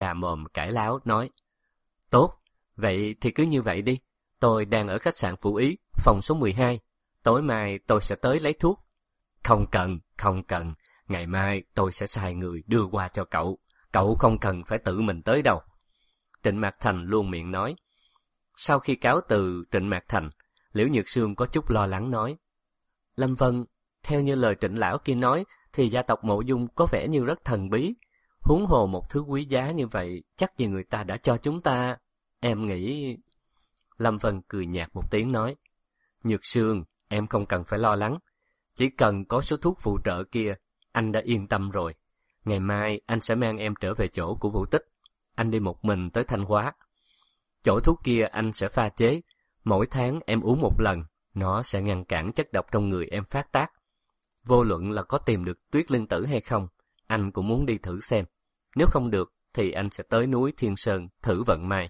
mồm cãi láo nói: Tốt, vậy thì cứ như vậy đi. Tôi đang ở khách sạn Phủ Ý, phòng số 12. Tối mai tôi sẽ tới lấy thuốc. Không cần. Ngày mai tôi sẽ sai người đưa qua cho cậu. Cậu không cần phải tự mình tới đâu. Trịnh Mạc Thành luôn miệng nói. Sau khi cáo từ Trịnh Mạc Thành, Liễu Nhược Sương có chút lo lắng nói: Lâm Vân, theo như lời Trịnh lão kia nói, thì gia tộc Mộ Dung có vẻ như rất thần bí. Huống hồ một thứ quý giá như vậy, chắc gì người ta đã cho chúng ta. Em nghĩ... Lâm Vân cười nhạt một tiếng nói: Nhược Sương, em không cần phải lo lắng. Chỉ cần có số thuốc phụ trợ kia, anh đã yên tâm rồi. Ngày mai anh sẽ mang em trở về chỗ của Vũ Tích. Anh đi một mình tới Thanh Hóa. Chỗ thuốc kia anh sẽ pha chế. Mỗi tháng em uống một lần, nó sẽ ngăn cản chất độc trong người em phát tác. Vô luận là có tìm được Tuyết Liên Tử hay không, anh cũng muốn đi thử xem. Nếu không được, thì anh sẽ tới núi Thiên Sơn thử vận may.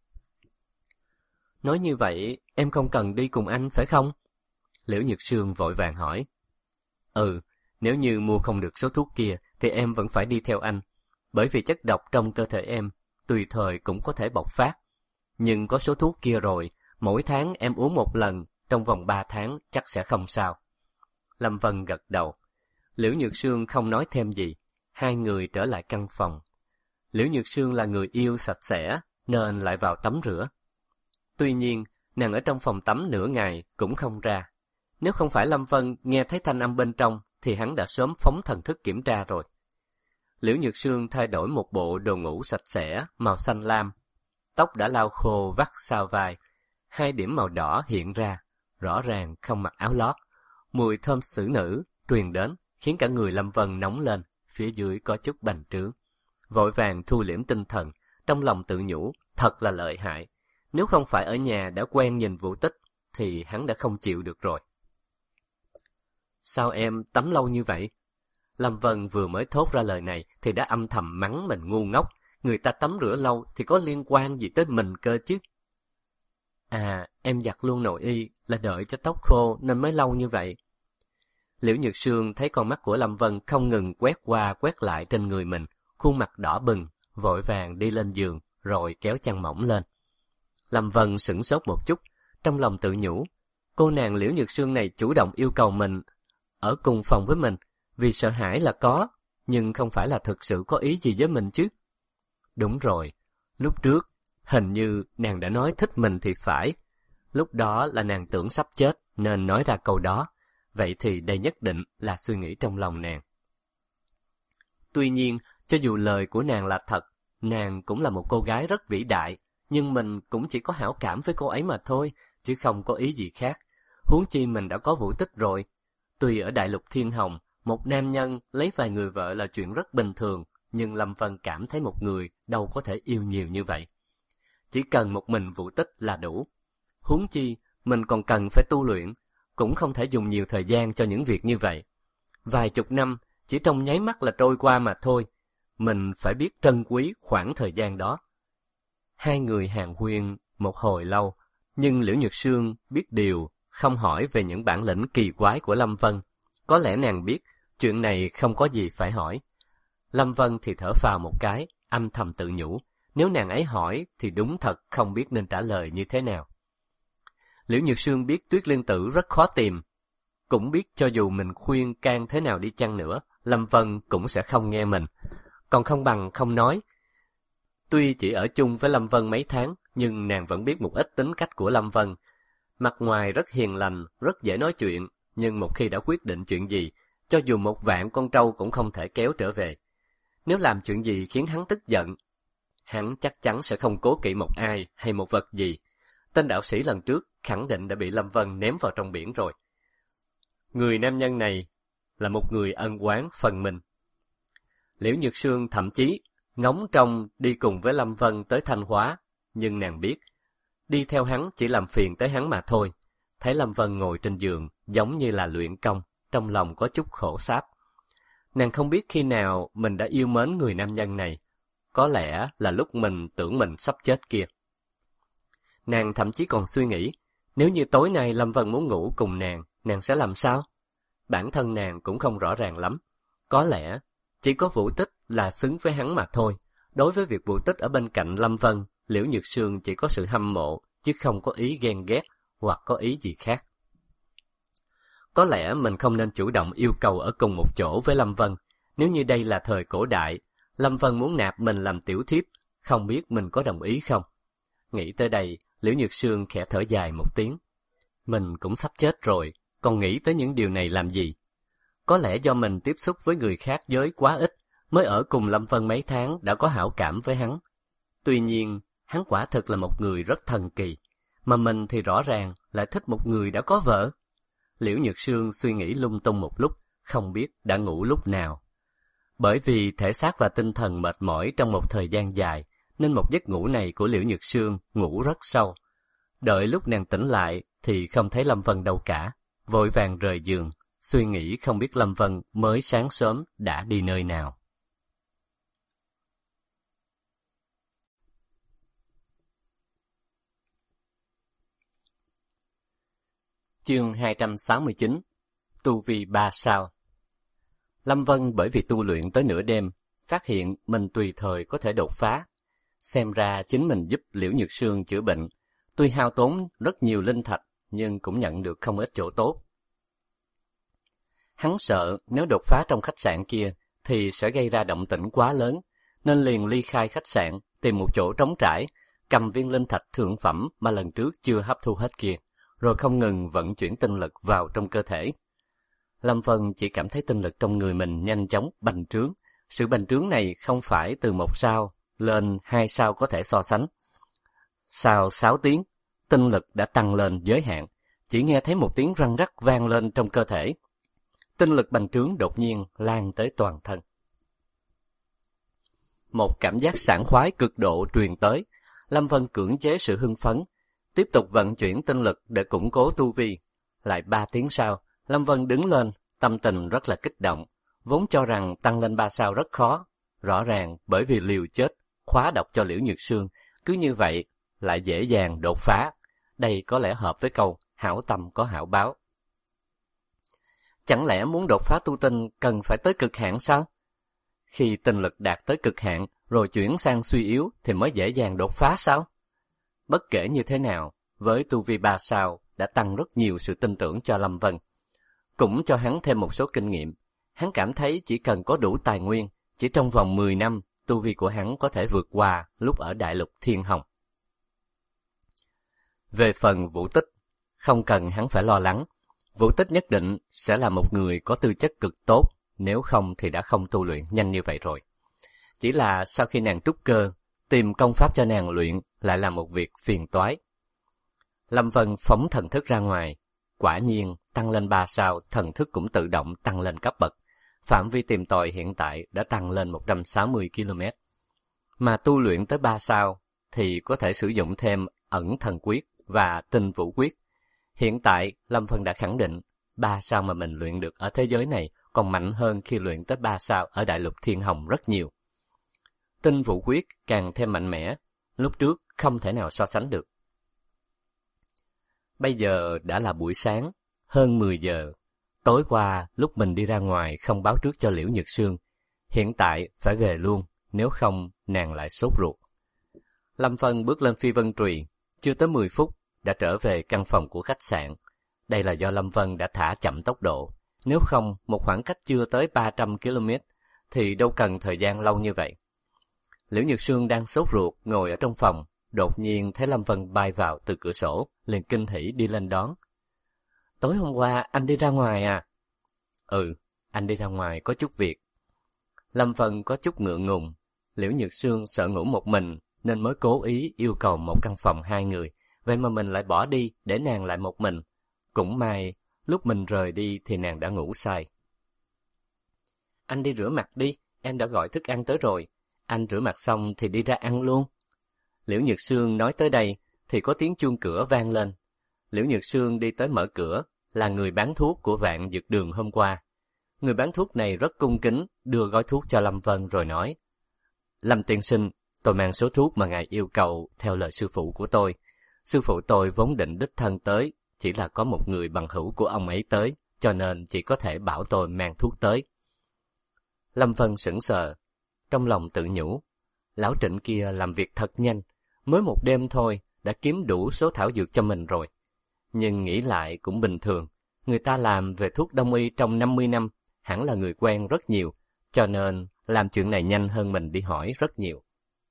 Nói như vậy, em không cần đi cùng anh phải không? Liễu Nhược Sương vội vàng hỏi. Nếu như mua không được số thuốc kia, thì em vẫn phải đi theo anh. Bởi vì chất độc trong cơ thể em, tùy thời cũng có thể bộc phát. Nhưng có số thuốc kia rồi, mỗi tháng em uống một lần, trong vòng 3 tháng chắc sẽ không sao. Lâm Vân gật đầu. Liễu Nhược Sương không nói thêm gì. Hai người trở lại căn phòng. Liễu Nhược Sương là người yêu sạch sẽ, nên lại vào tắm rửa. Tuy nhiên, nàng ở trong phòng tắm nửa ngày cũng không ra. Nếu không phải Lâm Vân nghe thấy thanh âm bên trong, thì hắn đã sớm phóng thần thức kiểm tra rồi. Liễu Nhược Sương thay đổi một bộ đồ ngủ sạch sẽ, màu xanh lam. Tóc đã lau khô vắt sau vai. 2 điểm màu đỏ hiện ra, rõ ràng không mặc áo lót. Mùi thơm xử nữ truyền đến, khiến cả người Lâm Vân nóng lên, phía dưới có chút bành trướng. Vội vàng thu liễm tinh thần, trong lòng tự nhủ, thật là lợi hại. Nếu không phải ở nhà đã quen nhìn Vũ Tích, thì hắn đã không chịu được rồi. Sao em tắm lâu như vậy? Lâm Vân vừa mới thốt ra lời này thì đã âm thầm mắng mình ngu ngốc. Người ta tắm rửa lâu thì có liên quan gì tới mình cơ chứ? Em giặt luôn nội y là đợi cho tóc khô nên mới lâu như vậy. Liễu Nhược Sương thấy con mắt của Lâm Vân không ngừng quét qua quét lại trên người mình, khuôn mặt đỏ bừng, vội vàng đi lên giường rồi kéo chăn mỏng lên. Lâm Vân sửng sốt một chút, trong lòng tự nhủ, cô nàng Liễu Nhược Sương này chủ động yêu cầu mình ở cùng phòng với mình, vì sợ hãi là có, nhưng không phải là thực sự có ý gì với mình chứ. Đúng rồi, lúc trước, hình như nàng đã nói thích mình thì phải. Lúc đó là nàng tưởng sắp chết nên nói ra câu đó, vậy thì đây nhất định là suy nghĩ trong lòng nàng. Tuy nhiên, cho dù lời của nàng là thật, nàng cũng là một cô gái rất vĩ đại, nhưng mình cũng chỉ có hảo cảm với cô ấy mà thôi, chứ không có ý gì khác. Huống chi mình đã có Vũ Tích rồi. Tuy ở Đại Lục Thiên Hồng, một nam nhân lấy vài người vợ là chuyện rất bình thường, nhưng Lâm Vân cảm thấy một người đâu có thể yêu nhiều như vậy. Chỉ cần một mình Vũ Tích là đủ. Huống chi, mình còn cần phải tu luyện, cũng không thể dùng nhiều thời gian cho những việc như vậy. Vài chục năm, chỉ trong nháy mắt là trôi qua mà thôi. Mình phải biết trân quý khoảng thời gian đó. Hai người hàn huyên một hồi lâu, nhưng Liễu Nhược Sương biết điều, không hỏi về những bản lĩnh kỳ quái của Lâm Vân. Có lẽ nàng biết, chuyện này không có gì phải hỏi. Lâm Vân thì thở phào một cái, âm thầm tự nhủ, nếu nàng ấy hỏi thì đúng thật không biết nên trả lời như thế nào. Liễu Nhược Sương biết Tuyết Liên Tử rất khó tìm, cũng biết cho dù mình khuyên can thế nào đi chăng nữa, Lâm Vân cũng sẽ không nghe mình, còn không bằng không nói. Tuy chỉ ở chung với Lâm Vân mấy tháng, nhưng nàng vẫn biết một ít tính cách của Lâm Vân. Mặt ngoài rất hiền lành, rất dễ nói chuyện, nhưng một khi đã quyết định chuyện gì, cho dù 1.000.000 con trâu cũng không thể kéo trở về. Nếu làm chuyện gì khiến hắn tức giận, hắn chắc chắn sẽ không cố kỵ một ai hay một vật gì. Tên đạo sĩ lần trước khẳng định đã bị Lâm Vân ném vào trong biển rồi. Người nam nhân này là một người ân oán phần mình. Liễu Nhược Sương thậm chí ngóng trông đi cùng với Lâm Vân tới Thanh Hóa, nhưng nàng biết, đi theo hắn chỉ làm phiền tới hắn mà thôi. Thấy Lâm Vân ngồi trên giường, giống như là luyện công, trong lòng có chút khổ sáp. Nàng không biết khi nào mình đã yêu mến người nam nhân này, có lẽ là lúc mình tưởng mình sắp chết kia. Nàng thậm chí còn suy nghĩ, nếu như tối nay Lâm Vân muốn ngủ cùng nàng sẽ làm sao? Bản thân nàng cũng không rõ ràng lắm. Có lẽ chỉ có Vũ Tích là xứng với hắn mà thôi. Đối với việc Vũ Tích ở bên cạnh Lâm Vân, Liễu Nhược Sương chỉ có sự hâm mộ, chứ không có ý ghen ghét hoặc có ý gì khác. Có lẽ mình không nên chủ động yêu cầu ở cùng một chỗ với Lâm Vân. Nếu như đây là thời cổ đại, Lâm Vân muốn nạp mình làm tiểu thiếp, không biết mình có đồng ý không? Nghĩ tới đây, Liễu Nhược Sương khẽ thở dài một tiếng. Mình cũng sắp chết rồi, còn nghĩ tới những điều này làm gì? Có lẽ do mình tiếp xúc với người khác giới quá ít, mới ở cùng Lâm Vân mấy tháng đã có hảo cảm với hắn. Tuy nhiên, hắn quả thực là một người rất thần kỳ, mà mình thì rõ ràng lại thích một người đã có vợ. Liễu Nhược Sương suy nghĩ lung tung một lúc, không biết đã ngủ lúc nào. Bởi vì thể xác và tinh thần mệt mỏi trong một thời gian dài, nên một giấc ngủ này của Liễu Nhược Sương ngủ rất sâu. Đợi lúc nàng tỉnh lại thì không thấy Lâm Vân đâu cả, vội vàng rời giường, suy nghĩ không biết Lâm Vân mới sáng sớm đã đi nơi nào. Chương 269. Tu vi 3 sao. Lâm Vân bởi vì tu luyện tới nửa đêm, phát hiện mình tùy thời có thể đột phá. Xem ra chính mình giúp Liễu Nhược Sương chữa bệnh, tuy hao tốn rất nhiều linh thạch, nhưng cũng nhận được không ít chỗ tốt. Hắn sợ nếu đột phá trong khách sạn kia thì sẽ gây ra động tĩnh quá lớn, nên liền ly khai khách sạn, tìm một chỗ trống trải, cầm viên linh thạch thượng phẩm mà lần trước chưa hấp thu hết kia, rồi không ngừng vận chuyển tinh lực vào trong cơ thể. Lâm Vân chỉ cảm thấy tinh lực trong người mình nhanh chóng bành trướng. Sự bành trướng này không phải từ 1 sao lên 2 sao có thể so sánh. Sau 6 tiếng, tinh lực đã tăng lên giới hạn, chỉ nghe thấy một tiếng răng rắc vang lên trong cơ thể. Tinh lực bành trướng đột nhiên lan tới toàn thân. Một cảm giác sảng khoái cực độ truyền tới, Lâm Vân cưỡng chế sự hưng phấn, tiếp tục vận chuyển tinh lực để củng cố tu vi. Lại 3 tiếng sau, Lâm Vân đứng lên, tâm tình rất là kích động, vốn cho rằng tăng lên 3 sao rất khó. Rõ ràng bởi vì liều chết, khóa độc cho Liễu Nhược Sương, cứ như vậy lại dễ dàng đột phá. Đây có lẽ hợp với câu hảo tâm có hảo báo. Chẳng lẽ muốn đột phá tu tinh cần phải tới cực hạn sao? Khi tinh lực đạt tới cực hạn rồi chuyển sang suy yếu thì mới dễ dàng đột phá sao? Bất kể như thế nào, với tu vi 3 sao đã tăng rất nhiều sự tin tưởng cho Lâm Vân. Cũng cho hắn thêm một số kinh nghiệm. Hắn cảm thấy chỉ cần có đủ tài nguyên, chỉ trong vòng 10 năm, tu vi của hắn có thể vượt qua lúc ở Đại Lục Thiên Hồng. Về phần Vũ Tích, không cần hắn phải lo lắng. Vũ Tích nhất định sẽ là một người có tư chất cực tốt, nếu không thì đã không tu luyện nhanh như vậy rồi. Chỉ là sau khi nàng trúc cơ, tìm công pháp cho nàng luyện lại là một việc phiền toái. Lâm Vân phóng thần thức ra ngoài, quả nhiên tăng lên 3 sao, thần thức cũng tự động tăng lên cấp bậc. Phạm vi tìm tòi hiện tại đã tăng lên 160 km. Mà tu luyện tới 3 sao thì có thể sử dụng thêm ẩn thần quyết và tinh vũ quyết. Hiện tại, Lâm Vân đã khẳng định 3 sao mà mình luyện được ở thế giới này còn mạnh hơn khi luyện tới 3 sao ở Đại Lục Thiên Hồng rất nhiều. Tinh vũ quyết càng thêm mạnh mẽ, lúc trước không thể nào so sánh được. Bây giờ đã là buổi sáng, hơn 10 giờ. Tối qua lúc mình đi ra ngoài không báo trước cho Liễu Nhược Sương, hiện tại phải về luôn, nếu không nàng lại sốt ruột. Lâm Vân bước lên phi vân trùy, chưa tới 10 phút đã trở về căn phòng của khách sạn. Đây là do Lâm Vân đã thả chậm tốc độ, nếu không một khoảng cách chưa tới 300 km thì đâu cần thời gian lâu như vậy. Liễu Nhược Sương đang sốt ruột ngồi ở trong phòng, đột nhiên thấy Lâm Vân bay vào từ cửa sổ, liền kinh hỉ đi lên đón. Tối hôm qua anh đi ra ngoài à? Ừ, anh đi ra ngoài có chút việc. Lâm Vân có chút ngượng ngùng. Liễu Nhược Sương sợ ngủ một mình nên mới cố ý yêu cầu một căn phòng 2 người, vậy mà mình lại bỏ đi để nàng lại một mình. Cũng may lúc mình rời đi thì nàng đã ngủ say. Anh đi rửa mặt đi, em đã gọi thức ăn tới rồi. Anh rửa mặt xong thì đi ra ăn luôn. Liễu Nhược Sương nói tới đây thì có tiếng chuông cửa vang lên. Liễu Nhược Sương đi tới mở cửa, là người bán thuốc của Vạn Dược Đường hôm qua. Người bán thuốc này rất cung kính, đưa gói thuốc cho Lâm Vân rồi nói: Lâm tiên sinh, tôi mang số thuốc mà ngài yêu cầu theo lời sư phụ của tôi. Sư phụ tôi vốn định đích thân tới, chỉ là có một người bằng hữu của ông ấy tới, cho nên chỉ có thể bảo tôi mang thuốc tới. Lâm Vân sững sờ, trong lòng tự nhủ, lão Trịnh kia làm việc thật nhanh, mới một đêm thôi đã kiếm đủ số thảo dược cho mình rồi. Nhưng nghĩ lại cũng bình thường, người ta làm về thuốc đông y trong 50 năm, hẳn là người quen rất nhiều, cho nên làm chuyện này nhanh hơn mình đi hỏi rất nhiều.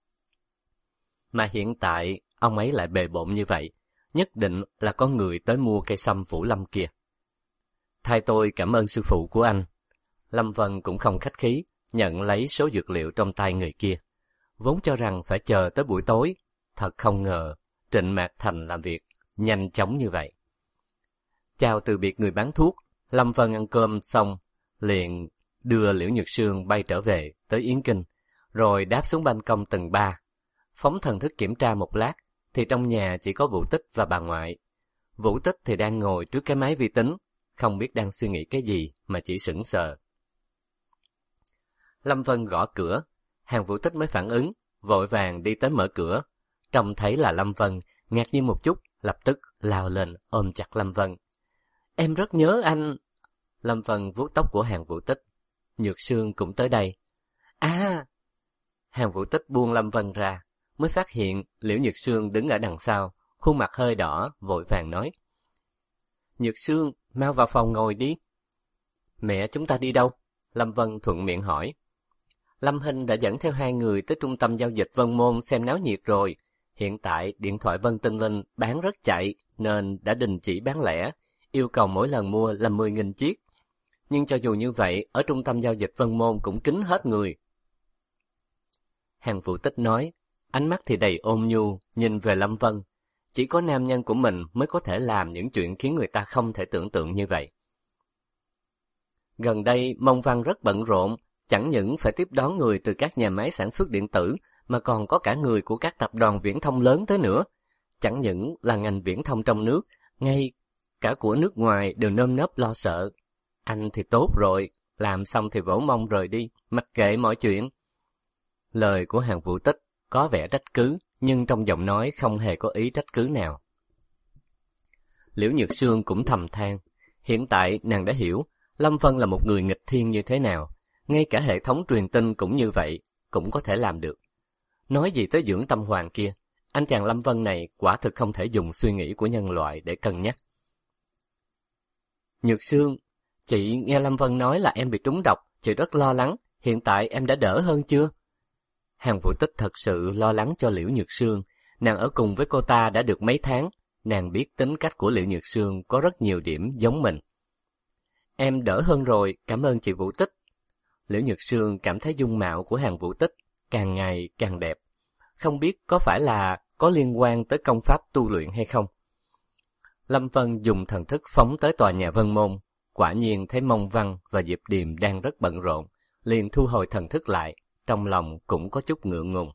Mà hiện tại, ông ấy lại bề bộn như vậy, nhất định là có người tới mua cây sâm Vũ Lâm kia. Thay tôi cảm ơn sư phụ của anh. Lâm Vân cũng không khách khí, nhận lấy số dược liệu trong tay người kia. Vốn cho rằng phải chờ tới buổi tối, thật không ngờ Trịnh Mạc Thành làm việc nhanh chóng như vậy. Chào từ biệt người bán thuốc, Lâm Vân ăn cơm xong, liền đưa Liễu Nhược Sương bay trở về tới Yến Kinh, rồi đáp xuống ban công tầng 3. Phóng thần thức kiểm tra một lát, thì trong nhà chỉ có Vũ Tích và bà ngoại. Vũ Tích thì đang ngồi trước cái máy vi tính, không biết đang suy nghĩ cái gì mà chỉ sững sờ. Lâm Vân gõ cửa, Hàng Vũ Tích mới phản ứng, vội vàng đi tới mở cửa. Trông thấy là Lâm Vân, ngạc nhiên một chút, lập tức lao lên ôm chặt Lâm Vân. Em rất nhớ anh. Lâm Vân vuốt tóc của Hàng Vũ Tích. Nhược Sương cũng tới đây. À! Hàng Vũ Tích buông Lâm Vân ra, mới phát hiện Liễu Nhược Sương đứng ở đằng sau, khuôn mặt hơi đỏ, vội vàng nói. Nhược Sương, mau vào phòng ngồi đi. Mẹ chúng ta đi đâu? Lâm Vân thuận miệng hỏi. Lâm Hinh đã dẫn theo 2 người tới trung tâm giao dịch Vân Môn xem náo nhiệt rồi. Hiện tại điện thoại Vân Tinh Linh bán rất chạy nên đã đình chỉ bán lẻ, yêu cầu mỗi lần mua là 10.000 chiếc. Nhưng cho dù như vậy, ở trung tâm giao dịch Vân Môn cũng kín hết người. Hàng Vũ Tích nói, ánh mắt thì đầy ôn nhu, nhìn về Lâm Vân. Chỉ có nam nhân của mình mới có thể làm những chuyện khiến người ta không thể tưởng tượng như vậy. Gần đây, Mông Văn rất bận rộn, chẳng những phải tiếp đón người từ các nhà máy sản xuất điện tử, mà còn có cả người của các tập đoàn viễn thông lớn tới nữa. Chẳng những là ngành viễn thông trong nước, ngay cả của nước ngoài đều nơm nớp lo sợ. Anh thì tốt rồi, làm xong thì vỗ mông rời đi, mặc kệ mọi chuyện. Lời của Hàng Vũ Tích có vẻ trách cứ, nhưng trong giọng nói không hề có ý trách cứ nào. Liễu Nhược Sương cũng thầm than, hiện tại nàng đã hiểu Lâm Vân là một người nghịch thiên như thế nào, ngay cả hệ thống truyền tin cũng như vậy, cũng có thể làm được. Nói gì tới Dưỡng Tâm Hoàng kia, anh chàng Lâm Vân này quả thực không thể dùng suy nghĩ của nhân loại để cân nhắc. Nhược Sương, chị nghe Lâm Vân nói là em bị trúng độc, chị rất lo lắng, hiện tại em đã đỡ hơn chưa? Hàng Vũ Tích thật sự lo lắng cho Liễu Nhược Sương, nàng ở cùng với cô ta đã được mấy tháng, nàng biết tính cách của Liễu Nhược Sương có rất nhiều điểm giống mình. Em đỡ hơn rồi, cảm ơn chị Vũ Tích. Liễu Nhược Sương cảm thấy dung mạo của Hàng Vũ Tích càng ngày càng đẹp, không biết có phải là có liên quan tới công pháp tu luyện hay không. Lâm Vân dùng thần thức phóng tới tòa nhà Vân Môn, quả nhiên thấy Mông Văn và Diệp Điềm đang rất bận rộn, liền thu hồi thần thức lại, trong lòng cũng có chút ngượng ngùng.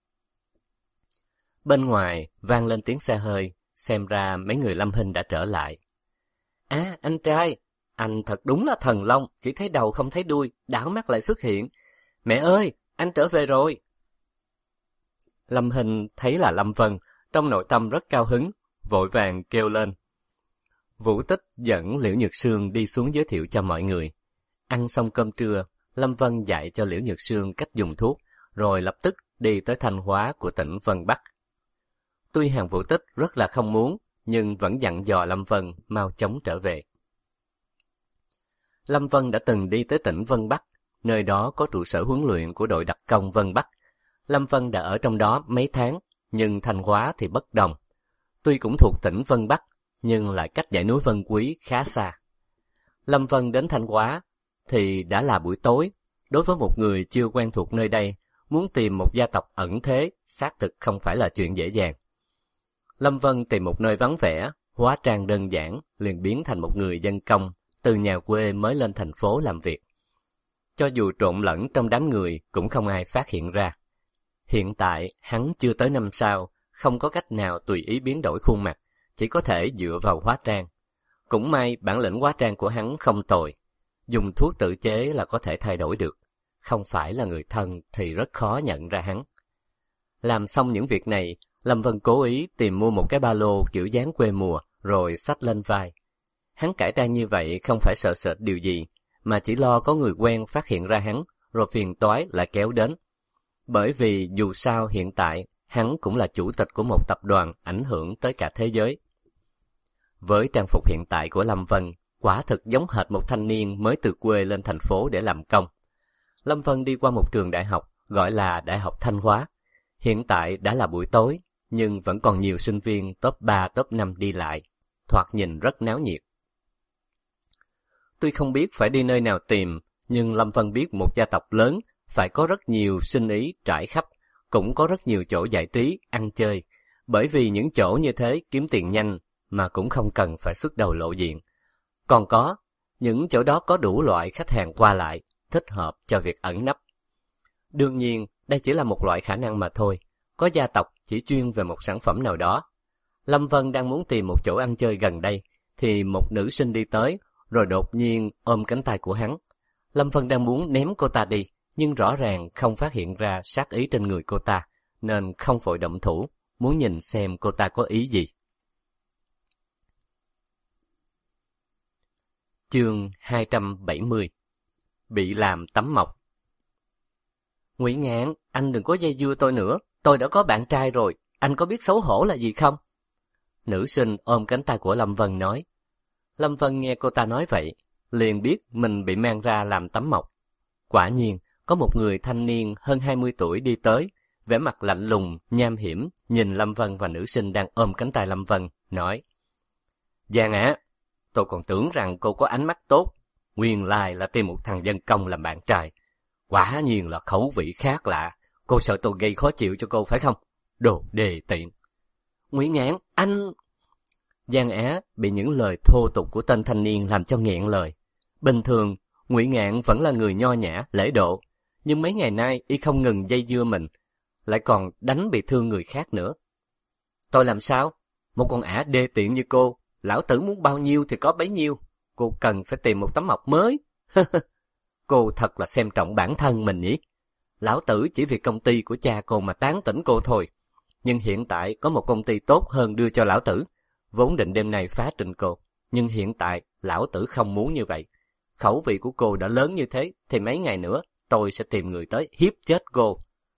Bên ngoài vang lên tiếng xe hơi, xem ra mấy người Lâm Hinh đã trở lại. À, anh trai, anh thật đúng là thần long, chỉ thấy đầu không thấy đuôi, đảo mắt lại xuất hiện. Mẹ ơi, anh trở về rồi. Lâm Hinh thấy là Lâm Vân, trong nội tâm rất cao hứng, vội vàng kêu lên. Vũ Tích dẫn Liễu Nhược Sương đi xuống giới thiệu cho mọi người. Ăn xong cơm trưa, Lâm Vân dạy cho Liễu Nhược Sương cách dùng thuốc, rồi lập tức đi tới Thanh Hóa của tỉnh Vân Bắc. Tuy Hàng Vũ Tích rất là không muốn, nhưng vẫn dặn dò Lâm Vân mau chóng trở về. Lâm Vân đã từng đi tới tỉnh Vân Bắc, nơi đó có trụ sở huấn luyện của đội đặc công Vân Bắc. Lâm Vân đã ở trong đó mấy tháng, nhưng Thanh Hóa thì bất đồng. Tuy cũng thuộc tỉnh Vân Bắc, nhưng lại cách dãy núi Vân Quý khá xa. Lâm Vân đến Thanh Hóa thì đã là buổi tối. Đối với một người chưa quen thuộc nơi đây, muốn tìm một gia tộc ẩn thế xác thực không phải là chuyện dễ dàng. Lâm Vân tìm một nơi vắng vẻ, hóa trang đơn giản, liền biến thành một người dân công, từ nhà quê mới lên thành phố làm việc. Cho dù trộn lẫn trong đám người cũng không ai phát hiện ra. Hiện tại hắn chưa tới năm sau, không có cách nào tùy ý biến đổi khuôn mặt, chỉ có thể dựa vào hóa trang. Cũng may bản lĩnh hóa trang của hắn không tồi, dùng thuốc tự chế là có thể thay đổi được. Không phải là người thân thì rất khó nhận ra hắn. Làm xong những việc này, Lâm Vân cố ý tìm mua một cái ba lô kiểu dáng quê mùa, rồi xách lên vai. Hắn cải trang như vậy không phải sợ sệt điều gì, mà chỉ lo có người quen phát hiện ra hắn, rồi phiền toái lại kéo đến. Bởi vì dù sao hiện tại, hắn cũng là chủ tịch của một tập đoàn ảnh hưởng tới cả thế giới. Với trang phục hiện tại của Lâm Vân, quả thực giống hệt một thanh niên mới từ quê lên thành phố để làm công. Lâm Vân đi qua một trường đại học gọi là Đại học Thanh Hóa. Hiện tại đã là buổi tối, nhưng vẫn còn nhiều sinh viên top 3, top 5 đi lại. Thoạt nhìn rất náo nhiệt. Tuy không biết phải đi nơi nào tìm, nhưng Lâm Vân biết một gia tộc lớn phải có rất nhiều sinh ý trải khắp, cũng có rất nhiều chỗ giải trí, ăn chơi. Bởi vì những chỗ như thế kiếm tiền nhanh mà cũng không cần phải xuất đầu lộ diện. Còn có, những chỗ đó có đủ loại khách hàng qua lại, thích hợp cho việc ẩn nấp. Đương nhiên, đây chỉ là một loại khả năng mà thôi. Có gia tộc chỉ chuyên về một sản phẩm nào đó. Lâm Vân đang muốn tìm một chỗ ăn chơi gần đây, thì một nữ sinh đi tới, rồi đột nhiên ôm cánh tay của hắn. Lâm Vân đang muốn ném cô ta đi, nhưng rõ ràng không phát hiện ra sát ý trên người cô ta, nên không vội động thủ, muốn nhìn xem cô ta có ý gì. Chương 270. Bị làm tấm mộc. Ngụy Ngạn, anh đừng có dây dưa tôi nữa, tôi đã có bạn trai rồi, anh có biết xấu hổ là gì không? Nữ sinh ôm cánh tay của Lâm Vân nói. Lâm Vân nghe cô ta nói vậy, liền biết mình bị mang ra làm tấm mộc. Quả nhiên, có một người thanh niên hơn 20 tuổi đi tới, vẻ mặt lạnh lùng, nham hiểm, nhìn Lâm Vân và nữ sinh đang ôm cánh tay Lâm Vân, nói. Giang ạ, tôi còn tưởng rằng cô có ánh mắt tốt, nguyên lai là tìm một thằng dân công làm bạn trai. Quả nhiên là khẩu vị khác lạ, cô sợ tôi gây khó chịu cho cô phải không? Đồ đề tiện. Ngụy Ngạn, anh... Giang Á bị những lời thô tục của tên thanh niên làm cho nghẹn lời. Bình thường, Ngụy Ngạn vẫn là người nho nhã, lễ độ, nhưng mấy ngày nay y không ngừng dây dưa mình, lại còn đánh bị thương người khác nữa. Tôi làm sao? Một con ả đê tiện như cô, lão tử muốn bao nhiêu thì có bấy nhiêu, cô cần phải tìm một tấm mộc mới. Cô thật là xem trọng bản thân mình nhỉ? Lão tử chỉ vì công ty của cha cô mà tán tỉnh cô thôi, nhưng hiện tại có một công ty tốt hơn đưa cho lão tử, vốn định đêm nay phá trình cô, nhưng hiện tại lão tử không muốn như vậy. Khẩu vị của cô đã lớn như thế, thì mấy ngày nữa tôi sẽ tìm người tới hiếp chết cô.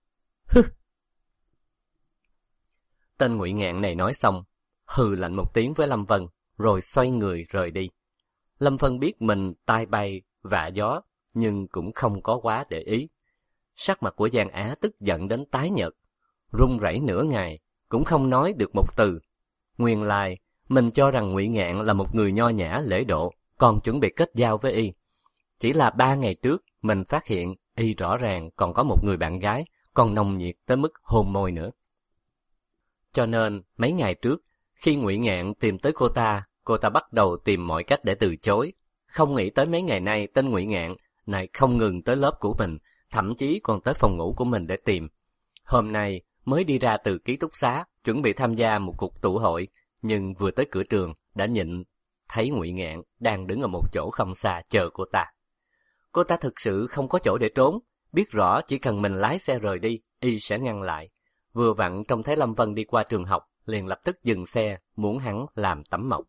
Tên Ngụy Ngạn này nói xong, hừ lạnh một tiếng với Lâm Vân, rồi xoay người rời đi. Lâm Vân biết mình tai bay vạ gió, nhưng cũng không có quá để ý. Sắc mặt của Giang Á tức giận đến tái nhợt, run rẩy nửa ngày, cũng không nói được một từ. Nguyên lai, mình cho rằng Ngụy Ngạn là một người nho nhã lễ độ, còn chuẩn bị kết giao với y. Chỉ là 3 ngày trước, mình phát hiện y rõ ràng còn có một người bạn gái, còn nồng nhiệt tới mức hôn môi nữa. Cho nên, mấy ngày trước, khi Ngụy Ngạn tìm tới cô ta bắt đầu tìm mọi cách để từ chối. Không nghĩ tới mấy ngày nay tên Ngụy Ngạn này không ngừng tới lớp của mình, thậm chí còn tới phòng ngủ của mình để tìm. Hôm nay mới đi ra từ ký túc xá, chuẩn bị tham gia một cuộc tụ hội, nhưng vừa tới cửa trường đã nhịn thấy Ngụy Ngạn đang đứng ở một chỗ không xa chờ cô ta. Cô ta thực sự không có chỗ để trốn, biết rõ chỉ cần mình lái xe rời đi, y sẽ ngăn lại. Vừa vặn trông thấy Lâm Vân đi qua trường học, liền lập tức dừng xe, muốn hắn làm tấm mộc.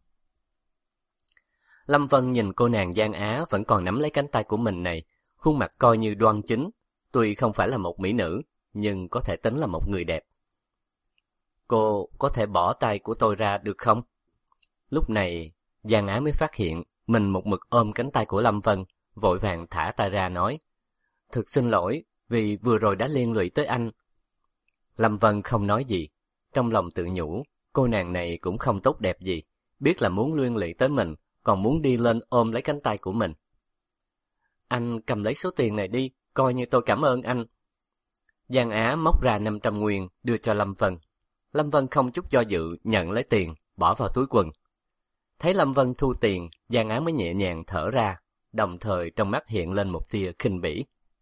Lâm Vân nhìn cô nàng Giang Á vẫn còn nắm lấy cánh tay của mình này, khuôn mặt coi như đoan chính, tuy không phải là một mỹ nữ, nhưng có thể tính là một người đẹp. Cô có thể bỏ tay của tôi ra được không? Lúc này, Giang Á mới phát hiện mình một mực ôm cánh tay của Lâm Vân, vội vàng thả tay ra nói, thực xin lỗi vì vừa rồi đã liên lụy tới anh. Lâm Vân không nói gì, trong lòng tự nhủ, cô nàng này cũng không tốt đẹp gì, biết là muốn liên lụy tới mình, còn muốn đi lên ôm lấy cánh tay của mình. Anh cầm lấy số tiền này đi, coi như tôi cảm ơn anh. Giang Á móc ra 500 nguyên đưa cho Lâm Vân. Lâm Vân không chút do dự nhận lấy tiền, bỏ vào túi quần. Thấy Lâm Vân thu tiền, Giang Á mới nhẹ nhàng thở ra, đồng thời trong mắt hiện lên một tia khinh bỉ.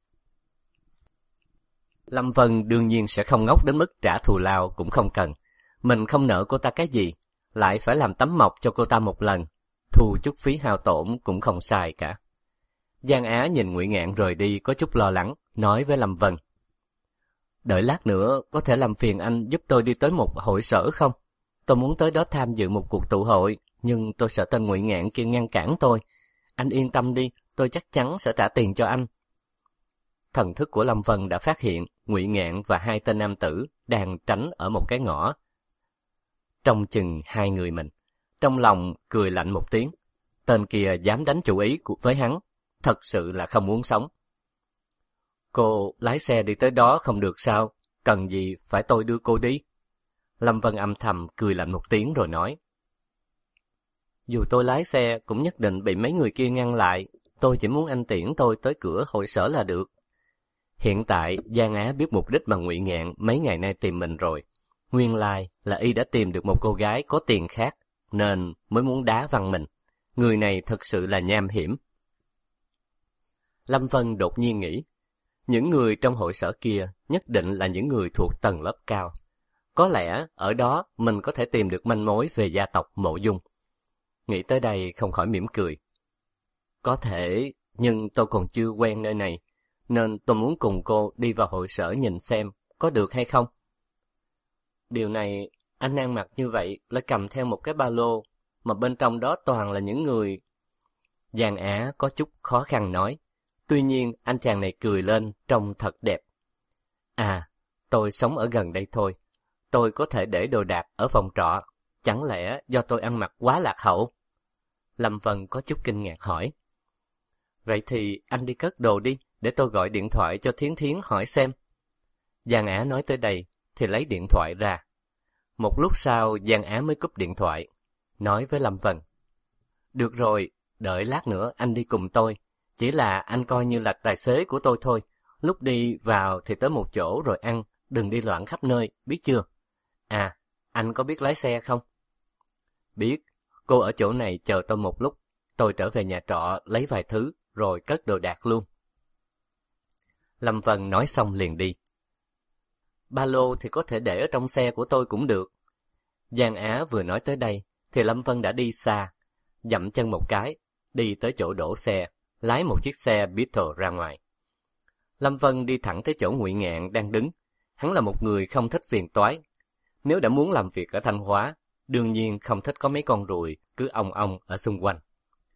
Lâm Vân đương nhiên sẽ không ngốc đến mức trả thù lao cũng không cần. Mình không nợ cô ta cái gì, lại phải làm tấm mộc cho cô ta một lần. Thu chút phí hao tổn cũng không sai cả. Giang Á nhìn Ngụy Ngạn rời đi có chút lo lắng, nói với Lâm Vân. Đợi lát nữa có thể làm phiền anh giúp tôi đi tới một hội sở không? Tôi muốn tới đó tham dự một cuộc tụ hội, nhưng tôi sợ tên Ngụy Ngạn kia ngăn cản tôi. Anh yên tâm đi, tôi chắc chắn sẽ trả tiền cho anh. thần thức của Lâm Vân đã phát hiện Ngụy Ngạn và hai tên nam tử đang tránh ở một cái ngõ. Trông chừng hai người mình, trong lòng cười lạnh một tiếng. Tên kia dám đánh chủ ý với hắn, thật sự là không muốn sống. Cô lái xe đi tới đó không được sao, cần gì phải tôi đưa cô đi? Lâm Vân âm thầm cười lạnh một tiếng rồi nói. Dù tôi lái xe cũng nhất định bị mấy người kia ngăn lại, tôi chỉ muốn anh tiễn tôi tới cửa hội sở là được. Hiện tại Giang Á biết mục đích mà Ngụy Ngạn mấy ngày nay tìm mình rồi. Nguyên lai là y đã tìm được một cô gái có tiền khác, nên mới muốn đá văng mình. Người này thật sự là nham hiểm. Lâm Vân đột nhiên nghĩ, những người trong hội sở kia nhất định là những người thuộc tầng lớp cao. Có lẽ ở đó mình có thể tìm được manh mối về gia tộc Mộ Dung. Nghĩ tới đây không khỏi mỉm cười. Có thể, nhưng tôi còn chưa quen nơi này, nên tôi muốn cùng cô đi vào hội sở nhìn xem có được hay không. Điều này, anh ăn mặc như vậy lại cầm theo một cái ba lô, mà bên trong đó toàn là những người... Giang Á có chút khó khăn nói. Tuy nhiên anh chàng này cười lên trông thật đẹp. À, tôi sống ở gần đây thôi. Tôi có thể để đồ đạc ở phòng trọ. Chẳng lẽ do tôi ăn mặc quá lạc hậu? Lâm Vân có chút kinh ngạc hỏi. Vậy thì anh đi cất đồ đi, để tôi gọi điện thoại cho Thiến Thiến hỏi xem. Giang Á nói tới đây thì lấy điện thoại ra. Một lúc sau Giang Á mới cúp điện thoại, nói với Lâm Vân. Được rồi, đợi lát nữa anh đi cùng tôi. Chỉ là anh coi như là tài xế của tôi thôi. Lúc đi vào thì tới một chỗ rồi ăn, đừng đi loạn khắp nơi, biết chưa? À, anh có biết lái xe không? Biết, cô ở chỗ này chờ tôi một lúc. Tôi trở về nhà trọ lấy vài thứ, rồi cất đồ đạc luôn. Lâm Vân nói xong liền đi. Ba lô thì có thể để ở trong xe của tôi cũng được. Giang Á vừa nói tới đây, thì Lâm Vân đã đi xa, dậm chân một cái, đi tới chỗ đổ xe, lái một chiếc xe Beetle ra ngoài. Lâm Vân đi thẳng tới chỗ Ngụy Ngạn đang đứng. Hắn là một người không thích phiền toái. Nếu đã muốn làm việc ở Thanh Hóa, đương nhiên không thích có mấy con ruồi cứ ong ong ở xung quanh.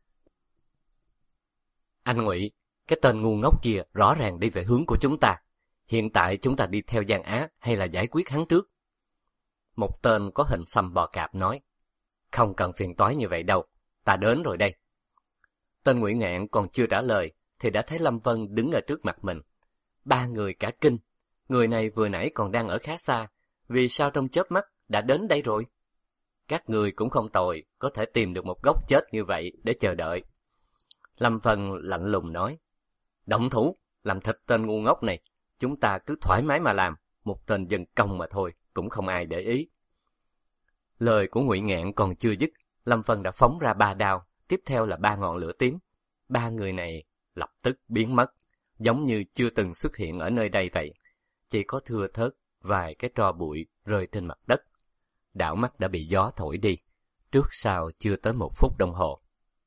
Anh Ngụy, cái tên ngu ngốc kia rõ ràng đi về hướng của chúng ta. Hiện tại chúng ta đi theo Giang Á hay là giải quyết hắn trước? Một tên có hình xăm bò cạp nói. Không cần phiền toái như vậy đâu, ta đến rồi đây. Tên Ngụy Ngạn còn chưa trả lời thì đã thấy Lâm Vân đứng ở trước mặt mình. Ba người cả kinh. Người này vừa nãy còn đang ở khá xa, vì sao trong chớp mắt đã đến đây rồi? Các người cũng không tồi, có thể tìm được một góc chết như vậy để chờ đợi. Lâm Vân lạnh lùng nói. Động thủ, làm thịt tên ngu ngốc này. Chúng ta cứ thoải mái mà làm, một tên dân công mà thôi, cũng không ai để ý. Lời của Ngụy Ngạn còn chưa dứt, Lâm Vân đã phóng ra 3 đao, tiếp theo là 3 ngọn lửa tím. Ba người này lập tức biến mất, giống như chưa từng xuất hiện ở nơi đây vậy. Chỉ có thưa thớt vài cái tro bụi rơi trên mặt đất. Đảo mắt đã bị gió thổi đi, trước sau chưa tới 1 phút đồng hồ.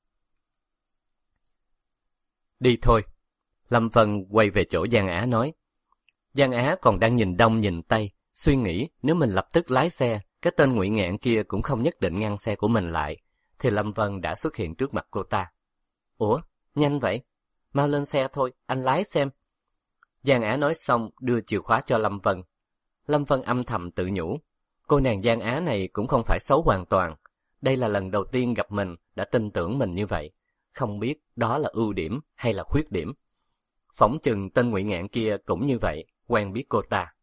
Đi thôi. Lâm Vân quay về chỗ Giang Á nói. Giang Á còn đang nhìn đông nhìn tây, suy nghĩ nếu mình lập tức lái xe, cái tên Ngụy Ngạn kia cũng không nhất định ngăn xe của mình lại, thì Lâm Vân đã xuất hiện trước mặt cô ta. Ủa, nhanh vậy? Mau lên xe thôi, anh lái xem. Giang Á nói xong đưa chìa khóa cho Lâm Vân. Lâm Vân âm thầm tự nhủ. Cô nàng Giang Á này cũng không phải xấu hoàn toàn. Đây là lần đầu tiên gặp mình đã tin tưởng mình như vậy. Không biết đó là ưu điểm hay là khuyết điểm. Phỏng chừng tên Ngụy Ngạn kia cũng như vậy, quen biết cô ta.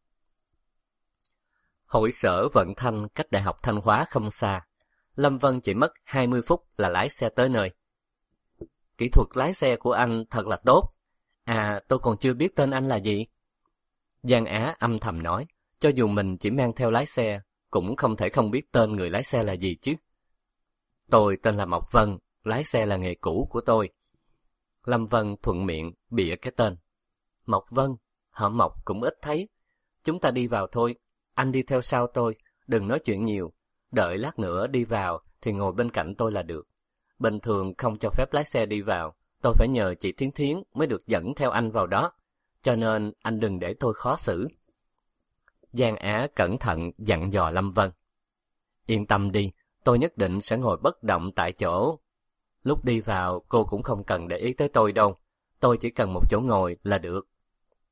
Hội sở Vận Thanh cách Đại học Thanh Hóa không xa. Lâm Vân chỉ mất 20 phút là lái xe tới nơi. Kỹ thuật lái xe của anh thật là tốt. À, tôi còn chưa biết tên anh là gì. Giang Á âm thầm nói, cho dù mình chỉ mang theo lái xe, cũng không thể không biết tên người lái xe là gì chứ. Tôi tên là Mộc Vân, lái xe là nghề cũ của tôi. Lâm Vân thuận miệng bịa cái tên. Mộc Vân, họ Mộc cũng ít thấy. Chúng ta đi vào thôi, anh đi theo sau tôi, đừng nói chuyện nhiều. Đợi lát nữa đi vào thì ngồi bên cạnh tôi là được. Bình thường không cho phép lái xe đi vào, tôi phải nhờ chị Thiến Thiến mới được dẫn theo anh vào đó. Cho nên anh đừng để tôi khó xử. Giang Á cẩn thận dặn dò Lâm Vân. Yên tâm đi, tôi nhất định sẽ ngồi bất động tại chỗ. Lúc đi vào cô cũng không cần để ý tới tôi đâu, tôi chỉ cần một chỗ ngồi là được.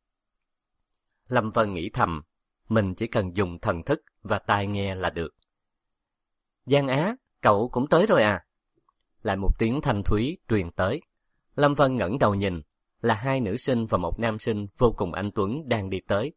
Lâm Vân nghĩ thầm, mình chỉ cần dùng thần thức và tai nghe là được. Giang Á, cậu cũng tới rồi à? Lại một tiếng thanh thúy truyền tới. Lâm Vân ngẩng đầu nhìn, là hai nữ sinh và một nam sinh vô cùng anh tuấn đang đi tới.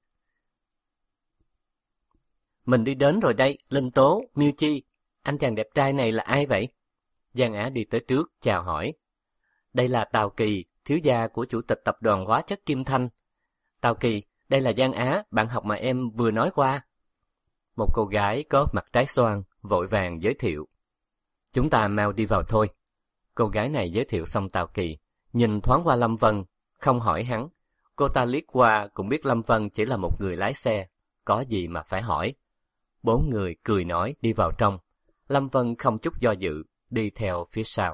Mình đi đến rồi đây, Linh Tố, Miêu Chi. Anh chàng đẹp trai này là ai vậy? Giang Á đi tới trước, chào hỏi. Đây là Tào Kỳ, thiếu gia của chủ tịch tập đoàn hóa chất Kim Thanh. Tào Kỳ, đây là Giang Á, bạn học mà em vừa nói qua. Một cô gái có mặt trái xoan, vội vàng giới thiệu. Chúng ta mau đi vào thôi. Cô gái này giới thiệu xong Tào Kỳ, nhìn thoáng qua Lâm Vân, không hỏi hắn. Cô ta liếc qua cũng biết Lâm Vân chỉ là một người lái xe, có gì mà phải hỏi. Bốn người cười nói đi vào trong. Lâm Vân không chút do dự, đi theo phía sau.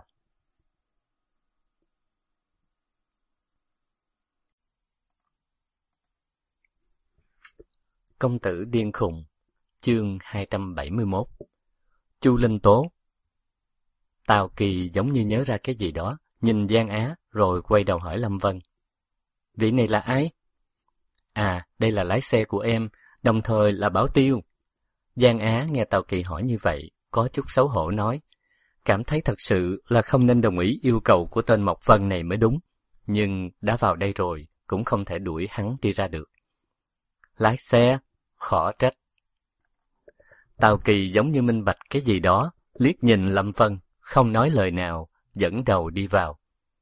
Công tử điên khùng, chương 271. Chu Linh Tố. Tào Kỳ giống như nhớ ra cái gì đó, nhìn Giang Á rồi quay đầu hỏi Lâm Vân. Vị này là ai? À, đây là lái xe của em, đồng thời là bảo tiêu. Giang Á nghe Tào Kỳ hỏi như vậy, có chút xấu hổ nói. Cảm thấy thật sự là không nên đồng ý yêu cầu của tên Mộc Vân này mới đúng. Nhưng đã vào đây rồi, cũng không thể đuổi hắn đi ra được. Lái xe, khó trách. Tào Kỳ giống như minh bạch cái gì đó, liếc nhìn Lâm Vân, không nói lời nào, dẫn đầu đi vào.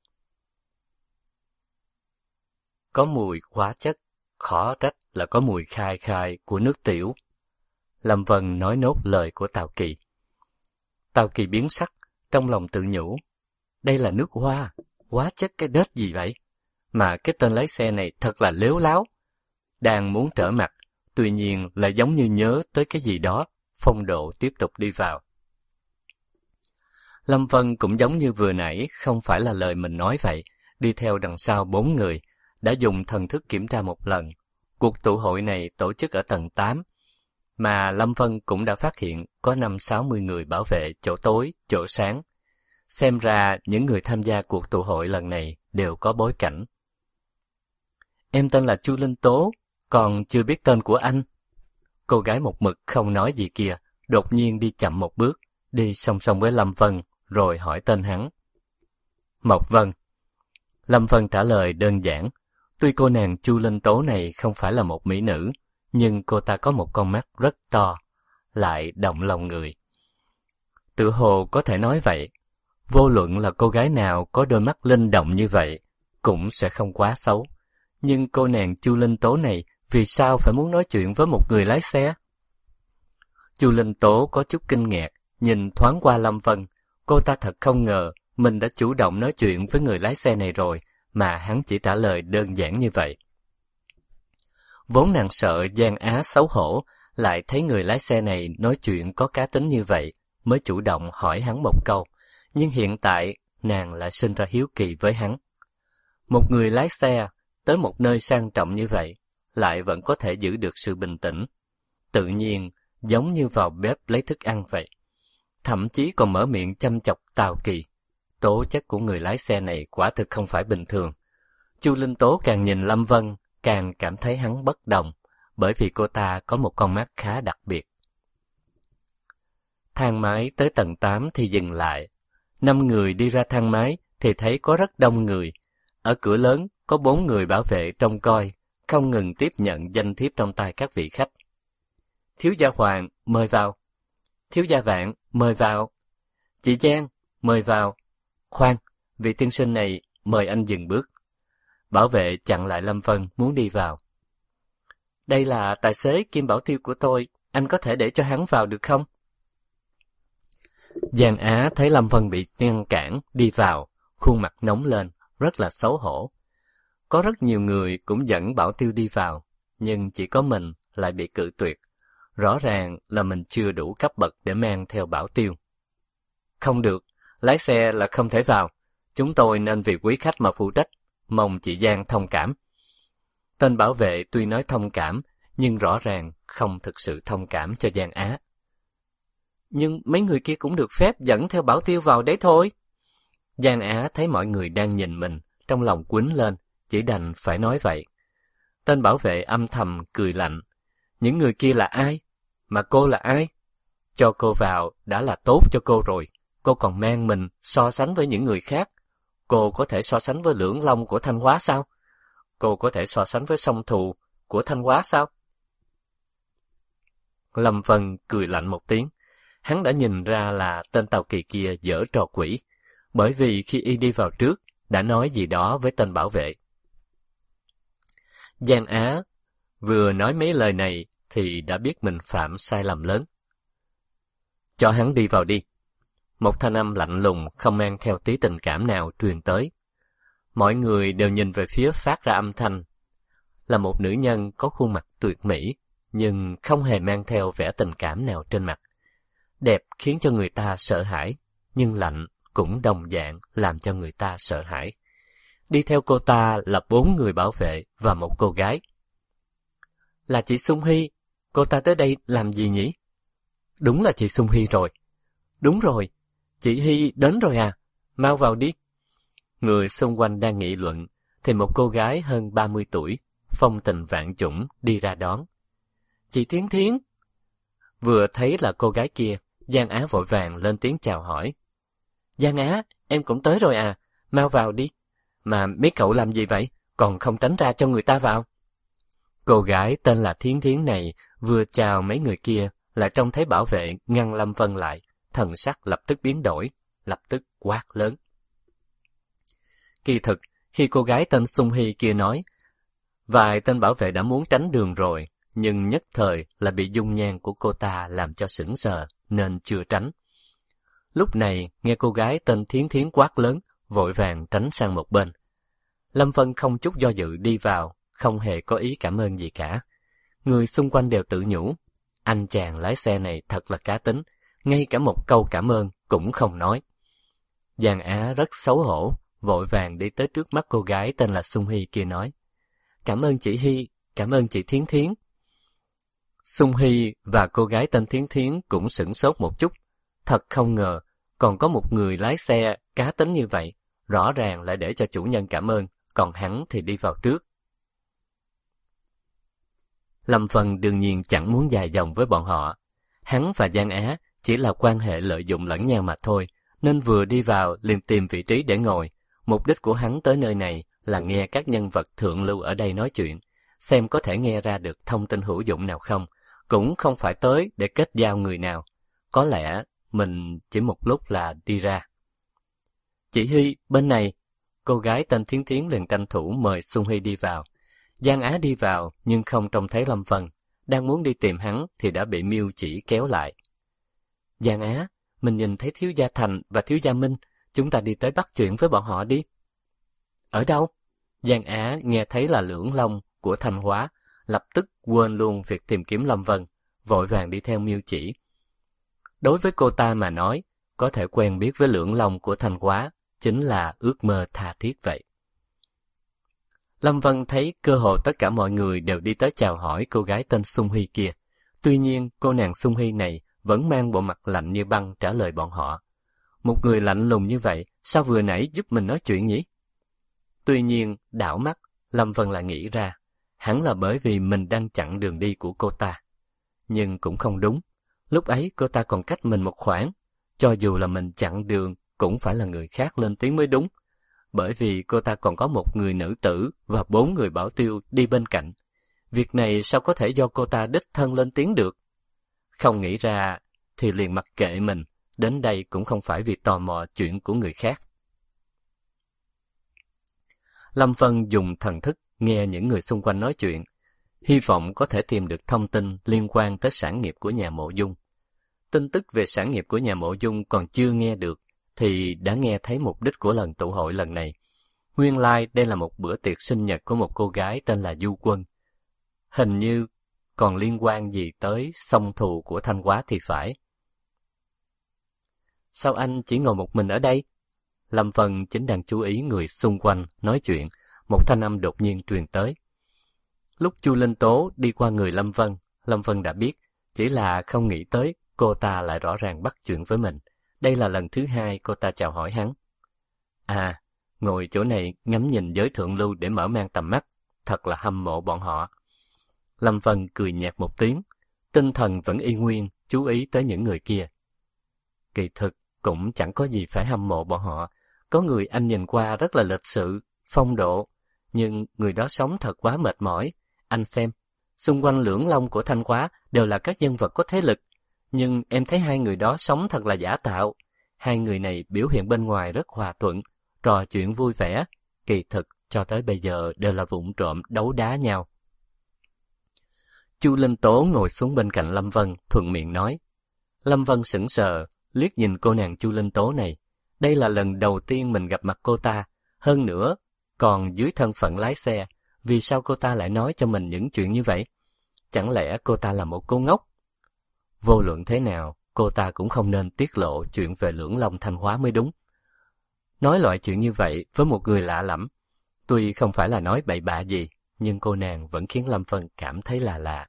Có mùi hóa chất, khó trách là có mùi khai khai của nước tiểu. Lâm Vân nói nốt lời của Tào Kỳ. Tào Kỳ biến sắc, trong lòng tự nhủ. Đây là nước hoa, hóa chất cái đết gì vậy? Mà cái tên lái xe này thật là lếu láo. Đang muốn trở mặt, tuy nhiên lại giống như nhớ tới cái gì đó, phong độ tiếp tục đi vào. Lâm Vân cũng giống như vừa nãy, không phải là lời mình nói vậy, đi theo đằng sau bốn người, đã dùng thần thức kiểm tra một lần. Cuộc tụ hội này tổ chức ở tầng 8, mà Lâm Vân cũng đã phát hiện có 50-60 người bảo vệ chỗ tối, chỗ sáng. Xem ra những người tham gia cuộc tụ hội lần này đều có bối cảnh. Em tên là Chu Linh Tố, còn chưa biết tên của anh. Cô gái một mực không nói gì kia, đột nhiên đi chậm một bước, đi song song với Lâm Vân, rồi hỏi tên hắn. Mộc Vân. Lâm Vân trả lời đơn giản. Tuy cô nàng Chu Linh Tố này không phải là một mỹ nữ, nhưng cô ta có một con mắt rất to, lại động lòng người. Tự hồ có thể nói vậy, vô luận là cô gái nào có đôi mắt linh động như vậy, cũng sẽ không quá xấu. Nhưng cô nàng Chu Linh Tố này vì sao phải muốn nói chuyện với một người lái xe? Chu Linh Tố có chút kinh ngạc, nhìn thoáng qua Lâm Vân. Cô ta thật không ngờ mình đã chủ động nói chuyện với người lái xe này rồi, mà hắn chỉ trả lời đơn giản như vậy. Vốn nàng sợ Giang Á xấu hổ, lại thấy người lái xe này nói chuyện có cá tính như vậy, mới chủ động hỏi hắn một câu. Nhưng hiện tại, nàng lại sinh ra hiếu kỳ với hắn. Một người lái xe, tới một nơi sang trọng như vậy, lại vẫn có thể giữ được sự bình tĩnh. Tự nhiên, giống như vào bếp lấy thức ăn vậy. Thậm chí còn mở miệng chăm chọc Tào Kỳ. Tố chất của người lái xe này quả thực không phải bình thường. Chu Linh Tố càng nhìn Lâm Vân, càng cảm thấy hắn bất đồng, bởi vì cô ta có một con mắt khá đặc biệt. Thang máy tới tầng 8 thì dừng lại. 5 người đi ra thang máy thì thấy có rất đông người. Ở cửa lớn có 4 người bảo vệ trông coi, không ngừng tiếp nhận danh thiếp trong tay các vị khách. Thiếu gia Hoàng, mời vào. Thiếu gia Vạn, mời vào. Chị Giang, mời vào. Khoan, vị tiên sinh này, mời anh dừng bước. Bảo vệ chặn lại Lâm Vân muốn đi vào. Đây là tài xế kiêm bảo tiêu của tôi, anh có thể để cho hắn vào được không? Giang Á thấy Lâm Vân bị ngăn cản, đi vào, khuôn mặt nóng lên, rất là xấu hổ. Có rất nhiều người cũng dẫn bảo tiêu đi vào, nhưng chỉ có mình lại bị cự tuyệt. Rõ ràng là mình chưa đủ cấp bậc để mang theo bảo tiêu. Không được, lái xe là không thể vào. Chúng tôi nên vì quý khách mà phụ trách, mong chị Giang thông cảm. Tên bảo vệ tuy nói thông cảm, nhưng rõ ràng không thực sự thông cảm cho Giang Á. Nhưng mấy người kia cũng được phép dẫn theo bảo tiêu vào đấy thôi. Giang Á thấy mọi người đang nhìn mình, trong lòng quýnh lên, chỉ đành phải nói vậy. Tên bảo vệ âm thầm cười lạnh. Những người kia là ai? Mà cô là ai? Cho cô vào đã là tốt cho cô rồi. Cô còn mang mình so sánh với những người khác. Cô có thể so sánh với Lưỡng Long của Thanh Hóa sao? Cô có thể so sánh với song thù của Thanh Hóa sao? Lâm Vân cười lạnh một tiếng. Hắn đã nhìn ra là tên Tào Kỳ kia giở trò quỷ, bởi vì khi y đi vào trước, đã nói gì đó với tên bảo vệ. Giang Á vừa nói mấy lời này thì đã biết mình phạm sai lầm lớn. Cho hắn đi vào đi. Một thanh âm lạnh lùng không mang theo tí tình cảm nào truyền tới. Mọi người đều nhìn về phía phát ra âm thanh. Là một nữ nhân có khuôn mặt tuyệt mỹ, nhưng không hề mang theo vẻ tình cảm nào trên mặt. Đẹp khiến cho người ta sợ hãi, nhưng lạnh cũng đồng dạng làm cho người ta sợ hãi. Đi theo cô ta là 4 người bảo vệ và một cô gái. Là chị Xuân Hy, cô ta tới đây làm gì nhỉ? Đúng là chị Xuân Hy rồi. Đúng rồi, chị Hy đến rồi à, mau vào đi. Người xung quanh đang nghị luận, thì một cô gái hơn 30 tuổi, phong tình vạn chủng đi ra đón. Chị Thiến Thiến. Vừa thấy là cô gái kia, Giang Á vội vàng lên tiếng chào hỏi. Giang Á, em cũng tới rồi à, mau vào đi. Mà mấy cậu làm gì vậy, còn không tránh ra cho người ta vào? Cô gái tên là Thiến Thiến này vừa chào mấy người kia, lại trông thấy bảo vệ ngăn Lâm Vân lại, thần sắc lập tức biến đổi, lập tức quát lớn. Kỳ thực, khi cô gái tên Xuân Hy kia nói, vài tên bảo vệ đã muốn tránh đường rồi, nhưng nhất thời là bị dung nhan của cô ta làm cho sững sờ, nên chưa tránh. Lúc này, nghe cô gái tên Thiến Thiến quát lớn, vội vàng tránh sang một bên. Lâm Vân không chút do dự đi vào, không hề có ý cảm ơn gì cả. Người xung quanh đều tự nhủ, anh chàng lái xe này thật là cá tính, ngay cả một câu cảm ơn cũng không nói. Giang Á rất xấu hổ, vội vàng đi tới trước mắt cô gái tên là Xuân Hy kia nói, cảm ơn chị Hy, cảm ơn chị Thiến Thiến. Xuân Hy và cô gái tên Thiến Thiến cũng sửng sốt một chút, thật không ngờ còn có một người lái xe cá tính như vậy, rõ ràng lại để cho chủ nhân cảm ơn, còn hắn thì đi vào trước. Lâm Vân đương nhiên chẳng muốn dài dòng với bọn họ. Hắn và Giang Á chỉ là quan hệ lợi dụng lẫn nhau mà thôi, nên vừa đi vào liền tìm vị trí để ngồi. Mục đích của hắn tới nơi này là nghe các nhân vật thượng lưu ở đây nói chuyện, xem có thể nghe ra được thông tin hữu dụng nào không, cũng không phải tới để kết giao người nào. Có lẽ mình chỉ một lúc là đi ra. Chị Hy, bên này. Cô gái tên Thiến Thiến liền tranh thủ mời Xuân Hy đi vào. Giang Á đi vào nhưng không trông thấy Lâm Vân, đang muốn đi tìm hắn thì đã bị Miêu Chỉ kéo lại. Giang Á, mình nhìn thấy thiếu gia Thành và thiếu gia Minh, chúng ta đi tới bắt chuyện với bọn họ đi. Ở đâu? Giang Á nghe thấy là Lưỡng Long của Thanh Hóa, lập tức quên luôn việc tìm kiếm Lâm Vân, vội vàng đi theo Miêu Chỉ. Đối với cô ta mà nói, có thể quen biết với Lưỡng Long của Thanh Hóa chính là ước mơ tha thiết vậy. Lâm Vân thấy cơ hồ tất cả mọi người đều đi tới chào hỏi cô gái tên Xuân Hy kia. Tuy nhiên, cô nàng Xuân Hy này vẫn mang bộ mặt lạnh như băng trả lời bọn họ. Một người lạnh lùng như vậy, sao vừa nãy giúp mình nói chuyện nhỉ? Tuy nhiên, đảo mắt, Lâm Vân lại nghĩ ra, hẳn là bởi vì mình đang chặn đường đi của cô ta. Nhưng cũng không đúng, lúc ấy cô ta còn cách mình một khoảng. Cho dù là mình chặn đường, cũng phải là người khác lên tiếng mới đúng. Bởi vì cô ta còn có một người nữ tử và 4 người bảo tiêu đi bên cạnh. Việc này sao có thể do cô ta đích thân lên tiếng được? Không nghĩ ra thì liền mặc kệ mình, đến đây cũng không phải vì tò mò chuyện của người khác. Lâm Vân dùng thần thức nghe những người xung quanh nói chuyện, hy vọng có thể tìm được thông tin liên quan tới sản nghiệp của nhà Mộ Dung. Tin tức về sản nghiệp của nhà Mộ Dung còn chưa nghe được, thì đã nghe thấy mục đích của lần tụ hội lần này. Nguyên lai đây là một bữa tiệc sinh nhật của một cô gái tên là Du Quân. Hình như còn liên quan gì tới song thù của Thanh Hóa thì phải. Sao anh chỉ ngồi một mình ở đây? Lâm Vân chính đang chú ý người xung quanh nói chuyện, một thanh âm đột nhiên truyền tới. Lúc Chu Linh Tố đi qua người Lâm Vân đã biết, chỉ là không nghĩ tới cô ta lại rõ ràng bắt chuyện với mình. Đây là lần thứ 2 cô ta chào hỏi hắn. À, ngồi chỗ này ngắm nhìn giới thượng lưu để mở mang tầm mắt, thật là hâm mộ bọn họ. Lâm Vân cười nhạt một tiếng, tinh thần vẫn y nguyên, chú ý tới những người kia. Kỳ thực, cũng chẳng có gì phải hâm mộ bọn họ. Có người anh nhìn qua rất là lịch sự, phong độ, nhưng người đó sống thật quá mệt mỏi. Anh xem, xung quanh Lưỡng Long của Thanh Hóa đều là các nhân vật có thế lực, nhưng em thấy hai người đó sống thật là giả tạo. Hai người này biểu hiện bên ngoài rất hòa thuận, trò chuyện vui vẻ, kỳ thực cho tới bây giờ đều là vụng trộm đấu đá nhau. Chu Linh Tố ngồi xuống bên cạnh Lâm Vân, thuận miệng nói. Lâm Vân sững sờ, liếc nhìn cô nàng Chu Linh Tố này. Đây là lần đầu tiên mình gặp mặt cô ta, hơn nữa, còn dưới thân phận lái xe. Vì sao cô ta lại nói cho mình những chuyện như vậy? Chẳng lẽ cô ta là một cô ngốc? Vô luận thế nào, cô ta cũng không nên tiết lộ chuyện về Lưỡng Long Thanh Hóa mới đúng. Nói loại chuyện như vậy với một người lạ lẫm, tuy không phải là nói bậy bạ gì, nhưng cô nàng vẫn khiến Lâm Vân cảm thấy là lạ.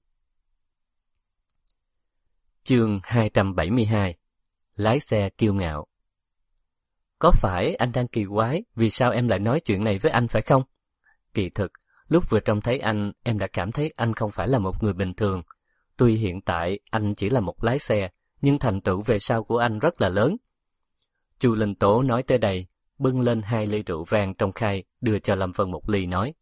Chương 272. Lái xe kiêu ngạo. Có phải anh đang kỳ quái vì sao em lại nói chuyện này với anh phải không? Kỳ thực, lúc vừa trông thấy anh, em đã cảm thấy anh không phải là một người bình thường. Tuy hiện tại anh chỉ là một lái xe, nhưng thành tựu về sau của anh rất là lớn. Chu Linh Tố nói tới đây, bưng lên 2 ly rượu vang trong khay, đưa cho Lâm Vân một ly nói.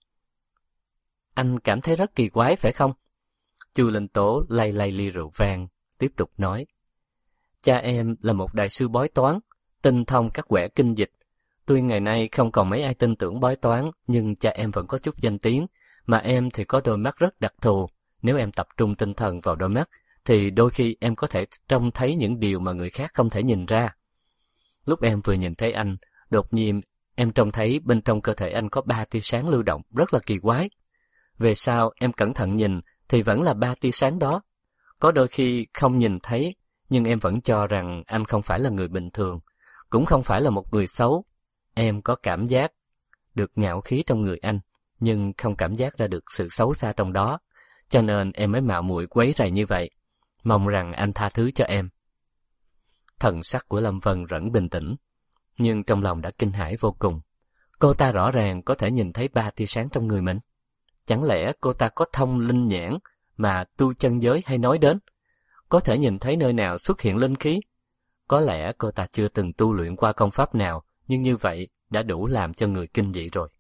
Anh cảm thấy rất kỳ quái phải không? Chu Linh Tố lay lay ly rượu vang, tiếp tục nói. Cha em là một đại sư bói toán, tinh thông các quẻ kinh dịch. Tuy ngày nay không còn mấy ai tin tưởng bói toán, nhưng cha em vẫn có chút danh tiếng, mà em thì có đôi mắt rất đặc thù. Nếu em tập trung tinh thần vào đôi mắt, thì đôi khi em có thể trông thấy những điều mà người khác không thể nhìn ra. Lúc em vừa nhìn thấy anh, đột nhiên em trông thấy bên trong cơ thể anh có 3 tia sáng lưu động, rất là kỳ quái. Về sau em cẩn thận nhìn thì vẫn là 3 tia sáng đó. Có đôi khi không nhìn thấy, nhưng em vẫn cho rằng anh không phải là người bình thường, cũng không phải là một người xấu. Em có cảm giác được ngạo khí trong người anh, nhưng không cảm giác ra được sự xấu xa trong đó, cho nên em mới mạo muội quấy rầy như vậy. Mong rằng anh tha thứ cho em. Thần sắc của Lâm Vân vẫn bình tĩnh, nhưng trong lòng đã kinh hãi vô cùng. Cô ta rõ ràng có thể nhìn thấy 3 tia sáng trong người mình. Chẳng lẽ cô ta có thông linh nhãn mà tu chân giới hay nói đến? Có thể nhìn thấy nơi nào xuất hiện linh khí? Có lẽ cô ta chưa từng tu luyện qua công pháp nào, nhưng như vậy đã đủ làm cho người kinh dị rồi.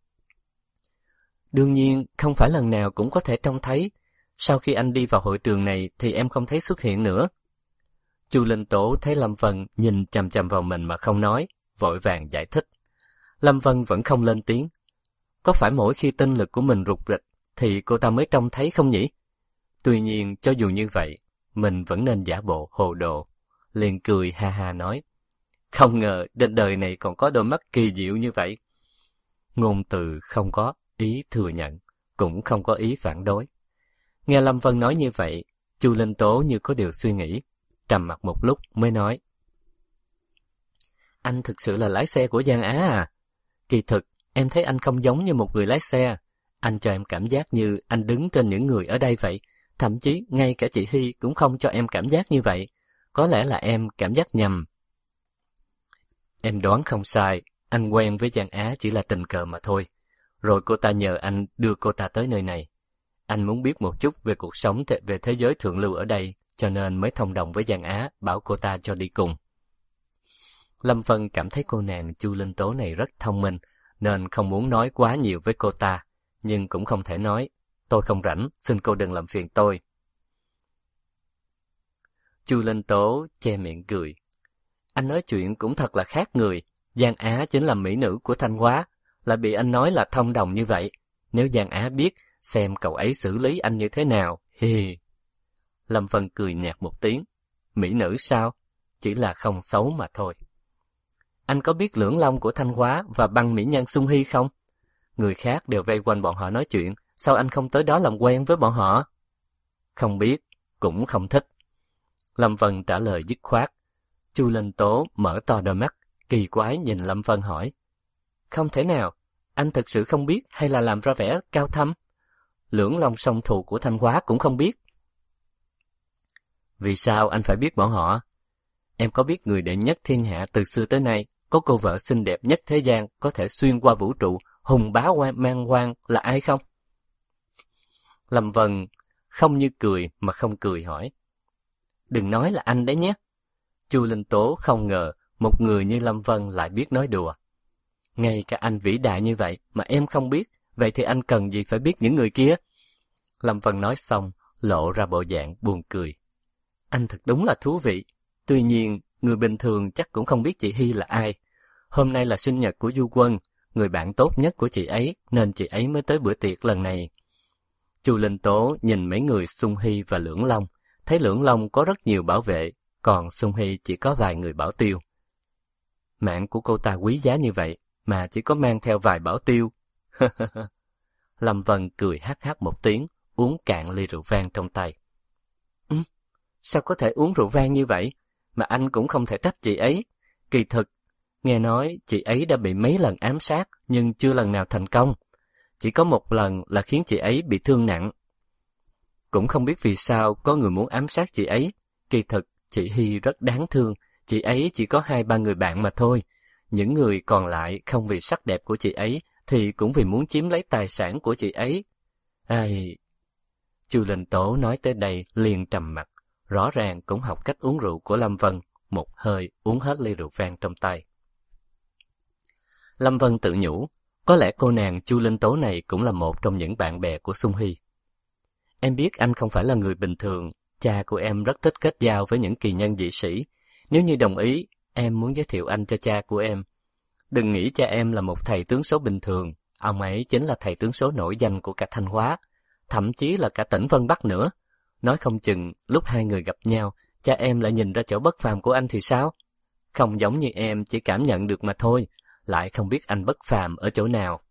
Đương nhiên, không phải lần nào cũng có thể trông thấy. Sau khi anh đi vào hội trường này thì em không thấy xuất hiện nữa. Chu Linh Tố thấy Lâm Vân nhìn chằm chằm vào mình mà không nói, vội vàng giải thích. Lâm Vân vẫn không lên tiếng. Có phải mỗi khi tinh lực của mình rục rịch thì cô ta mới trông thấy không nhỉ? Tuy nhiên, cho dù như vậy, mình vẫn nên giả bộ hồ đồ. Liền cười ha ha nói. Không ngờ trên đời này còn có đôi mắt kỳ diệu như vậy. Ngôn từ không có ý thừa nhận, cũng không có ý phản đối. Nghe Lâm Vân nói như vậy, Chu Linh Tố như có điều suy nghĩ, trầm mặc một lúc mới nói. Anh thực sự là lái xe của Giang Á à? Kỳ thực, em thấy anh không giống như một người lái xe. Anh cho em cảm giác như anh đứng trên những người ở đây vậy. Thậm chí ngay cả chị Hy cũng không cho em cảm giác như vậy. Có lẽ là em cảm giác nhầm. Em đoán không sai, anh quen với Giang Á chỉ là tình cờ mà thôi. Rồi cô ta nhờ anh đưa cô ta tới nơi này. Anh muốn biết một chút về cuộc sống về thế giới thượng lưu ở đây, cho nên mới thông đồng với Giang Á, bảo cô ta cho đi cùng. Lâm Vân cảm thấy cô nàng Chu Linh Tố này rất thông minh, nên không muốn nói quá nhiều với cô ta, nhưng cũng không thể nói, tôi không rảnh, xin cô đừng làm phiền tôi. Chu Linh Tố che miệng cười. Anh nói chuyện cũng thật là khác người, Giang Á chính là mỹ nữ của Thanh Hóa, lại bị anh nói là thông đồng như vậy. Nếu Giang Á biết, xem cậu ấy xử lý anh như thế nào, hi hi. Lâm Vân cười nhạt một tiếng. Mỹ nữ sao? Chỉ là không xấu mà thôi. Anh có biết Lưỡng Long của Thanh Hóa và băng mỹ nhân Xuân Hy không? Người khác đều vây quanh bọn họ nói chuyện, sao anh không tới đó làm quen với bọn họ? Không biết, cũng không thích. Lâm Vân trả lời dứt khoát. Chu Linh Tố mở to đôi mắt, kỳ quái nhìn Lâm Vân hỏi. Không thể nào, anh thực sự không biết hay là làm ra vẻ cao thâm? Lưỡng Long song thù của Thanh Hóa cũng không biết. Vì sao anh phải biết bọn họ? Em có biết người đệ nhất thiên hạ từ xưa tới nay, có cô vợ xinh đẹp nhất thế gian có thể xuyên qua vũ trụ, hùng bá mang hoang là ai không? Lâm Vân không như cười mà không cười hỏi. Đừng nói là anh đấy nhé. Chu Linh Tố không ngờ một người như Lâm Vân lại biết nói đùa. Ngay cả anh vĩ đại như vậy mà em không biết, vậy thì anh cần gì phải biết những người kia? Lâm Vân nói xong, lộ ra bộ dạng buồn cười. Anh thật đúng là thú vị. Tuy nhiên, người bình thường chắc cũng không biết chị Hy là ai. Hôm nay là sinh nhật của Du Quân, người bạn tốt nhất của chị ấy, nên chị ấy mới tới bữa tiệc lần này. Chu Linh Tố nhìn mấy người Sung Hy và Lưỡng Long, thấy Lưỡng Long có rất nhiều bảo vệ, còn Sung Hy chỉ có vài người bảo tiêu. Mạng của cô ta quý giá như vậy, mà chỉ có mang theo vài bảo tiêu. Lâm Vân cười hắc hắc một tiếng, uống cạn ly rượu vang trong tay. Sao có thể uống rượu vang như vậy? Mà anh cũng không thể trách chị ấy. Kỳ thực, nghe nói chị ấy đã bị mấy lần ám sát, nhưng chưa lần nào thành công. Chỉ có một lần là khiến chị ấy bị thương nặng. Cũng không biết vì sao có người muốn ám sát chị ấy. Kỳ thực, chị Hy rất đáng thương. Chị ấy chỉ có 2-3 người bạn mà thôi. Những người còn lại không vì sắc đẹp của chị ấy, thì cũng vì muốn chiếm lấy tài sản của chị ấy. Ai... Chu Linh Tố nói tới đây liền trầm mặt, rõ ràng cũng học cách uống rượu của Lâm Vân, một hơi uống hết ly rượu vang trong tay. Lâm Vân tự nhủ, có lẽ cô nàng Chu Linh Tố này cũng là một trong những bạn bè của Sung Hy. Em biết anh không phải là người bình thường, cha của em rất thích kết giao với những kỳ nhân dị sĩ. Nếu như đồng ý, em muốn giới thiệu anh cho cha của em. Đừng nghĩ cha em là một thầy tướng số bình thường, ông ấy chính là thầy tướng số nổi danh của cả Thanh Hóa, thậm chí là cả tỉnh Vân Bắc nữa. Nói không chừng, lúc hai người gặp nhau, cha em lại nhìn ra chỗ bất phàm của anh thì sao? Không giống như em chỉ cảm nhận được mà thôi, lại không biết anh bất phàm ở chỗ nào.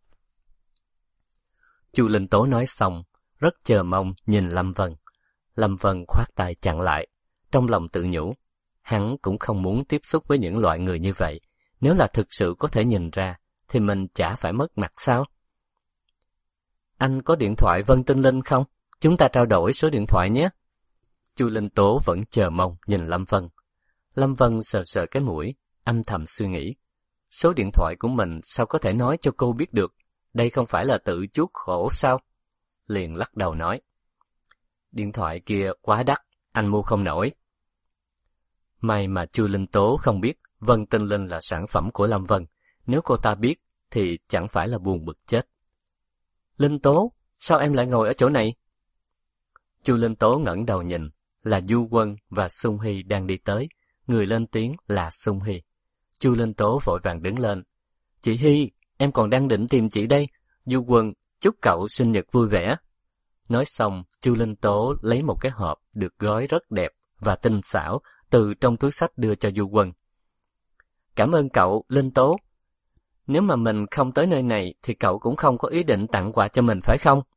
Chu Linh Tố nói xong, rất chờ mong nhìn Lâm Vân. Lâm Vân khoát tay chặn lại, trong lòng tự nhủ, hắn cũng không muốn tiếp xúc với những loại người như vậy. Nếu là thực sự có thể nhìn ra, thì mình chả phải mất mặt sao? Anh có điện thoại Vân Tinh Linh không? Chúng ta trao đổi số điện thoại nhé. Chu Linh Tố vẫn chờ mong nhìn Lâm Vân. Lâm Vân sờ sờ cái mũi, âm thầm suy nghĩ. Số điện thoại của mình sao có thể nói cho cô biết được? Đây không phải là tự chuốc khổ sao? Liền lắc đầu nói. Điện thoại kia quá đắt, anh mua không nổi. May mà Chu Linh Tố không biết Vân Tinh Linh là sản phẩm của Lâm Vân. Nếu cô ta biết thì chẳng phải là buồn bực chết. Linh Tố, sao em lại ngồi ở chỗ này? Chu Linh Tố ngẩng đầu nhìn, là Du Quân và Sung Hy đang đi tới. Người lên tiếng là Sung Hy. Chu Linh Tố vội vàng đứng lên. Chị Hy, em còn đang định tìm chị đây. Du Quân, chúc cậu sinh nhật vui vẻ. Nói xong, Chu Linh Tố lấy một cái hộp được gói rất đẹp và tinh xảo từ trong túi xách đưa cho Du Quân. Cảm ơn cậu, Linh Tố. Nếu mà mình không tới nơi này thì cậu cũng không có ý định tặng quà cho mình phải không?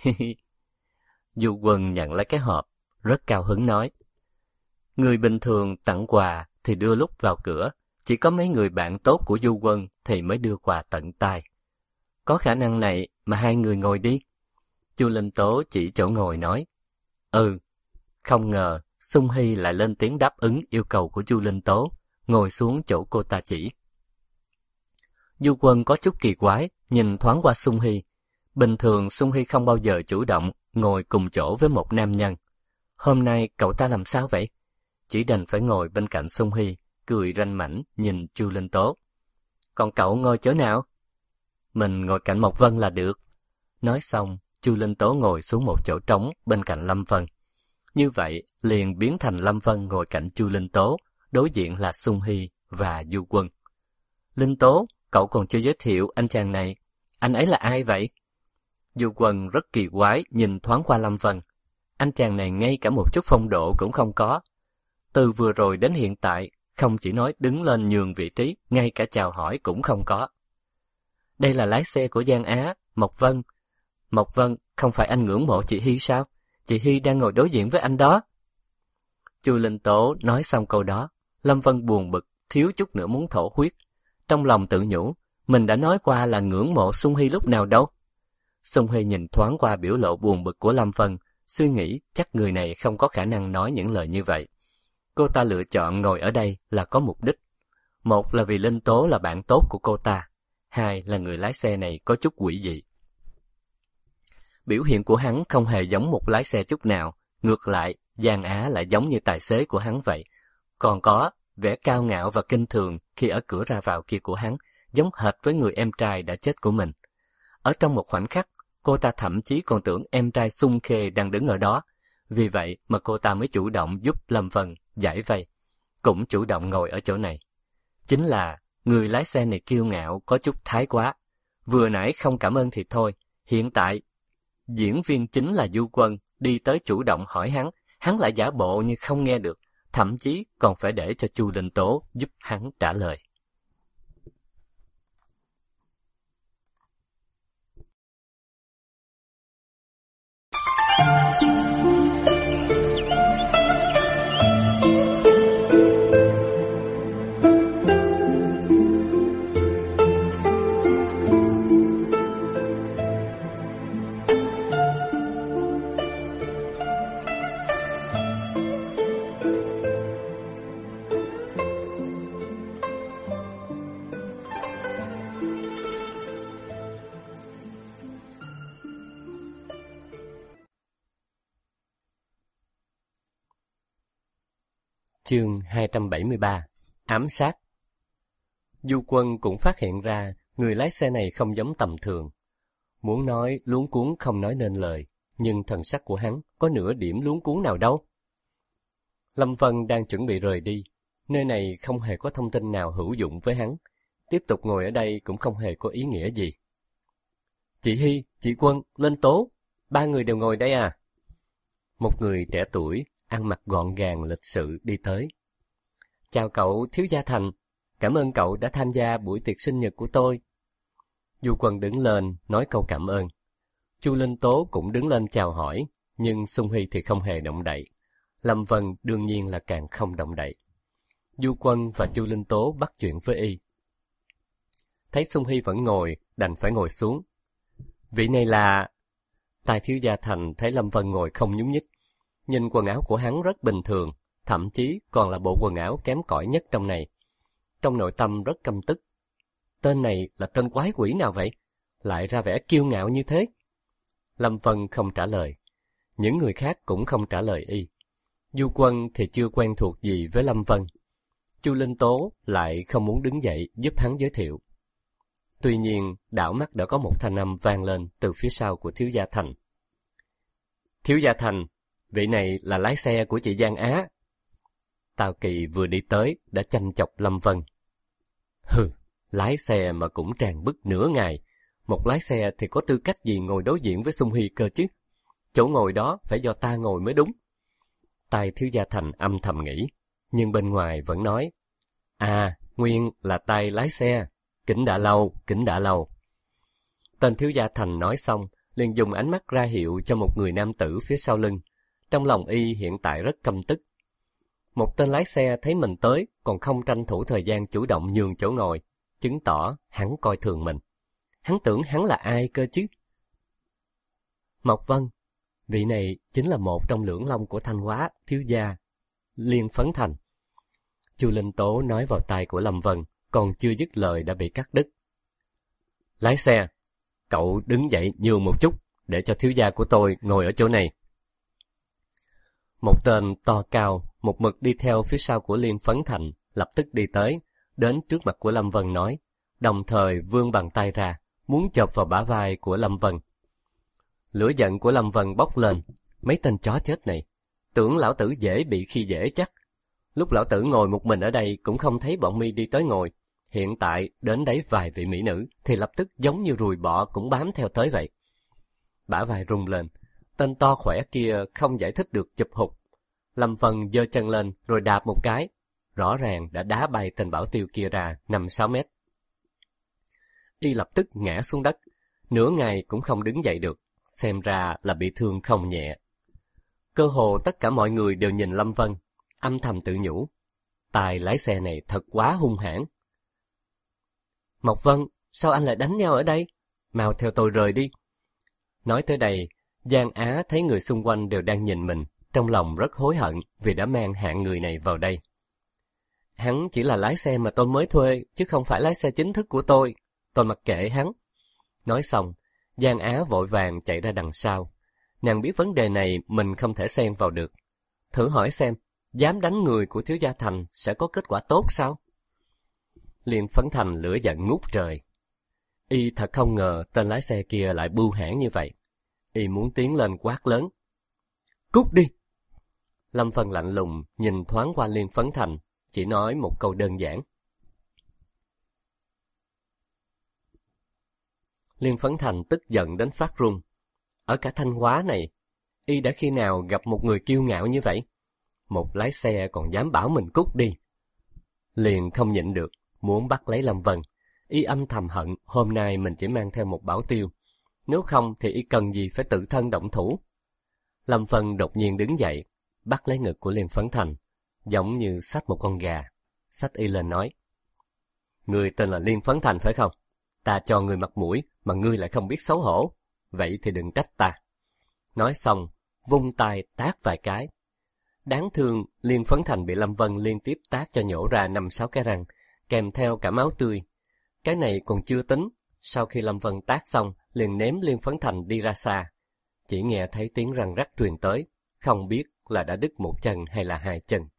Du Quân nhận lấy cái hộp, rất cao hứng nói. Người bình thường tặng quà thì đưa lúc vào cửa, chỉ có mấy người bạn tốt của Du Quân thì mới đưa quà tận tay. Có khả năng này mà hai người ngồi đi. Chu Linh Tố chỉ chỗ ngồi nói. Không ngờ Sung Hy lại lên tiếng đáp ứng yêu cầu của Chu Linh Tố, ngồi xuống chỗ cô ta chỉ. Du Quân có chút kỳ quái, nhìn thoáng qua Sung Hy. Bình thường Sung Hy không bao giờ chủ động ngồi cùng chỗ với một nam nhân. Hôm nay cậu ta làm sao vậy? Chỉ đành phải ngồi bên cạnh Sung Hy, cười ranh mãnh nhìn Chu Linh Tố. Còn cậu ngồi chỗ nào? Mình ngồi cạnh Mộc Vân là được. Nói xong, Chu Linh Tố ngồi xuống một chỗ trống bên cạnh Lâm Vân. Như vậy, liền biến thành Lâm Vân ngồi cạnh Chu Linh Tố, đối diện là Sung Hy và Du Quân. Linh Tố, cậu còn chưa giới thiệu anh chàng này. Anh ấy là ai vậy? Du Quân rất kỳ quái nhìn thoáng qua Lâm Vân. Anh chàng này ngay cả một chút phong độ cũng không có. Từ vừa rồi đến hiện tại, không chỉ nói đứng lên nhường vị trí, ngay cả chào hỏi cũng không có. Đây là lái xe của Giang Á, Mộc Vân. Mộc Vân, không phải anh ngưỡng mộ chị Hy sao? Chị Hy đang ngồi đối diện với anh đó. Chu Linh Tố nói xong câu đó, Lâm Vân buồn bực, thiếu chút nữa muốn thổ huyết. Trong lòng tự nhủ, mình đã nói qua là ngưỡng mộ Sung Hy lúc nào đâu. Sung Hy nhìn thoáng qua biểu lộ buồn bực của Lâm Vân, suy nghĩ chắc người này không có khả năng nói những lời như vậy. Cô ta lựa chọn ngồi ở đây là có mục đích. Một là vì Linh Tố là bạn tốt của cô ta. hai là người lái xe này có chút quỷ dị. Biểu hiện của hắn không hề giống một lái xe chút nào, ngược lại, Giang Á lại giống như tài xế của hắn vậy. Còn có vẻ cao ngạo và kinh thường khi ở cửa ra vào kia của hắn, giống hệt với người em trai đã chết của mình. Ở trong một khoảnh khắc, cô ta thậm chí còn tưởng em trai Sung Khê đang đứng ở đó. Vì vậy mà cô ta mới chủ động giúp Lâm Vân giải vây, cũng chủ động ngồi ở chỗ này. Chính là người lái xe này kiêu ngạo có chút thái quá. Vừa nãy không cảm ơn thì thôi, hiện tại diễn viên chính là Du Quân đi tới chủ động hỏi hắn lại giả bộ như không nghe được, thậm chí còn phải để cho Chu Linh Tố giúp hắn trả lời. Chương 273. Ám sát. Du Quân cũng phát hiện ra người lái xe này không giống tầm thường. Muốn nói luống cuống không nói nên lời, nhưng thần sắc của hắn có nửa điểm luống cuống nào đâu. Lâm Vân đang chuẩn bị rời đi, nơi này không hề có thông tin nào hữu dụng với hắn, tiếp tục ngồi ở đây cũng không hề có ý nghĩa gì. Chị Hy, chị Quân, lên Tố, ba người đều ngồi đây à? Một người trẻ tuổi, ăn mặc gọn gàng lịch sự đi tới. Chào cậu Thiếu Gia Thành, cảm ơn cậu đã tham gia buổi tiệc sinh nhật của tôi. Du Quân đứng lên nói câu cảm ơn. Chu Linh Tố cũng đứng lên chào hỏi, nhưng Sung Hy thì không hề động đậy. Lâm Vân đương nhiên là càng không động đậy. Du Quân và Chu Linh Tố bắt chuyện với y. Thấy Sung Hy vẫn ngồi, đành phải ngồi xuống. Vị này là... Tài Thiếu Gia Thành thấy Lâm Vân ngồi không nhúc nhích. Nhìn quần áo của hắn rất bình thường, thậm chí còn là bộ quần áo kém cỏi nhất trong này. Trong nội tâm rất căm tức. Tên này là tên quái quỷ nào vậy? Lại ra vẻ kiêu ngạo như thế. Lâm Vân không trả lời. Những người khác cũng không trả lời y. Du Quân thì chưa quen thuộc gì với Lâm Vân. Chu Linh Tố lại không muốn đứng dậy giúp hắn giới thiệu. Tuy nhiên, đảo mắt đã có một thanh âm vang lên từ phía sau của Thiếu Gia Thành. Thiếu Gia Thành, vị này là lái xe của chị Giang Á. Tào Kỳ vừa đi tới đã chăm chọc Lâm Vân. Hừ, lái xe mà cũng tràn bức nửa ngày. Một lái xe thì có tư cách gì ngồi đối diện với Sung Hy cơ chứ? Chỗ ngồi đó phải do ta ngồi mới đúng. Tài Thiếu Gia Thành âm thầm nghĩ, nhưng bên ngoài vẫn nói. À, nguyên là Tài lái xe. Kính đã lâu, kính đã lâu. Tên Thiếu Gia Thành nói xong, liền dùng ánh mắt ra hiệu cho một người nam tử phía sau lưng. Trong lòng y hiện tại rất căm tức. Một tên lái xe thấy mình tới, còn không tranh thủ thời gian chủ động nhường chỗ ngồi, chứng tỏ hắn coi thường mình. Hắn tưởng hắn là ai cơ chứ? Mộc Vân, vị này chính là một trong lưỡng long của Thanh Hóa, thiếu gia, Liên Phấn Thành. Chu Linh Tố nói vào tai của Lâm Vân, còn chưa dứt lời đã bị cắt đứt. Lái xe, cậu đứng dậy nhường một chút, để cho thiếu gia của tôi ngồi ở chỗ này. Một tên to cao, một mực đi theo phía sau của Liên Phấn Thành, lập tức đi tới, đến trước mặt của Lâm Vân nói, đồng thời vươn bàn tay ra, muốn chộp vào bả vai của Lâm Vân. Lửa giận của Lâm Vân bốc lên, mấy tên chó chết này, tưởng lão tử dễ bị khi dễ chắc. Lúc lão tử ngồi một mình ở đây cũng không thấy bọn mi đi tới ngồi, hiện tại đến đấy vài vị mỹ nữ thì lập tức giống như ruồi bọ cũng bám theo tới vậy. Bả vai rung lên, tên to khỏe kia không giải thích được chụp hụt. Lâm Vân giơ chân lên rồi đạp một cái, rõ ràng đã đá bay tên bảo tiêu kia ra 5-6 mét. Y lập tức ngã xuống đất, nửa ngày cũng không đứng dậy được, xem ra là bị thương không nhẹ. Cơ hồ tất cả mọi người đều nhìn Lâm Vân, âm thầm tự nhủ, tài lái xe này thật quá hung hãn. Mộc Vân, sao anh lại đánh nhau ở đây? Mau theo tôi rời đi. Nói tới đây, Giang Á thấy người xung quanh đều đang nhìn mình, trong lòng rất hối hận vì đã mang hạng người này vào đây. Hắn chỉ là lái xe mà tôi mới thuê, chứ không phải lái xe chính thức của tôi. tôi mặc kệ hắn. Nói xong, Giang Á vội vàng chạy ra đằng sau. Nàng biết vấn đề này mình không thể xen vào được. Thử hỏi xem, dám đánh người của thiếu gia Thành sẽ có kết quả tốt sao? Liên Phấn Thành lửa giận ngút trời. Y thật không ngờ tên lái xe kia lại bưu hãn như vậy. Y muốn tiến lên quát lớn. Cút đi! Lâm Vân lạnh lùng nhìn thoáng qua Liên Phấn Thành, chỉ nói một câu đơn giản. Liên Phấn Thành tức giận đến phát run. Ở cả Thanh Hóa này, Y đã khi nào gặp một người kiêu ngạo như vậy? Một lái xe còn dám bảo mình cút đi. Liền không nhịn được, muốn bắt lấy Lâm Vân. Y âm thầm hận hôm nay mình chỉ mang theo một bảo tiêu. Nếu không thì Y cần gì phải tự thân động thủ. Lâm Vân đột nhiên đứng dậy, bắt lấy ngực của Liên Phấn Thành, giống như xách một con gà. Xách Y lên nói. Ngươi tên là Liên Phấn Thành phải không? Ta cho ngươi mặt mũi mà ngươi lại không biết xấu hổ. Vậy thì đừng trách ta. Nói xong, vung tay tát vài cái. Đáng thương, Liên Phấn Thành bị Lâm Vân liên tiếp tát cho nhổ ra 5-6 cái răng, kèm theo cả máu tươi. Cái này còn chưa tính, sau khi Lâm Vân tát xong, liền ném Liên Phấn Thành đi ra xa. Chỉ nghe thấy tiếng răng rắc truyền tới, không biết là đã đứt một chân hay là hai chân.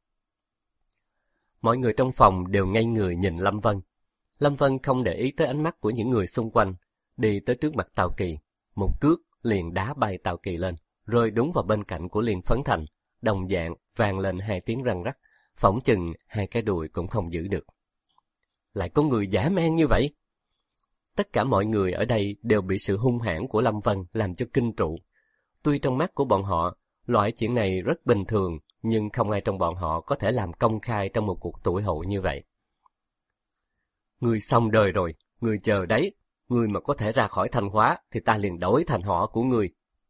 Mọi người trong phòng đều ngây người nhìn Lâm Vân. Lâm Vân không để ý tới ánh mắt của những người xung quanh, đi tới trước mặt Tào Kỳ, một cước liền đá bay Tào Kỳ lên, rơi đúng vào bên cạnh của Liên Phấn Thành, đồng dạng vang lên 2 tiếng răng rắc, phỏng chừng 2 cái đùi cũng không giữ được. Lại có người dã man như vậy? Tất cả mọi người ở đây đều bị sự hung hãn của Lâm Vân làm cho kinh trụ. Tuy trong mắt của bọn họ, loại chuyện này rất bình thường, nhưng không ai trong bọn họ có thể làm công khai trong một cuộc tụi hậu như vậy. Ngươi xong đời rồi, ngươi chờ đấy, ngươi mà có thể ra khỏi Thanh Hóa thì ta liền đổi thành họ của ngươi.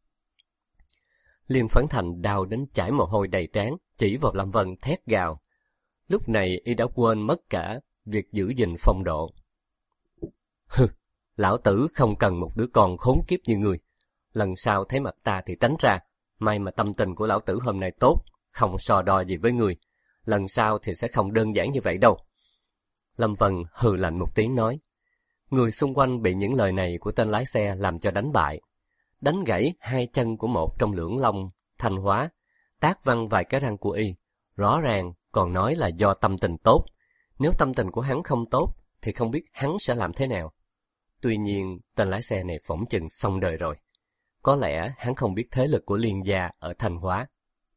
Liên Phấn Thành đau đến chảy mồ hôi đầy trán, chỉ vào Lâm Vân thét gào. Lúc này Y đã quên mất cả việc giữ gìn phong độ. Hừ, lão tử không cần một đứa con khốn kiếp như ngươi. Lần sau thấy mặt ta thì tránh ra, may mà tâm tình của lão tử hôm nay tốt, không so đo gì với ngươi. Lần sau thì sẽ không đơn giản như vậy đâu. Lâm Vân hừ lạnh một tiếng nói. Người xung quanh bị những lời này của tên lái xe làm cho đánh bại. Đánh gãy 2 chân của một trong Lưỡng Long, Thanh Hóa, tát văng vài cái răng của Y. Rõ ràng còn nói là do tâm tình tốt. Nếu tâm tình của hắn không tốt, thì không biết hắn sẽ làm thế nào. Tuy nhiên, tên lái xe này phỏng chừng xong đời rồi. Có lẽ hắn không biết thế lực của Liên gia ở Thanh Hóa.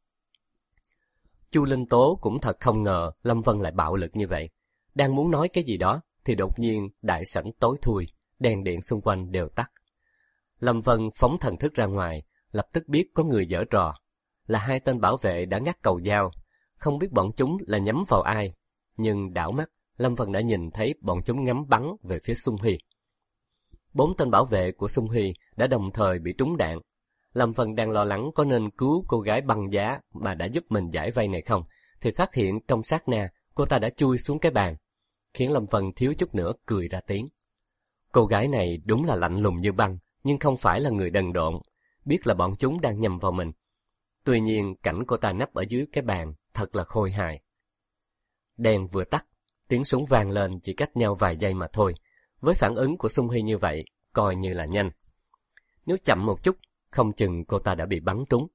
Chu Linh Tố cũng thật không ngờ Lâm Vân lại bạo lực như vậy. Đang muốn nói cái gì đó, thì đột nhiên đại sảnh tối thui, đèn điện xung quanh đều tắt. Lâm Vân phóng thần thức ra ngoài, lập tức biết có người giở trò. Là 2 tên bảo vệ đã ngắt cầu dao, không biết bọn chúng là nhắm vào ai. Nhưng đảo mắt, Lâm Vân đã nhìn thấy bọn chúng ngắm bắn về phía Xung Huy. 4 tên bảo vệ của Xung Huy đã đồng thời bị trúng đạn. Lâm Vân đang lo lắng có nên cứu cô gái băng giá mà đã giúp mình giải vây này không, thì phát hiện trong sát na cô ta đã chui xuống cái bàn, khiến Lâm Vân thiếu chút nữa cười ra tiếng. Cô gái này đúng là lạnh lùng như băng, nhưng không phải là người đần độn, biết là bọn chúng đang nhầm vào mình. Tuy nhiên cảnh cô ta nấp ở dưới cái bàn thật là khôi hài. Đèn vừa tắt, tiếng súng vang lên chỉ cách nhau vài giây mà thôi. Với phản ứng của Xung Huy như vậy, coi như là nhanh. Nếu chậm một chút, không chừng cô ta đã bị bắn trúng.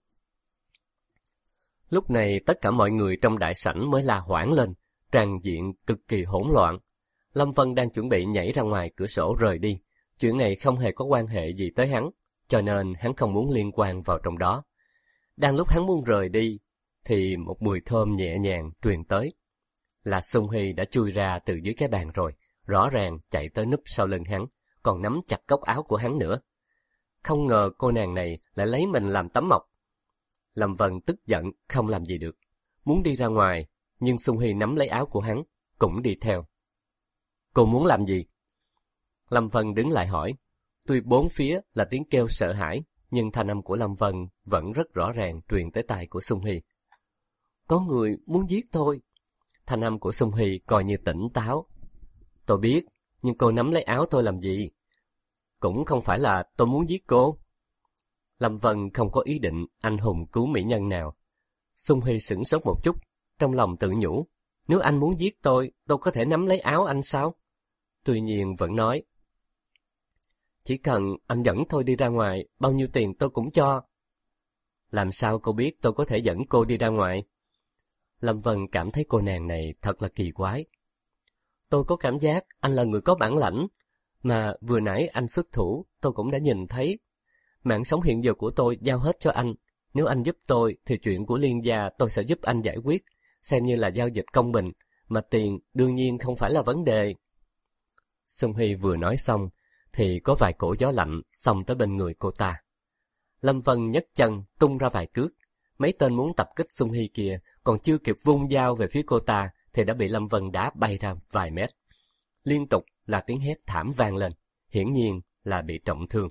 Lúc này tất cả mọi người trong đại sảnh mới la hoảng lên, tràn diện cực kỳ hỗn loạn. Lâm Vân đang chuẩn bị nhảy ra ngoài cửa sổ rời đi. Chuyện này không hề có quan hệ gì tới hắn, cho nên hắn không muốn liên quan vào trong đó. Đang lúc hắn muốn rời đi, thì một mùi thơm nhẹ nhàng truyền tới. Là Xung Huy đã chui ra từ dưới cái bàn rồi, rõ ràng chạy tới núp sau lưng hắn, còn nắm chặt góc áo của hắn nữa. Không ngờ cô nàng này lại lấy mình làm tấm mộc. Lâm Vân tức giận không làm gì được, muốn đi ra ngoài, nhưng Xung Huy nắm lấy áo của hắn, cũng đi theo. Cô muốn làm gì? Lâm Vân đứng lại hỏi. Tuy bốn phía là tiếng kêu sợ hãi, nhưng thanh âm của Lâm Vân vẫn rất rõ ràng truyền tới tai của Xung Huy. Có người muốn giết tôi. Thanh âm của Xung Huy coi như tỉnh táo. Tôi biết, nhưng cô nắm lấy áo tôi làm gì? Cũng không phải là tôi muốn giết cô. Lâm Vân không có ý định anh hùng cứu mỹ nhân nào. Xung Huy sửng sốt một chút, trong lòng tự nhủ. Nếu anh muốn giết tôi có thể nắm lấy áo anh sao? Tuy nhiên vẫn nói, chỉ cần anh dẫn tôi đi ra ngoài, bao nhiêu tiền tôi cũng cho. Làm sao cô biết tôi có thể dẫn cô đi ra ngoài? Lâm Vân cảm thấy cô nàng này thật là kỳ quái. Tôi có cảm giác anh là người có bản lãnh, mà vừa nãy anh xuất thủ tôi cũng đã nhìn thấy. Mạng sống hiện giờ của tôi giao hết cho anh. Nếu anh giúp tôi thì chuyện của Liên gia tôi sẽ giúp anh giải quyết, xem như là giao dịch công bình, mà tiền đương nhiên không phải là vấn đề. Xuân Hy vừa nói xong thì có vài cổ gió lạnh xông tới bên người cô ta. Lâm Vân nhấc chân tung ra vài cước. Mấy tên muốn tập kích Xuân Hy kia còn chưa kịp vung dao về phía cô ta thì đã bị Lâm Vân đá bay ra vài mét. Liên tục là tiếng hét thảm vang lên, hiển nhiên là bị trọng thương.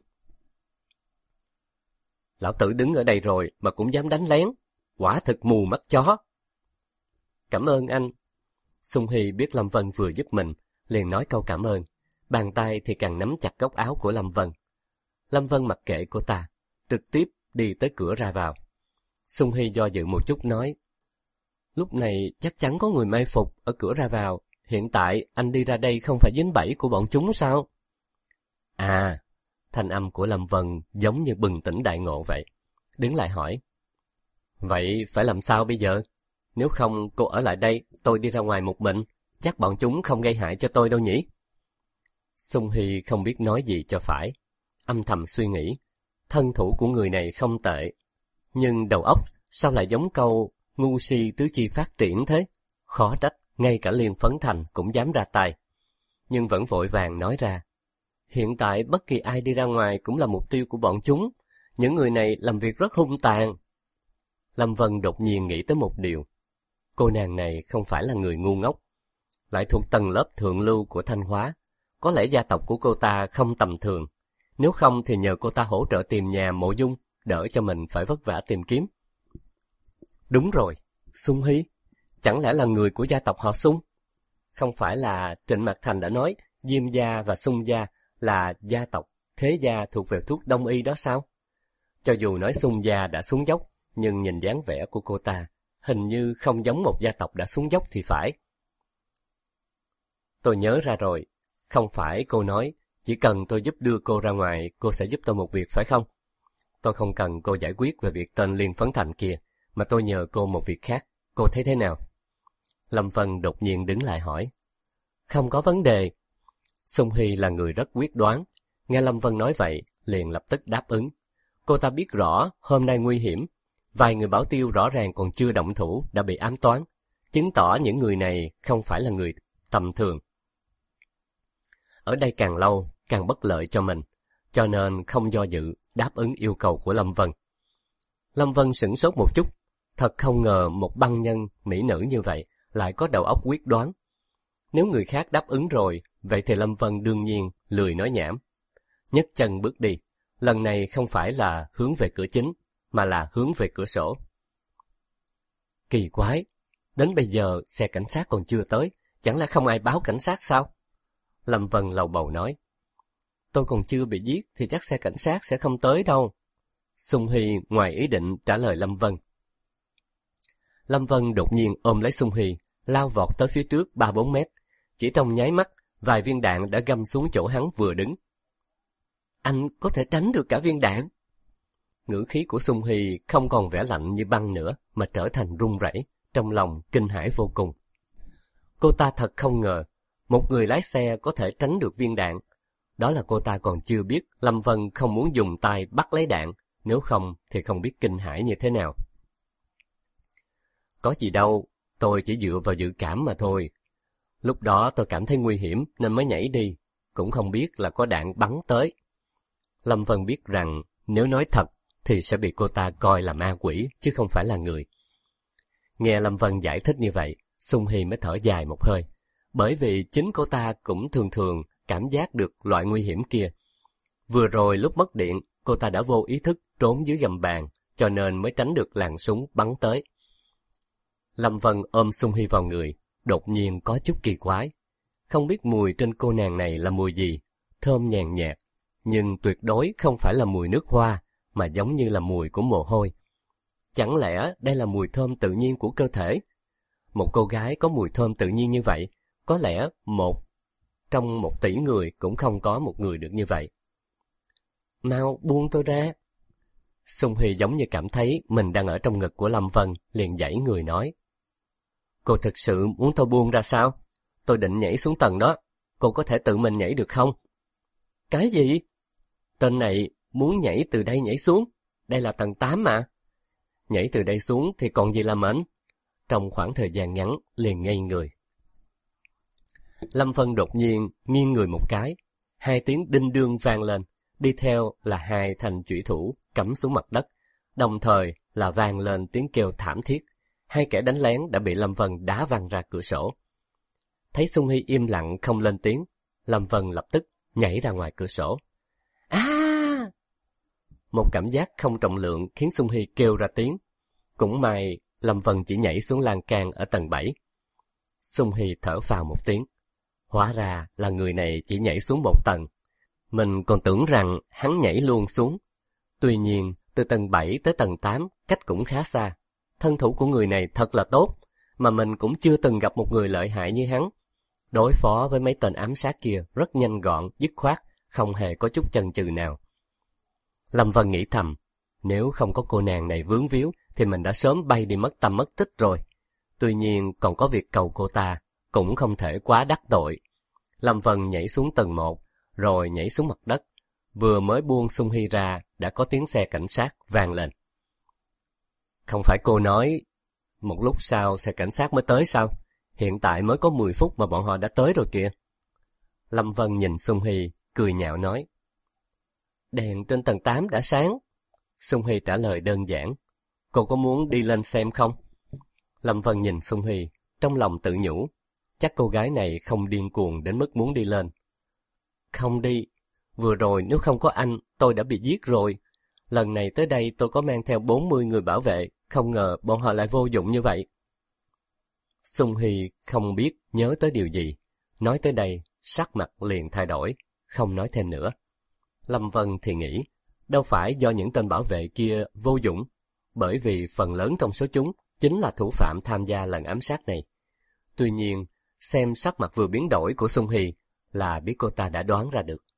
Lão tử đứng ở đây rồi mà cũng dám đánh lén, quả thực mù mắt chó. Cảm ơn anh. Xuân Hy biết Lâm Vân vừa giúp mình, liền nói câu cảm ơn. Bàn tay thì càng nắm chặt góc áo của Lâm Vân. Lâm Vân mặc kệ cô ta, trực tiếp đi tới cửa ra vào. Xuân Hy do dự một chút nói, lúc này chắc chắn có người mai phục ở cửa ra vào. Hiện tại anh đi ra đây không phải dính bẫy của bọn chúng sao? À, thanh âm của Lâm Vân giống như bừng tỉnh đại ngộ vậy. Đứng lại hỏi, vậy phải làm sao bây giờ? Nếu không cô ở lại đây, tôi đi ra ngoài một mình, chắc bọn chúng không gây hại cho tôi đâu nhỉ? Xuân Hy không biết nói gì cho phải, âm thầm suy nghĩ, thân thủ của người này không tệ, nhưng đầu óc sao lại giống câu ngu si tứ chi phát triển thế? Khó trách, ngay cả Liên Phấn Thành cũng dám ra tay. Nhưng vẫn vội vàng nói ra, hiện tại bất kỳ ai đi ra ngoài cũng là mục tiêu của bọn chúng, những người này làm việc rất hung tàn. Lâm Vân đột nhiên nghĩ tới một điều, cô nàng này không phải là người ngu ngốc, lại thuộc tầng lớp thượng lưu của Thanh Hóa, có lẽ gia tộc của cô ta không tầm thường, nếu không thì nhờ cô ta hỗ trợ tìm nhà Mộ Dung, đỡ cho mình phải vất vả tìm kiếm. Đúng rồi, Xuân Hy, chẳng lẽ là người của gia tộc họ Xung? Không phải là Trịnh Mạc Thành đã nói Diêm gia và Xung gia là gia tộc thế gia thuộc về thuốc đông y đó sao? Cho dù nói Xung gia đã xuống dốc, nhưng nhìn dáng vẻ của cô ta, hình như không giống một gia tộc đã xuống dốc thì phải. Tôi nhớ ra rồi, không phải cô nói, chỉ cần tôi giúp đưa cô ra ngoài, cô sẽ giúp tôi một việc phải không? Tôi không cần cô giải quyết về việc tên Liên Phấn Thành kia, mà tôi nhờ cô một việc khác, cô thấy thế nào? Lâm Vân đột nhiên đứng lại hỏi. Không có vấn đề. Xuân Hy là người rất quyết đoán, nghe Lâm Vân nói vậy, liền lập tức đáp ứng. Cô ta biết rõ hôm nay nguy hiểm, vài người bảo tiêu rõ ràng còn chưa động thủ đã bị ám toán, chứng tỏ những người này không phải là người tầm thường. Ở đây càng lâu, càng bất lợi cho mình, cho nên không do dự, đáp ứng yêu cầu của Lâm Vân. Lâm Vân sửng sốt một chút, thật không ngờ một băng nhân, mỹ nữ như vậy, lại có đầu óc quyết đoán. Nếu người khác đáp ứng rồi, vậy thì Lâm Vân đương nhiên lười nói nhảm. Nhấc chân bước đi, lần này không phải là hướng về cửa chính, mà là hướng về cửa sổ. Kỳ quái, đến bây giờ xe cảnh sát còn chưa tới, chẳng lẽ không ai báo cảnh sát sao? Lâm Vân lầu bầu nói. Tôi còn chưa bị giết thì chắc xe cảnh sát sẽ không tới đâu. Xuân Hy ngoài ý định trả lời Lâm Vân. Lâm Vân đột nhiên ôm lấy Xuân Hy, lao vọt tới phía trước 3-4 mét. Chỉ trong nháy mắt, vài viên đạn đã găm xuống chỗ hắn vừa đứng. Anh có thể tránh được cả viên đạn. Ngữ khí của Xuân Hy không còn vẻ lạnh như băng nữa, mà trở thành run rẩy, trong lòng kinh hãi vô cùng. Cô ta thật không ngờ, một người lái xe có thể tránh được viên đạn. Đó là cô ta còn chưa biết Lâm Vân không muốn dùng tay bắt lấy đạn, nếu không thì không biết kinh hãi như thế nào. Có gì đâu, tôi chỉ dựa vào dự cảm mà thôi. Lúc đó tôi cảm thấy nguy hiểm nên mới nhảy đi, cũng không biết là có đạn bắn tới. Lâm Vân biết rằng nếu nói thật thì sẽ bị cô ta coi là ma quỷ chứ không phải là người. Nghe Lâm Vân giải thích như vậy, Xuân Hy mới thở dài một hơi, bởi vì chính cô ta cũng thường thường cảm giác được loại nguy hiểm kia. Vừa rồi lúc mất điện, cô ta đã vô ý thức trốn dưới gầm bàn, cho nên mới tránh được làn súng bắn tới. Lâm Vân ôm Xuân Hy vào người, đột nhiên có chút kỳ quái. Không biết mùi trên cô nàng này là mùi gì, thơm nhàn nhạt, nhưng tuyệt đối không phải là mùi nước hoa, mà giống như là mùi của mồ hôi. Chẳng lẽ đây là mùi thơm tự nhiên của cơ thể? Một cô gái có mùi thơm tự nhiên như vậy, có lẽ một trong 1 tỷ người cũng không có một người được như vậy. Mau buông tôi ra. Xung Huy giống như cảm thấy mình đang ở trong ngực của Lâm Vân, liền giãy người nói. Cô thực sự muốn tôi buông ra sao? Tôi định nhảy xuống tầng đó, cô có thể tự mình nhảy được không? Cái gì? Tên này muốn nhảy từ đây nhảy xuống, đây là tầng 8 mà. Nhảy từ đây xuống thì còn gì làm ảnh? Trong khoảng thời gian ngắn liền ngây người. Lâm Vân đột nhiên nghiêng người một cái, 2 tiếng đinh đương vang lên, đi theo là 2 thanh chủy thủ cắm xuống mặt đất, đồng thời là vang lên tiếng kêu thảm thiết. 2 kẻ đánh lén đã bị Lâm Vân đá văng ra cửa sổ. Thấy Xung Huy im lặng không lên tiếng, Lâm Vân lập tức nhảy ra ngoài cửa sổ. Một cảm giác không trọng lượng khiến Xung Huy kêu ra tiếng. Cũng may Lâm Vân chỉ nhảy xuống lan can ở tầng 7. Xung Huy thở phào một tiếng. Hóa ra là người này chỉ nhảy xuống 1 tầng. Mình còn tưởng rằng hắn nhảy luôn xuống. Tuy nhiên, từ tầng 7 tới tầng 8 cách cũng khá xa. Thân thủ của người này thật là tốt, mà mình cũng chưa từng gặp một người lợi hại như hắn. Đối phó với mấy tên ám sát kia rất nhanh gọn, dứt khoát, không hề có chút chần chừ nào. Lâm Vân nghĩ thầm, nếu không có cô nàng này vướng víu thì mình đã sớm bay đi mất tâm mất tích rồi. Tuy nhiên còn có việc cầu cô ta, cũng không thể quá đắc tội. Lâm Vân nhảy xuống tầng 1, rồi nhảy xuống mặt đất. Vừa mới buông Xung Huy ra, đã có tiếng xe cảnh sát vang lên. Không phải cô nói một lúc sau xe cảnh sát mới tới sao? Hiện tại mới có 10 phút mà bọn họ đã tới rồi kìa. Lâm Vân nhìn Xung Huy, cười nhạo nói. Đèn trên tầng 8 đã sáng. Xung Huy trả lời đơn giản. Cô có muốn đi lên xem không? Lâm Vân nhìn Xung Huy, trong lòng tự nhủ. Chắc cô gái này không điên cuồng đến mức muốn đi lên. Không đi. Vừa rồi nếu không có anh, tôi đã bị giết rồi. Lần này tới đây tôi có mang theo 40 người bảo vệ, không ngờ bọn họ lại vô dụng như vậy. Xung Huy không biết nhớ tới điều gì. Nói tới đây, sắc mặt liền thay đổi, không nói thêm nữa. Lâm Vân thì nghĩ, đâu phải do những tên bảo vệ kia vô dụng, bởi vì phần lớn trong số chúng chính là thủ phạm tham gia lần ám sát này. Tuy nhiên, xem sắc mặt vừa biến đổi của Xung Huy là biết cô ta đã đoán ra được.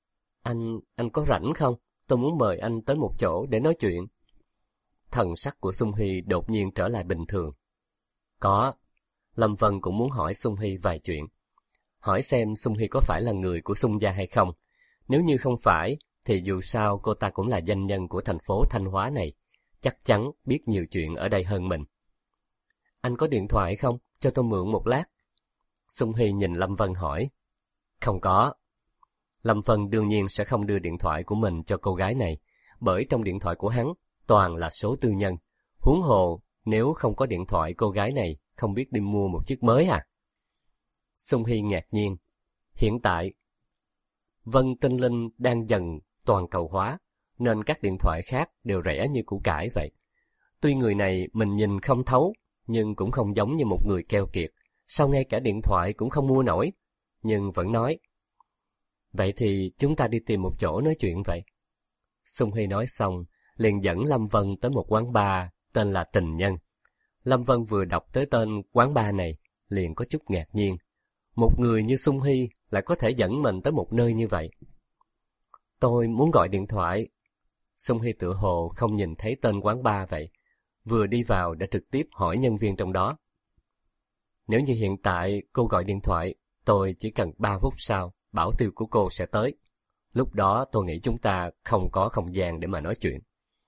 Anh có rảnh không? Tôi muốn mời anh tới một chỗ để nói chuyện. Thần sắc của Xung Huy đột nhiên trở lại bình thường. Có. Lâm Vân cũng muốn hỏi Xung Huy vài chuyện. Hỏi xem Xung Huy có phải là người của Xung gia hay không. Nếu như không phải, thì dù sao cô ta cũng là danh nhân của thành phố Thanh Hóa này. Chắc chắn biết nhiều chuyện ở đây hơn mình. Anh có điện thoại không? Cho tôi mượn một lát. Xung Huy nhìn Lâm Vân hỏi. Không có. Lâm Vân đương nhiên sẽ không đưa điện thoại của mình cho cô gái này, bởi trong điện thoại của hắn toàn là số tư nhân. Huống hồ, nếu không có điện thoại cô gái này không biết đi mua một chiếc mới à? Xung Huy ngạc nhiên. Hiện tại, Vân Tinh Linh đang dần toàn cầu hóa, nên các điện thoại khác đều rẻ như củ cải vậy. Tuy người này mình nhìn không thấu, nhưng cũng không giống như một người keo kiệt. Sao ngay cả điện thoại cũng không mua nổi? Nhưng vẫn nói. Vậy thì chúng ta đi tìm một chỗ nói chuyện vậy. Xung Huy nói xong, liền dẫn Lâm Vân tới một quán bar tên là Tình Nhân. Lâm Vân vừa đọc tới tên quán bar này, liền có chút ngạc nhiên. Một người như Xung Huy lại có thể dẫn mình tới một nơi như vậy. Tôi muốn gọi điện thoại. Xung Huy tựa hồ không nhìn thấy tên quán bar vậy. Vừa đi vào đã trực tiếp hỏi nhân viên trong đó. Nếu như hiện tại cô gọi điện thoại, tôi chỉ cần 3 phút sau, bảo tiêu của cô sẽ tới. Lúc đó tôi nghĩ chúng ta không có không gian để mà nói chuyện.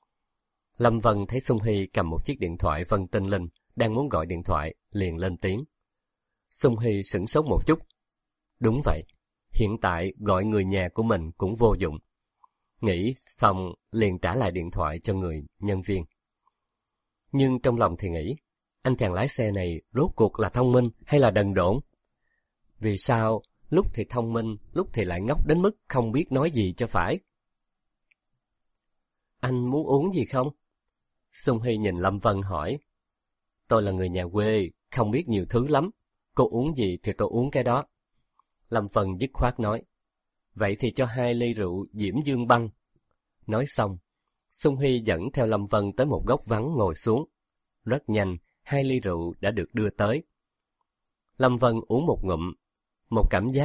Lâm Vân thấy Xung Huy cầm một chiếc điện thoại Vân Tinh Linh, đang muốn gọi điện thoại, liền lên tiếng. Xung Huy sửng sốt một chút. Đúng vậy, hiện tại gọi người nhà của mình cũng vô dụng. Nghĩ xong liền trả lại điện thoại cho người nhân viên. Nhưng trong lòng thì nghĩ, anh chàng lái xe này rốt cuộc là thông minh hay là đần độn? Vì sao lúc thì thông minh, lúc thì lại ngốc đến mức không biết nói gì cho phải? Anh muốn uống gì không? Xung Huy nhìn Lâm Vân hỏi. Tôi là người nhà quê, không biết nhiều thứ lắm. Cô uống gì thì tôi uống cái đó. Lâm Vân dứt khoát nói. Vậy thì cho 2 ly rượu Diễm Dương Băng. Nói xong, Xung Huy dẫn theo Lâm Vân tới một góc vắng ngồi xuống. Rất nhanh, 2 ly rượu đã được đưa tới. Lâm Vân uống một ngụm. Một cảm giác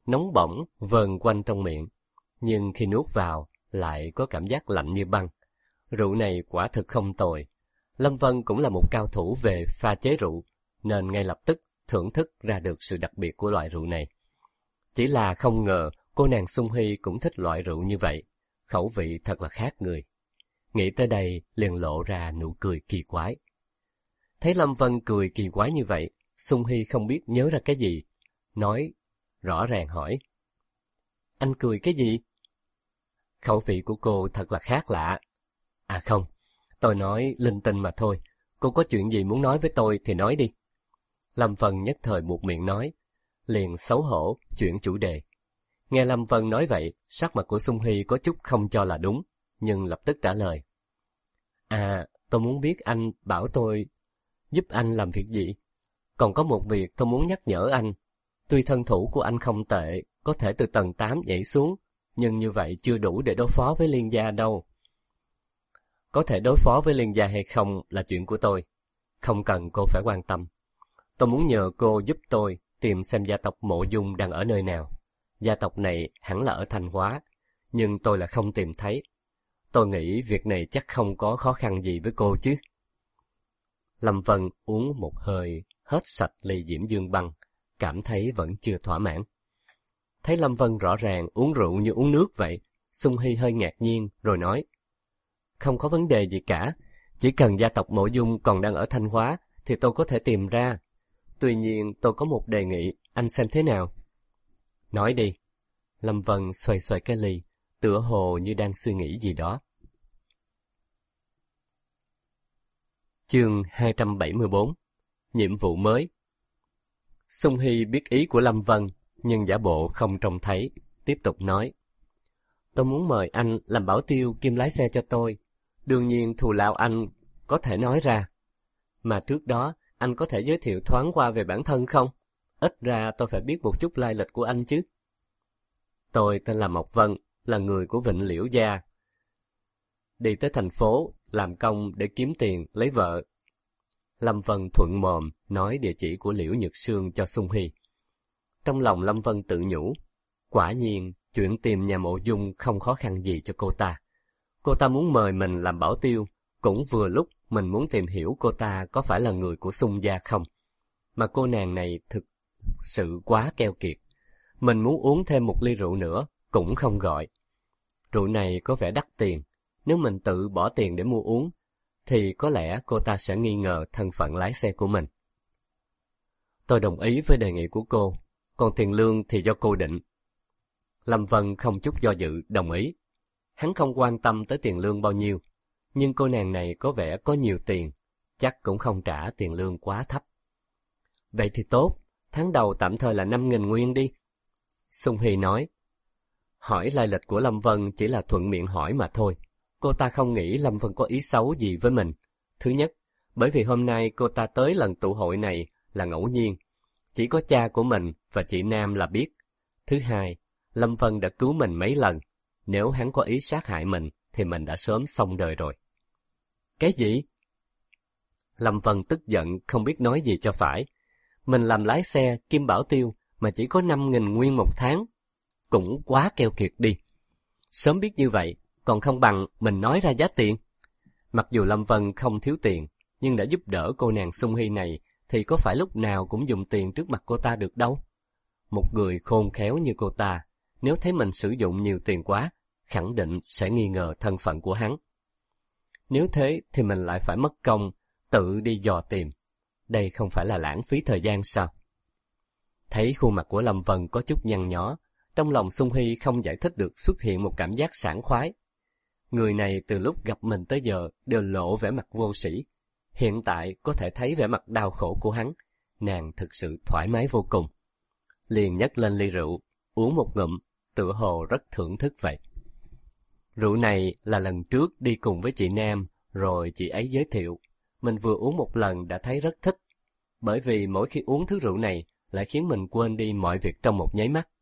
nóng bỏng vờn quanh trong miệng, nhưng khi nuốt vào lại có cảm giác lạnh như băng. Rượu này quả thực không tồi. Lâm Vân cũng là một cao thủ về pha chế rượu, nên ngay lập tức thưởng thức ra được sự đặc biệt của loại rượu này. Chỉ là không ngờ cô nàng Sung Hy cũng thích loại rượu như vậy, khẩu vị thật là khác người. Nghĩ tới đây liền lộ ra nụ cười kỳ quái. Thấy Lâm Vân cười kỳ quái như vậy, Sung Hy không biết nhớ ra cái gì, nói rõ ràng hỏi: Anh cười cái gì? Khẩu vị của cô thật là khác lạ. À không, tôi nói linh tinh mà thôi, cô có chuyện gì muốn nói với tôi thì nói đi. Lâm Vân nhất thời buột miệng nói, liền xấu hổ chuyển chủ đề. Nghe Lâm Vân nói vậy, sắc mặt của Sung Hy có chút không cho là đúng, nhưng lập tức trả lời. À, tôi muốn biết anh bảo tôi giúp anh làm việc gì. Còn có một việc tôi muốn nhắc nhở anh. Tuy thân thủ của anh không tệ, có thể từ tầng 8 nhảy xuống, nhưng như vậy chưa đủ để đối phó với Liên gia đâu. Có thể đối phó với Liên gia hay không là chuyện của tôi. Không cần cô phải quan tâm. Tôi muốn nhờ cô giúp tôi tìm xem gia tộc Mộ Dung đang ở nơi nào. Gia tộc này hẳn là ở Thanh Hóa, nhưng tôi là không tìm thấy. Tôi nghĩ việc này chắc không có khó khăn gì với cô chứ. Lâm Vân uống một hơi, hết sạch ly Diễm Dương băng, cảm thấy vẫn chưa thỏa mãn. Thấy Lâm Vân rõ ràng uống rượu như uống nước vậy, Sung Hy hơi ngạc nhiên rồi nói: Không có vấn đề gì cả, chỉ cần gia tộc Mộ Dung còn đang ở Thanh Hóa thì tôi có thể tìm ra. Tuy nhiên tôi có một đề nghị, anh xem thế nào? Nói đi. Lâm Vân xoay xoay cái ly, tựa hồ như đang suy nghĩ gì đó. Chương 274. Nhiệm vụ mới. Sung Hy biết ý của Lâm Vân, nhưng giả bộ không trông thấy, tiếp tục nói: Tôi muốn mời anh làm bảo tiêu kiêm lái xe cho tôi. Đương nhiên thù lao anh có thể nói ra. Mà trước đó, anh có thể giới thiệu thoáng qua về bản thân không? Ít ra tôi phải biết một chút lai lịch của anh chứ. Tôi tên là Mộc Vân, là người của Vịnh Liễu gia. Đi tới thành phố, làm công để kiếm tiền, lấy vợ. Lâm Vân thuận mồm nói địa chỉ của Liễu Nhược Sương cho Sung Hy. Trong lòng Lâm Vân tự nhủ, quả nhiên chuyện tìm nhà Mộ Dung không khó khăn gì cho cô ta. Cô ta muốn mời mình làm bảo tiêu, cũng vừa lúc mình muốn tìm hiểu cô ta có phải là người của Sung gia không. Mà cô nàng này thực sự quá keo kiệt. Mình muốn uống thêm một ly rượu nữa, cũng không gọi. Rượu này có vẻ đắt tiền, nếu mình tự bỏ tiền để mua uống, thì có lẽ cô ta sẽ nghi ngờ thân phận lái xe của mình. Tôi đồng ý với đề nghị của cô, còn tiền lương thì do cô định. Lâm Vân không chút do dự đồng ý. Hắn không quan tâm tới tiền lương bao nhiêu, nhưng cô nàng này có vẻ có nhiều tiền, chắc cũng không trả tiền lương quá thấp. Vậy thì tốt, tháng đầu tạm thời là 5.000 nguyên đi. Sung Hy nói. Hỏi lai lịch của Lâm Vân chỉ là thuận miệng hỏi mà thôi. Cô ta không nghĩ Lâm Vân có ý xấu gì với mình. Thứ nhất, bởi vì hôm nay cô ta tới lần tụ hội này là ngẫu nhiên. Chỉ có cha của mình và chị Nam là biết. Thứ hai, Lâm Vân đã cứu mình mấy lần. Nếu hắn có ý sát hại mình thì mình đã sớm xong đời rồi. Cái gì? Lâm Vân tức giận không biết nói gì cho phải. Mình làm lái xe kiêm bảo tiêu mà chỉ có 5.000 nguyên một tháng. Cũng quá keo kiệt đi. Sớm biết như vậy, còn không bằng mình nói ra giá tiền. Mặc dù Lâm Vân không thiếu tiền, nhưng đã giúp đỡ cô nàng Sung Hy này thì có phải lúc nào cũng dùng tiền trước mặt cô ta được đâu. Một người khôn khéo như cô ta, nếu thấy mình sử dụng nhiều tiền quá, khẳng định sẽ nghi ngờ thân phận của hắn. Nếu thế thì mình lại phải mất công, tự đi dò tìm. Đây không phải là lãng phí thời gian sao? Thấy khuôn mặt của Lâm Vân có chút nhăn nhó, trong lòng Sung Hy không giải thích được xuất hiện một cảm giác sảng khoái. Người này từ lúc gặp mình tới giờ đều lộ vẻ mặt vô sĩ. Hiện tại có thể thấy vẻ mặt đau khổ của hắn, nàng thực sự thoải mái vô cùng. Liền nhấc lên ly rượu, uống một ngụm, tựa hồ rất thưởng thức vậy. Rượu này là lần trước đi cùng với chị Nam, rồi chị ấy giới thiệu. Mình vừa uống một lần đã thấy rất thích, bởi vì mỗi khi uống thứ rượu này lại khiến mình quên đi mọi việc trong một nháy mắt.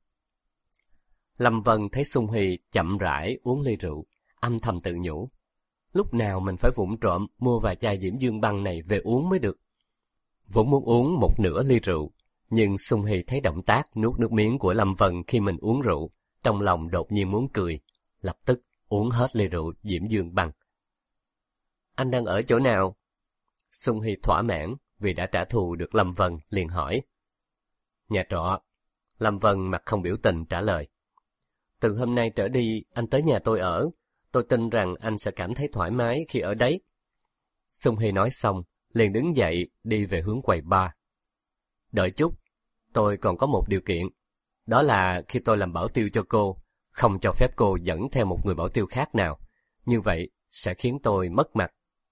Lâm Vân thấy Sung Hy chậm rãi uống ly rượu, âm thầm tự nhủ. Lúc nào mình phải vụng trộm mua vài chai Diễm Dương băng này về uống mới được. Vốn muốn uống một nửa ly rượu, Nhưng Sung Hy thấy động tác nuốt nước miếng của Lâm Vân khi mình uống rượu, trong lòng đột nhiên muốn cười, lập tức uống hết ly rượu Diễm Dương Băng. Anh đang ở chỗ nào? Sung Hy thỏa mãn vì đã trả thù được Lâm Vân, liền hỏi. Nhà trọ. Lâm Vân mặt không biểu tình trả lời. Từ hôm nay trở đi, anh tới nhà tôi ở. Tôi tin rằng anh sẽ cảm thấy thoải mái khi ở đấy. Sung Hy nói xong, liền đứng dậy đi về hướng quầy bar. Đợi chút, tôi còn có một điều kiện. Đó là khi tôi làm bảo tiêu cho cô, không cho phép cô dẫn theo một người bảo tiêu khác nào. Như vậy sẽ khiến tôi mất mặt.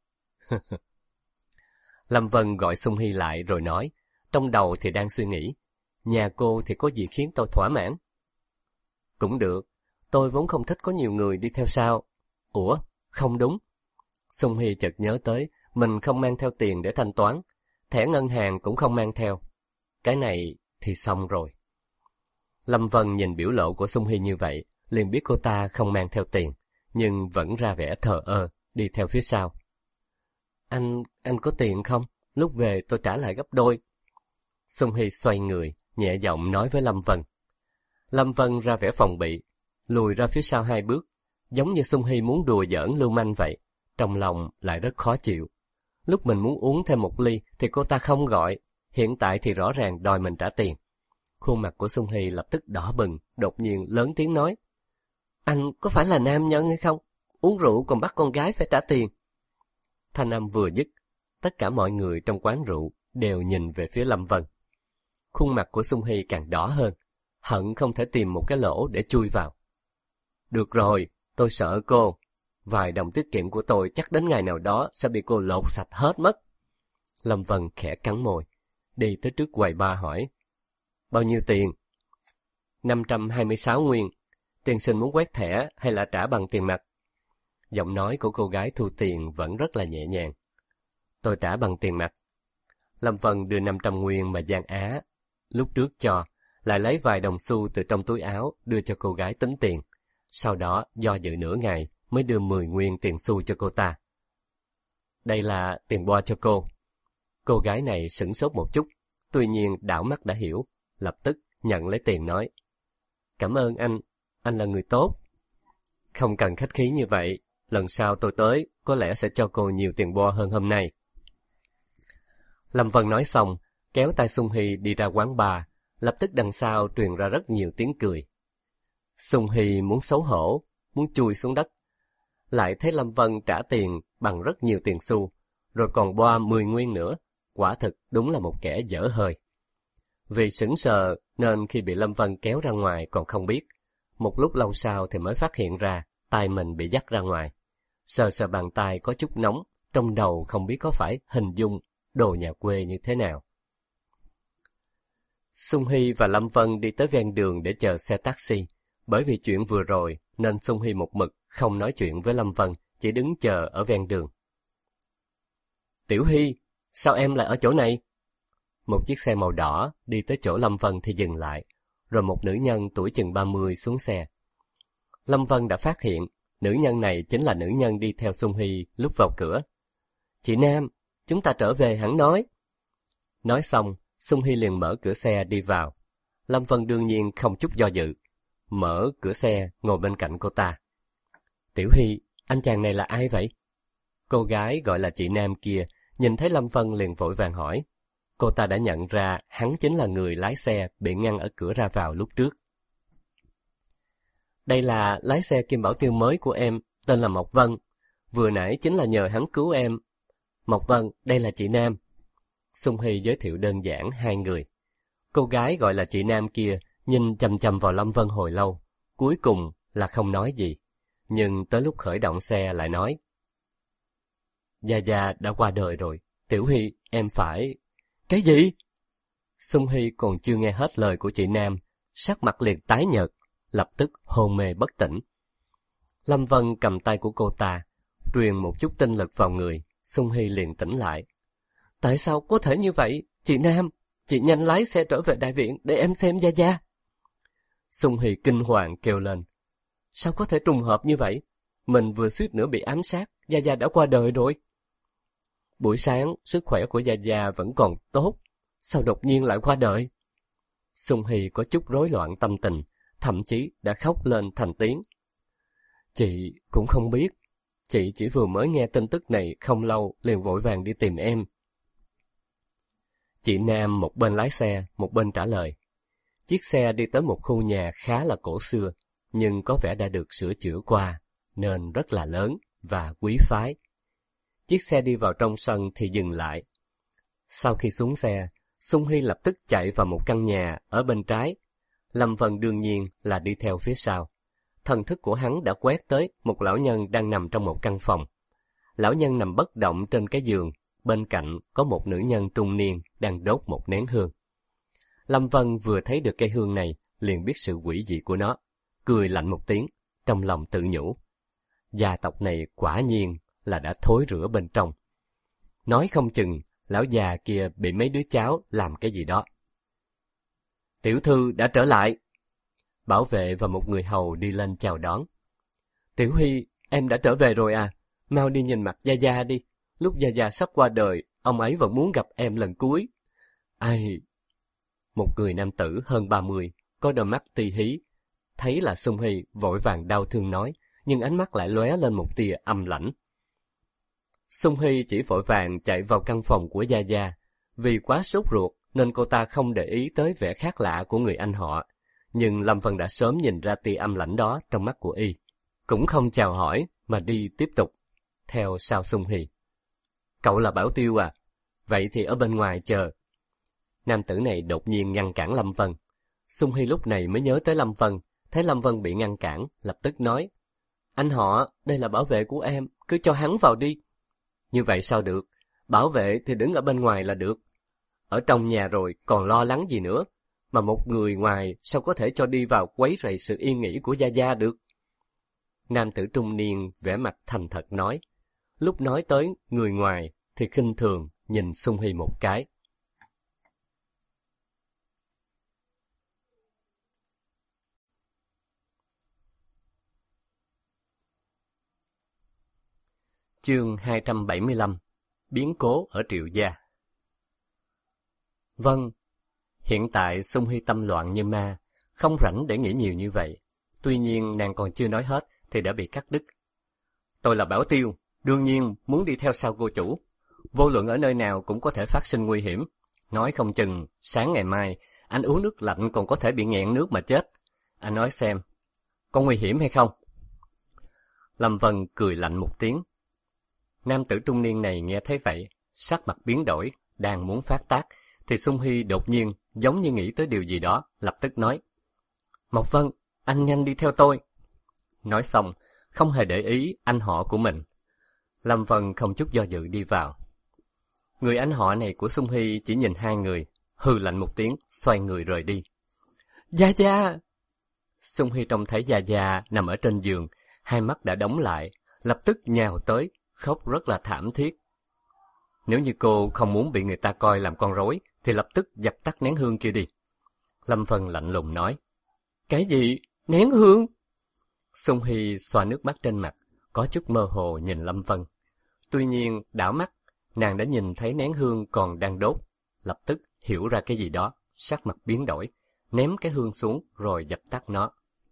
Lâm Vân gọi Sung Hy lại rồi nói, trong đầu thì đang suy nghĩ, nhà cô thì có gì khiến tôi thỏa mãn? Cũng được, tôi vốn không thích có nhiều người đi theo sau. Ủa, không đúng. Sung Hy chợt nhớ tới, mình không mang theo tiền để thanh toán, thẻ ngân hàng cũng không mang theo. Cái này thì xong rồi. Lâm Vân nhìn biểu lộ của Sung Hy như vậy, liền biết cô ta không mang theo tiền, nhưng vẫn ra vẻ thờ ơ, đi theo phía sau. Anh có tiền không? Lúc về tôi trả lại gấp đôi. Sung Hy xoay người, nhẹ giọng nói với Lâm Vân. Lâm Vân ra vẻ phòng bị, lùi ra phía sau 2 bước, giống như Sung Hy muốn đùa giỡn lưu manh vậy, trong lòng lại rất khó chịu. Lúc mình muốn uống thêm một ly thì cô ta không gọi, hiện tại thì rõ ràng đòi mình trả tiền. Khuôn mặt của Sung Hy lập tức đỏ bừng, đột nhiên lớn tiếng nói. Anh có phải là nam nhân hay không? Uống rượu còn bắt con gái phải trả tiền. Thanh âm vừa dứt, tất cả mọi người trong quán rượu đều nhìn về phía Lâm Vân. Khuôn mặt của Sung Hy càng đỏ hơn, hận không thể tìm một cái lỗ để chui vào. Được rồi, tôi sợ cô. Vài đồng tiết kiệm của tôi chắc đến ngày nào đó sẽ bị cô lột sạch hết mất. Lâm Vân khẽ cắn môi, đi tới trước quầy bar hỏi. Bao nhiêu tiền? 526 nguyên. Tiên sinh muốn quét thẻ hay là trả bằng tiền mặt? Giọng nói của cô gái thu tiền vẫn rất là nhẹ nhàng. Tôi trả bằng tiền mặt. Lâm Vân đưa 500 nguyên mà Giang Á lúc trước cho, lại lấy vài đồng xu từ trong túi áo đưa cho cô gái tính tiền. Sau đó do dự nửa ngày mới đưa 10 nguyên tiền xu cho cô ta. Đây là tiền bo cho cô. Cô gái này sửng sốt một chút, tuy nhiên đảo mắt đã hiểu, lập tức nhận lấy tiền nói. Cảm ơn anh là người tốt. Không cần khách khí như vậy, lần sau tôi tới có lẽ sẽ cho cô nhiều tiền bo hơn hôm nay. Lâm Vân nói xong, kéo tay Sung Hy đi ra quán bar, lập tức đằng sau truyền ra rất nhiều tiếng cười. Sung Hy muốn xấu hổ, muốn chui xuống đất, lại thấy Lâm Vân trả tiền bằng rất nhiều tiền xu, rồi còn bo 10 nguyên nữa, quả thực đúng là một kẻ dở hơi. Vì sững sờ nên khi bị Lâm Vân kéo ra ngoài còn không biết, một lúc lâu sau thì mới phát hiện ra tay mình bị dắt ra ngoài. Sờ sờ bàn tay có chút nóng, trong đầu không biết có phải hình dung đồ nhà quê như thế nào. Sung Hy và Lâm Vân đi tới ven đường để chờ xe taxi. Bởi vì chuyện vừa rồi nên Sung Hy một mực không nói chuyện với Lâm Vân, chỉ đứng chờ ở ven đường. Tiểu Hy, sao em lại ở chỗ này? Một chiếc xe màu đỏ đi tới chỗ Lâm Vân thì dừng lại, rồi một nữ nhân tuổi chừng 30 xuống xe. Lâm Vân đã phát hiện nữ nhân này chính là nữ nhân đi theo Sung Hy lúc vào cửa. Chị Nam, chúng ta trở về hẳn nói. Nói xong, Sung Hy liền mở cửa xe đi vào. Lâm Vân đương nhiên không chút do dự, mở cửa xe ngồi bên cạnh cô ta. Tiểu Hy, anh chàng này là ai vậy? Cô gái gọi là chị Nam kia nhìn thấy Lâm Vân liền vội vàng hỏi. Cô ta đã nhận ra hắn chính là người lái xe bị ngăn ở cửa ra vào lúc trước. Đây là lái xe Kim Bảo Tiêu mới của em, tên là Mộc Vân. Vừa nãy chính là nhờ hắn cứu em. Mộc Vân, đây là chị Nam. Sung Hy giới thiệu đơn giản 2 người. Cô gái gọi là chị Nam kia nhìn chằm chằm vào Lâm Vân hồi lâu, cuối cùng là không nói gì. Nhưng tới lúc khởi động xe lại nói. Gia Gia đã qua đời rồi, Tiểu Hy, em phải... Cái gì? Sung Hy còn chưa nghe hết lời của chị Nam, sắc mặt liền tái nhợt, lập tức hôn mê bất tỉnh. Lâm Vân cầm tay của cô ta, truyền một chút tinh lực vào người, Sung Hy liền tỉnh lại. Tại sao có thể như vậy? Chị Nam, chị nhanh lái xe trở về đại viện để em xem Gia Gia. Sung Hy kinh hoàng kêu lên. Sao có thể trùng hợp như vậy? Mình vừa suýt nữa bị ám sát, Gia Gia đã qua đời rồi. Buổi sáng, sức khỏe của Gia Gia vẫn còn tốt, sao đột nhiên lại qua đời? Sung Hy có chút rối loạn tâm tình, thậm chí đã khóc lên thành tiếng. Chị cũng không biết, chị chỉ vừa mới nghe tin tức này không lâu liền vội vàng đi tìm em. Chị Nam một bên lái xe, một bên trả lời. Chiếc xe đi tới một khu nhà khá là cổ xưa, nhưng có vẻ đã được sửa chữa qua, nên rất là lớn và quý phái. Chiếc xe đi vào trong sân thì dừng lại. Sau khi xuống xe, Sung Hy lập tức chạy vào một căn nhà ở bên trái. Lâm Vân đương nhiên là đi theo phía sau. Thần thức của hắn đã quét tới một lão nhân đang nằm trong một căn phòng. Lão nhân nằm bất động trên cái giường, bên cạnh có một nữ nhân trung niên đang đốt một nén hương. Lâm Vân vừa thấy được cây hương này, liền biết sự quỷ dị của nó, cười lạnh một tiếng, trong lòng tự nhủ. Gia tộc này quả nhiên là đã thối rữa bên trong. Nói không chừng, lão già kia bị mấy đứa cháu làm cái gì đó. Tiểu thư đã trở lại. Bảo vệ và một người hầu đi lên chào đón. Tiểu Hy, em đã trở về rồi à? Mau đi nhìn mặt Gia Gia đi. Lúc Gia Gia sắp qua đời, ông ấy vẫn muốn gặp em lần cuối. Ai... Một người nam tử hơn 30, có đôi mắt ti hí. Thấy là Sung Hy vội vàng đau thương nói, nhưng ánh mắt lại lóe lên một tia âm lãnh. Sung Hy chỉ vội vàng chạy vào căn phòng của Gia Gia. Vì quá sốt ruột nên cô ta không để ý tới vẻ khác lạ của người anh họ. Nhưng Lâm Vân đã sớm nhìn ra tia âm lãnh đó trong mắt của y. Cũng không chào hỏi mà đi tiếp tục. Theo sau Sung Hy. Cậu là Bảo Tiêu à? Vậy thì ở bên ngoài chờ. Nam tử này đột nhiên ngăn cản Lâm Vân. Sung Hy lúc này mới nhớ tới Lâm Vân. Thấy Lâm Vân bị ngăn cản, lập tức nói. Anh họ, đây là bảo vệ của em, cứ cho hắn vào đi. Như vậy sao được? Bảo vệ thì đứng ở bên ngoài là được. Ở trong nhà rồi còn lo lắng gì nữa? Mà một người ngoài sao có thể cho đi vào quấy rầy sự yên nghỉ của Gia Gia được? Nam tử trung niên vẻ mặt thành thật nói. Lúc nói tới người ngoài thì khinh thường nhìn Sung Hy một cái. Chương 275. Biến cố ở Triệu Gia. Vâng, hiện tại Sung Hy tâm loạn như ma, không rảnh để nghĩ nhiều như vậy. Tuy nhiên nàng còn chưa nói hết thì đã bị cắt đứt. Tôi là Bảo Tiêu, đương nhiên muốn đi theo sau cô chủ. Vô luận ở nơi nào cũng có thể phát sinh nguy hiểm. Nói không chừng, sáng ngày mai, anh uống nước lạnh còn có thể bị nghẹn nước mà chết. Anh nói xem, có nguy hiểm hay không? Lâm Vân cười lạnh một tiếng. Nam tử trung niên này nghe thấy vậy, sắc mặt biến đổi, đang muốn phát tác, thì Sung Hy đột nhiên, giống như nghĩ tới điều gì đó, lập tức nói. Mộc Vân, anh nhanh đi theo tôi. Nói xong, không hề để ý anh họ của mình. Lâm Vân không chút do dự đi vào. Người anh họ này của Sung Hy chỉ nhìn hai người, hừ lạnh một tiếng, xoay người rời đi. Gia Gia! Sung Hy trông thấy Gia Gia nằm ở trên giường, hai mắt đã đóng lại, lập tức nhào tới, khóc rất là thảm thiết. Nếu như cô không muốn bị người ta coi làm con rối, thì lập tức dập tắt nén hương kia đi. Lâm Vân lạnh lùng nói. Cái gì? Nén hương? Sung Hy xoa nước mắt trên mặt, có chút mơ hồ nhìn Lâm Vân. Tuy nhiên, đảo mắt, nàng đã nhìn thấy nén hương còn đang đốt, lập tức hiểu ra cái gì đó, sắc mặt biến đổi, ném cái hương xuống rồi dập tắt nó.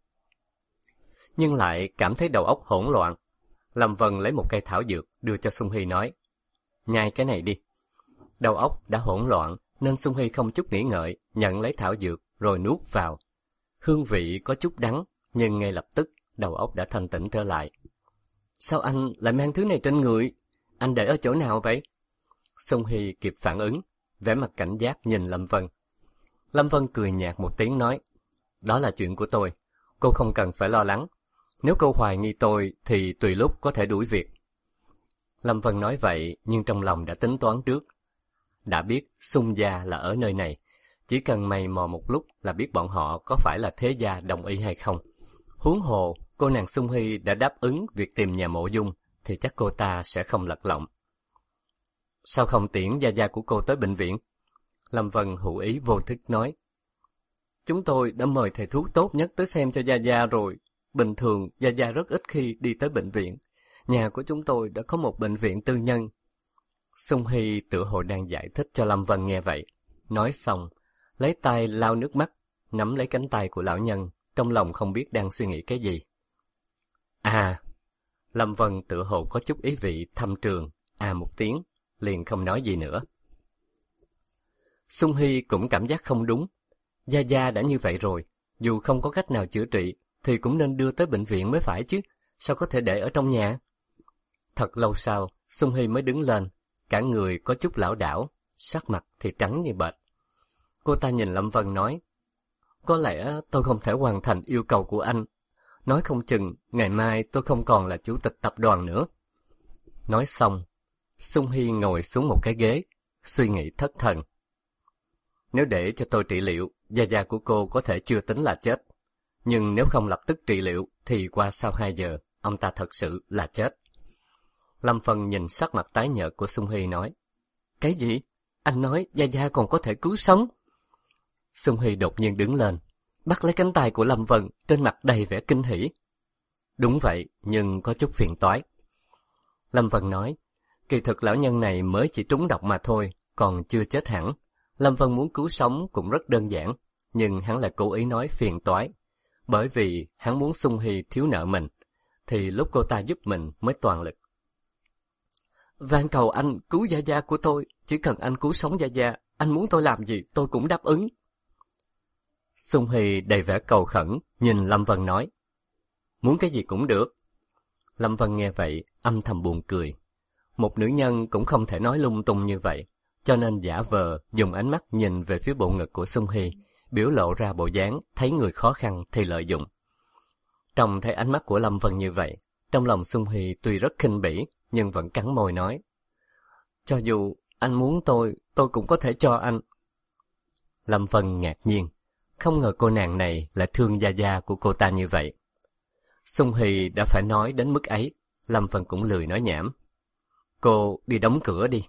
Nhưng lại cảm thấy đầu óc hỗn loạn. Lâm Vân lấy một cây thảo dược đưa cho Sung Hy nói. Nhai cái này đi. Đầu óc đã hỗn loạn nên Sung Hy không chút nghĩ ngợi nhận lấy thảo dược rồi nuốt vào. Hương vị có chút đắng nhưng ngay lập tức đầu óc đã thanh tĩnh trở lại. Sao anh lại mang thứ này trên người? Anh để ở chỗ nào vậy? Sung Hy kịp phản ứng, vẻ mặt cảnh giác nhìn Lâm Vân. Lâm Vân cười nhạt một tiếng nói. Đó là chuyện của tôi, cô không cần phải lo lắng. Nếu cô hoài nghi tôi thì tùy lúc có thể đuổi việc. Lâm Vân nói vậy nhưng trong lòng đã tính toán trước. Đã biết Sung gia là ở nơi này, chỉ cần mày mò một lúc là biết bọn họ có phải là thế gia đồng ý hay không. Huống hồ, cô nàng Sung Hy đã đáp ứng việc tìm nhà Mộ Dung, thì chắc cô ta sẽ không lật lọng. Sao không tiễn Gia Gia của cô tới bệnh viện? Lâm Vân hữu ý vô thức nói. Chúng tôi đã mời thầy thuốc tốt nhất tới xem cho Gia Gia rồi. Bình thường Gia Gia rất ít khi đi tới bệnh viện. Nhà của chúng tôi đã có một bệnh viện tư nhân. Sung Hy tựa hồ đang giải thích cho Lâm Vân nghe vậy. Nói xong, lấy tay lau nước mắt, nắm lấy cánh tay của lão nhân, trong lòng không biết đang suy nghĩ cái gì. À, Lâm Vân tựa hồ có chút ý vị thâm trường, một tiếng, liền không nói gì nữa. Xung Hy cũng cảm giác không đúng. Gia Gia đã như vậy rồi, dù không có cách nào chữa trị, thì cũng nên đưa tới bệnh viện mới phải chứ, sao có thể để ở trong nhà? Thật lâu sau, Xung Hy mới đứng lên, cả người có chút lảo đảo, sắc mặt thì trắng như bệch. Cô ta nhìn Lâm Vân nói, có lẽ tôi không thể hoàn thành yêu cầu của anh. Nói không chừng, ngày mai tôi không còn là chủ tịch tập đoàn nữa. Nói xong, Xung Hy ngồi xuống một cái ghế, suy nghĩ thất thần. Nếu để cho tôi trị liệu, Gia Gia của cô có thể chưa tính là chết. Nhưng nếu không lập tức trị liệu, thì qua sau 2 giờ, ông ta thật sự là chết. Lâm Vân nhìn sắc mặt tái nhợt của Xung Hy nói, cái gì? Anh nói Gia Gia còn có thể cứu sống? Xung Hy đột nhiên đứng lên, bắt lấy cánh tay của Lâm Vân, trên mặt đầy vẻ kinh hỉ. Đúng vậy, nhưng có chút phiền toái. Lâm Vân nói, kỳ thực lão nhân này mới chỉ trúng độc mà thôi, còn chưa chết hẳn. Lâm Vân muốn cứu sống cũng rất đơn giản, nhưng hắn lại cố ý nói phiền toái, bởi vì hắn muốn Xung Hy thiếu nợ mình, thì lúc cô ta giúp mình mới toàn lực. Van cầu anh cứu Gia Gia của tôi, chỉ cần anh cứu sống Gia Gia, anh muốn tôi làm gì tôi cũng đáp ứng. Xung Hy đầy vẻ cầu khẩn, nhìn Lâm Vân nói, muốn cái gì cũng được. Lâm Vân nghe vậy, âm thầm buồn cười. Một nữ nhân cũng không thể nói lung tung như vậy, cho nên giả vờ dùng ánh mắt nhìn về phía bộ ngực của Xung Hy, biểu lộ ra bộ dáng thấy người khó khăn thì lợi dụng. Trông thấy ánh mắt của Lâm Vân như vậy, trong lòng Xung Hy tuy rất khinh bỉ, nhưng vẫn cắn môi nói, cho dù anh muốn tôi cũng có thể cho anh. Lâm Vân ngạc nhiên, không ngờ cô nàng này lại thương Gia Gia của cô ta như vậy. Xung Hy đã phải nói đến mức ấy, Lâm Vân cũng lười nói nhảm. Cô đi đóng cửa đi.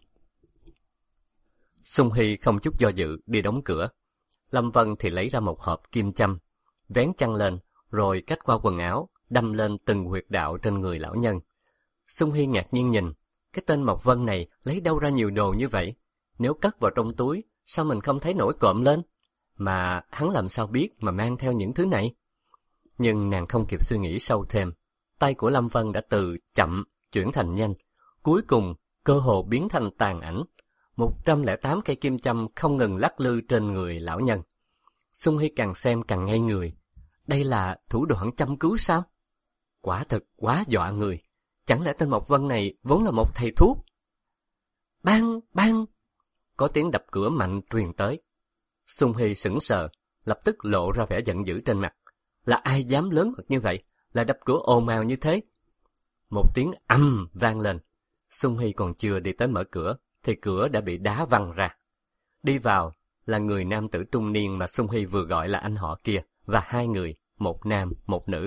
Xung Hy không chút do dự đi đóng cửa. Lâm Vân thì lấy ra một hộp kim châm, vén chăn lên, rồi cách qua quần áo, đâm lên từng huyệt đạo trên người lão nhân. Xung Hy ngạc nhiên nhìn, cái tên Mộc Vân này lấy đâu ra nhiều đồ như vậy? Nếu cất vào trong túi, sao mình không thấy nổi cộm lên? Mà hắn làm sao biết mà mang theo những thứ này? Nhưng nàng không kịp suy nghĩ sâu thêm. Tay của Lâm Vân đã từ chậm chuyển thành nhanh, cuối cùng cơ hồ biến thành tàn ảnh. 108 cây kim châm không ngừng lắc lư trên người lão nhân. Xung Hy càng xem càng ngây người. Đây là thủ đoạn châm cứu sao? Quả thực quá dọa người. Chẳng lẽ tên Mộc Vân này vốn là một thầy thuốc? Bang, bang! Có tiếng đập cửa mạnh truyền tới. Xung Hy sững sờ, lập tức lộ ra vẻ giận dữ trên mặt. Là ai dám lớn mật như vậy, lại đập cửa ồn ào như thế? Một tiếng ầm vang lên. Xung Hy còn chưa đi tới mở cửa, thì cửa đã bị đá văng ra. Đi vào là người nam tử trung niên mà Xung Hy vừa gọi là anh họ kia, và 2 người, một nam, một nữ.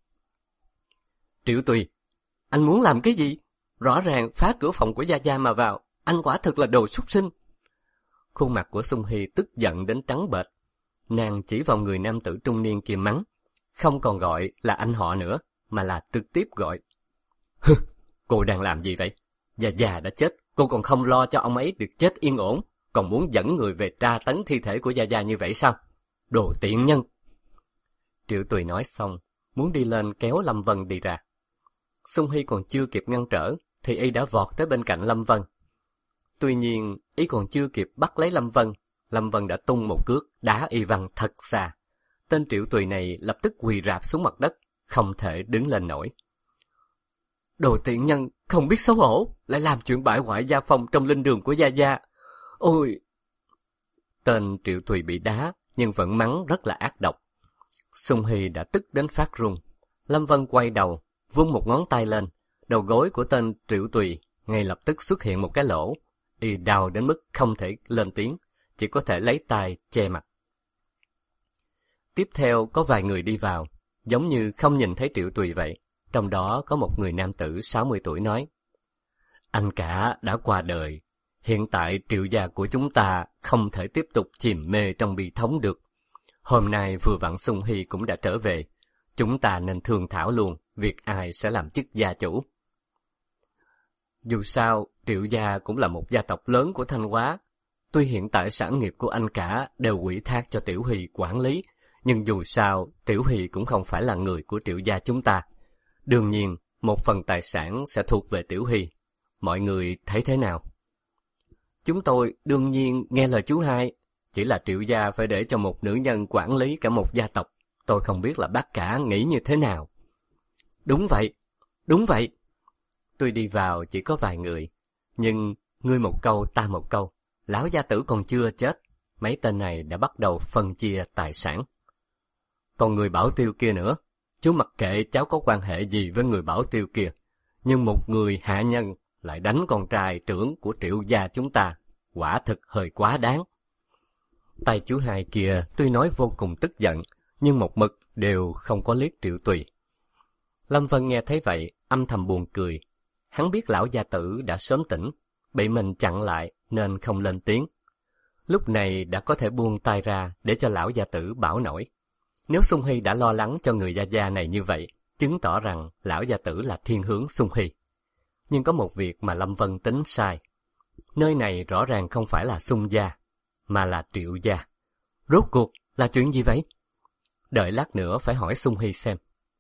Triệu Tùy, anh muốn làm cái gì? Rõ ràng phá cửa phòng của Gia Gia mà vào, anh quả thực là đồ súc sinh. Khuôn mặt của Xung Hy tức giận đến trắng bệch. Nàng chỉ vào người nam tử trung niên kia mắng, không còn gọi là anh họ nữa, mà là trực tiếp gọi. Hừ, cô đang làm gì vậy? Gia Gia đã chết, cô còn không lo cho ông ấy được chết yên ổn, còn muốn dẫn người về tra tấn thi thể của Gia Gia như vậy sao? Đồ tiện nhân! Triệu Tùy nói xong, muốn đi lên kéo Lâm Vân đi ra. Xung Hy còn chưa kịp ngăn trở, thì y đã vọt tới bên cạnh Lâm Vân. Tuy nhiên, y còn chưa kịp bắt lấy Lâm Vân đã tung một cước đá y văng thật xa. Tên Triệu Tùy này lập tức quỳ rạp xuống mặt đất, không thể đứng lên nổi. Đồ tiện nhân, không biết xấu hổ, lại làm chuyện bại hoại gia phong trong linh đường của Gia Gia. Ôi! Tên Triệu Tùy bị đá, nhưng vẫn mắng rất là ác độc. Xung Hy đã tức đến phát run. Lâm Vân quay đầu, vung một ngón tay lên, đầu gối của tên Triệu Tùy ngay lập tức xuất hiện một cái lỗ. Y đau đến mức không thể lên tiếng, chỉ có thể lấy tay che mặt. Tiếp theo có vài người đi vào, giống như không nhìn thấy Triệu Tùy vậy. Trong đó có một người nam tử 60 tuổi nói, anh cả đã qua đời, hiện tại Triệu gia của chúng ta không thể tiếp tục chìm mê trong bi thống được. Hôm nay vừa vặn Xung Hy cũng đã trở về, chúng ta nên thương thảo luôn việc ai sẽ làm chức gia chủ. Dù sao, Triệu gia cũng là một gia tộc lớn của Thanh Hóa. tuy hiện tại sản nghiệp của anh cả đều ủy thác cho Tiểu Hy quản lý, nhưng dù sao Tiểu Hy cũng không phải là người của Triệu gia chúng ta. Đương nhiên, một phần tài sản sẽ thuộc về Tiểu Hy. Mọi người thấy thế nào? Chúng tôi đương nhiên nghe lời chú hai. Chỉ là Triệu gia phải để cho một nữ nhân quản lý cả một gia tộc. Tôi không biết là bác cả nghĩ như thế nào. Đúng vậy, đúng vậy. Tôi đi vào chỉ có vài người. Nhưng ngươi một câu ta một câu. Lão gia tử còn chưa chết. Mấy tên này đã bắt đầu phân chia tài sản. Còn người Bảo Tiêu kia nữa. Chú mặc kệ cháu có quan hệ gì với người Bảo Tiêu kia. Nhưng một người hạ nhân lại đánh con trai trưởng của Triệu gia chúng ta. Quả thực hơi quá đáng. Tay chú hai kia tuy nói vô cùng tức giận, nhưng một mực đều không có liếc Triệu Tùy. Lâm Vân nghe thấy vậy, âm thầm buồn cười. Hắn biết lão gia tử đã sớm tỉnh, bị mình chặn lại nên không lên tiếng. Lúc này đã có thể buông tay ra để cho lão gia tử bảo nổi. Nếu Xung Hy đã lo lắng cho người gia gia này như vậy, chứng tỏ rằng lão gia tử là thiên hướng Xung Hy. Nhưng có một việc mà Lâm Vân tính sai. Nơi này rõ ràng không phải là Xung gia, mà là Triệu gia. Rốt cuộc là chuyện gì vậy? Đợi lát nữa phải hỏi Xung Hy xem.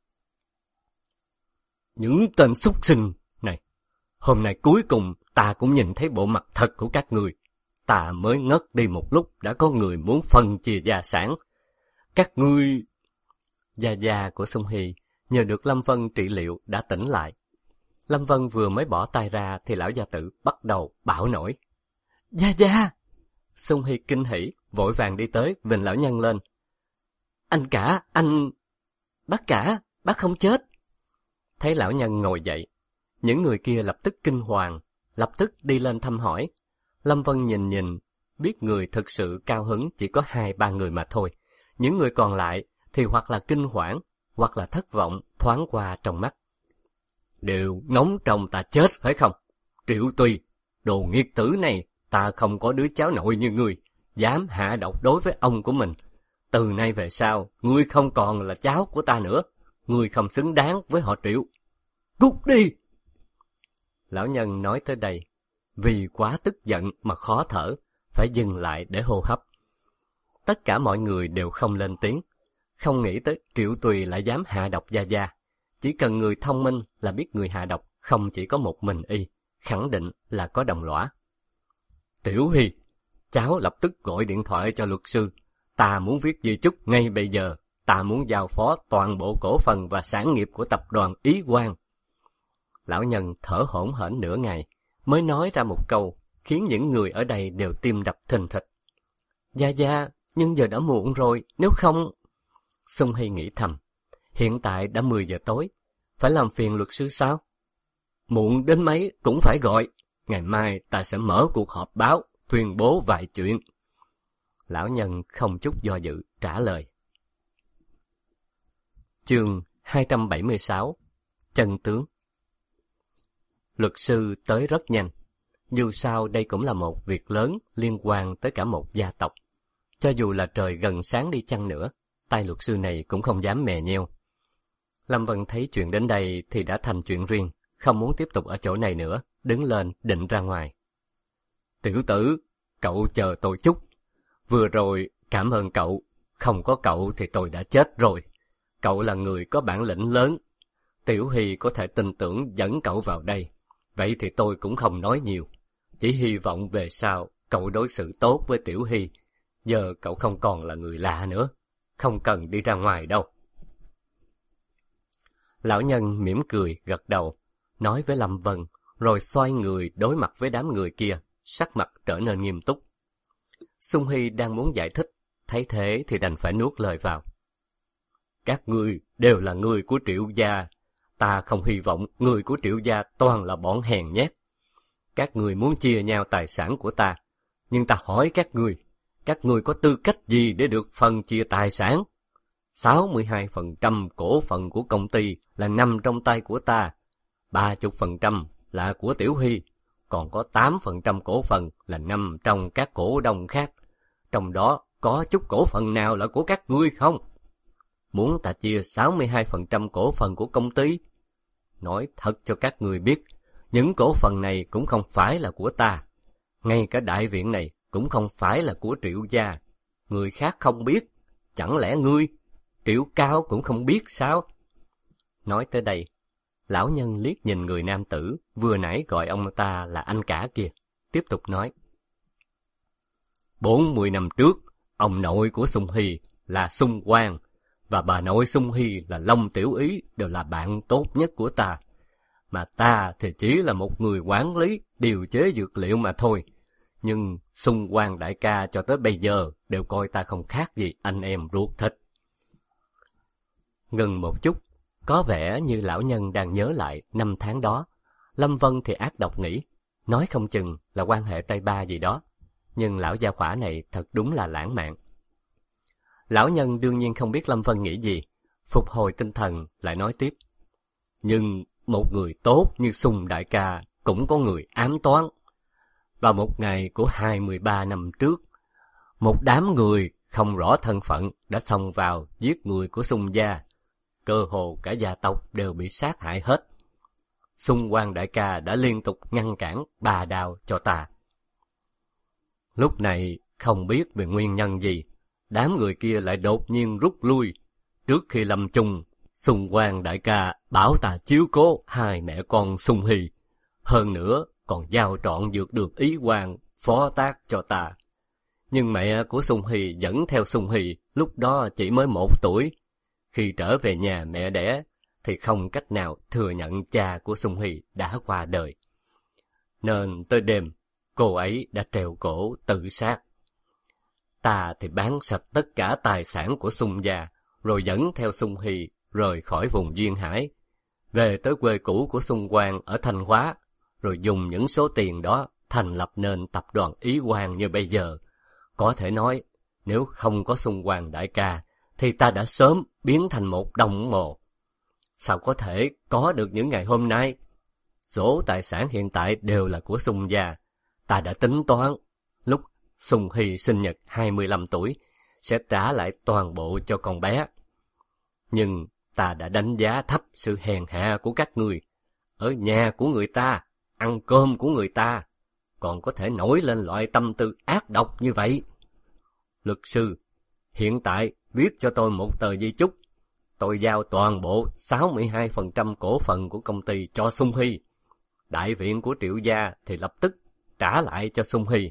Những tên súc sinh này, hôm nay cuối cùng ta cũng nhìn thấy bộ mặt thật của các người. Ta mới ngất đi một lúc đã có người muốn phân chia gia sản. Các ngươi... Gia gia của Xung Hy nhờ được Lâm Vân trị liệu đã tỉnh lại. Lâm Vân vừa mới bỏ tay ra thì lão gia tử bắt đầu bạo nổi. Gia gia! Xung Hy kinh hỉ, vội vàng đi tới, vịnh lão nhân lên. Anh cả, anh... Bác cả, bác không chết. Thấy lão nhân ngồi dậy, những người kia lập tức kinh hoàng, lập tức đi lên thăm hỏi. Lâm Vân nhìn, biết người thực sự cao hứng chỉ có 2-3 người mà thôi. Những người còn lại thì hoặc là kinh hoảng, hoặc là thất vọng thoáng qua trong mắt. Đều ngóng trông ta chết phải không? Triệu Tùy, đồ nghiệt tử này, ta không có đứa cháu nội như ngươi, dám hạ độc đối với ông của mình. Từ nay về sau, ngươi không còn là cháu của ta nữa. Ngươi không xứng đáng với họ Triệu. Cút đi! Lão nhân nói tới đây, vì quá tức giận mà khó thở, phải dừng lại để hô hấp. Tất cả mọi người đều không lên tiếng, không nghĩ tới Triệu Tùy lại dám hạ độc gia gia. Chỉ cần người thông minh là biết người hạ độc không chỉ có một mình y, khẳng định là có đồng lõa. Tiểu Hy, cháu lập tức gọi điện thoại cho luật sư. Ta muốn viết di chúc ngay bây giờ. Ta muốn giao phó toàn bộ cổ phần và sản nghiệp của tập đoàn Ý Quang. Lão nhân thở hổn hển nửa ngày, mới nói ra một câu, khiến những người ở đây đều tim đập thình thịch. Gia gia, nhưng giờ đã muộn rồi, nếu không... Xung Hy nghĩ thầm, hiện tại đã 10 giờ tối, phải làm phiền luật sư sao? Muộn đến mấy cũng phải gọi, ngày mai ta sẽ mở cuộc họp báo, tuyên bố vài chuyện. Lão nhân không chút do dự trả lời. Chương 276 Chân tướng. Luật sư tới rất nhanh. Dù sao đây cũng là một việc lớn liên quan tới cả một gia tộc. Cho dù là trời gần sáng đi chăng nữa, tay luật sư này cũng không dám mè nheo. Lâm Vân thấy chuyện đến đây thì đã thành chuyện riêng, không muốn tiếp tục ở chỗ này nữa, đứng lên định ra ngoài. Tiểu tử, cậu chờ tôi chút. Vừa rồi cảm ơn cậu, không có cậu thì tôi đã chết rồi. Cậu là người có bản lĩnh lớn. Tiểu Hy có thể tin tưởng dẫn cậu vào đây. Vậy thì tôi cũng không nói nhiều. Chỉ hy vọng về sau cậu đối xử tốt với Tiểu Hy. Giờ cậu không còn là người lạ nữa. Không cần đi ra ngoài đâu. Lão nhân mỉm cười gật đầu, nói với Lâm Vân, rồi xoay người đối mặt với đám người kia, sắc mặt trở nên nghiêm túc. Xung Hy đang muốn giải thích, thấy thế thì đành phải nuốt lời vào. Các ngươi đều là người của Triệu gia. Ta không hy vọng người của Triệu gia toàn là bọn hèn nhát. Các ngươi muốn chia nhau tài sản của ta. Nhưng ta hỏi các ngươi có tư cách gì để được phân chia tài sản? 62% cổ phần của công ty là nằm trong tay của ta. 30% là của Tiểu Hy. Còn có 8% cổ phần là nằm trong các cổ đông khác. Trong đó có chút cổ phần nào là của các ngươi không? Muốn ta chia 62% cổ phần của công ty? Nói thật cho các người biết, những cổ phần này cũng không phải là của ta. Ngay cả đại viện này cũng không phải là của Triệu gia. Người khác không biết, chẳng lẽ ngươi, Triệu Cao cũng không biết sao? Nói tới đây, lão nhân liếc nhìn người nam tử vừa nãy gọi ông ta là anh cả kia, tiếp tục nói. 40 năm trước, ông nội của Sung Hy là Sung Quang, và bà nội Sung Hy là Long Tiểu Ý đều là bạn tốt nhất của ta. Mà ta thì chỉ là một người quản lý, điều chế dược liệu mà thôi. Nhưng Sung Quang đại ca cho tới bây giờ đều coi ta không khác gì anh em ruột thịt. Ngừng một chút, có vẻ như lão nhân đang nhớ lại năm tháng đó. Lâm Vân thì ác độc nghĩ, nói không chừng là quan hệ Tây Ba gì đó. Nhưng lão gia hỏa này thật đúng là lãng mạn. Lão nhân đương nhiên không biết Lâm Vân nghĩ gì, phục hồi tinh thần lại nói tiếp. Nhưng một người tốt như Sung đại ca cũng có người ám toán. Vào một ngày của 23 năm trước, một đám người không rõ thân phận đã xông vào giết người của Sung gia. Cơ hồ cả gia tộc đều bị sát hại hết. Sung Quang đại ca đã liên tục ngăn cản 3 đao cho ta. Lúc này không biết về nguyên nhân gì, đám người kia lại đột nhiên rút lui. Trước khi lâm chung, Sung Quang đại ca bảo ta chiếu cố 2 mẹ con Sung Hy. Hơn nữa còn giao trọn dược được Ý Hoàng phó tác cho ta. Nhưng mẹ của Sung Hy dẫn theo Sung Hy lúc đó chỉ mới 1 tuổi. Khi trở về nhà mẹ đẻ thì không cách nào thừa nhận cha của Sung Hy đã qua đời. Nên tới đêm, cô ấy đã treo cổ tự sát. Ta thì bán sạch tất cả tài sản của Sung gia, rồi dẫn theo Sung Hy rời khỏi vùng duyên hải, về tới quê cũ của Sung Quang ở Thanh Hóa, rồi dùng những số tiền đó thành lập nên tập đoàn Ý Quang như bây giờ. Có thể nói, nếu không có Sung Quang đại ca, thì ta đã sớm biến thành một đồng mồ. Sao có thể có được những ngày hôm nay? Số tài sản hiện tại đều là của Sung gia. Ta đã tính toán, lúc Sung Hy sinh nhật 25 tuổi, sẽ trả lại toàn bộ cho con bé. Nhưng ta đã đánh giá thấp sự hèn hạ của các ngươi. Ở nhà của người ta, ăn cơm của người ta, còn có thể nổi lên loại tâm tư ác độc như vậy. Luật sư, hiện tại viết cho tôi một tờ di chúc. Tôi giao toàn bộ 62% cổ phần của công ty cho Sung Hy. Đại viện của Triệu gia thì lập tức trả lại cho Sung Hy.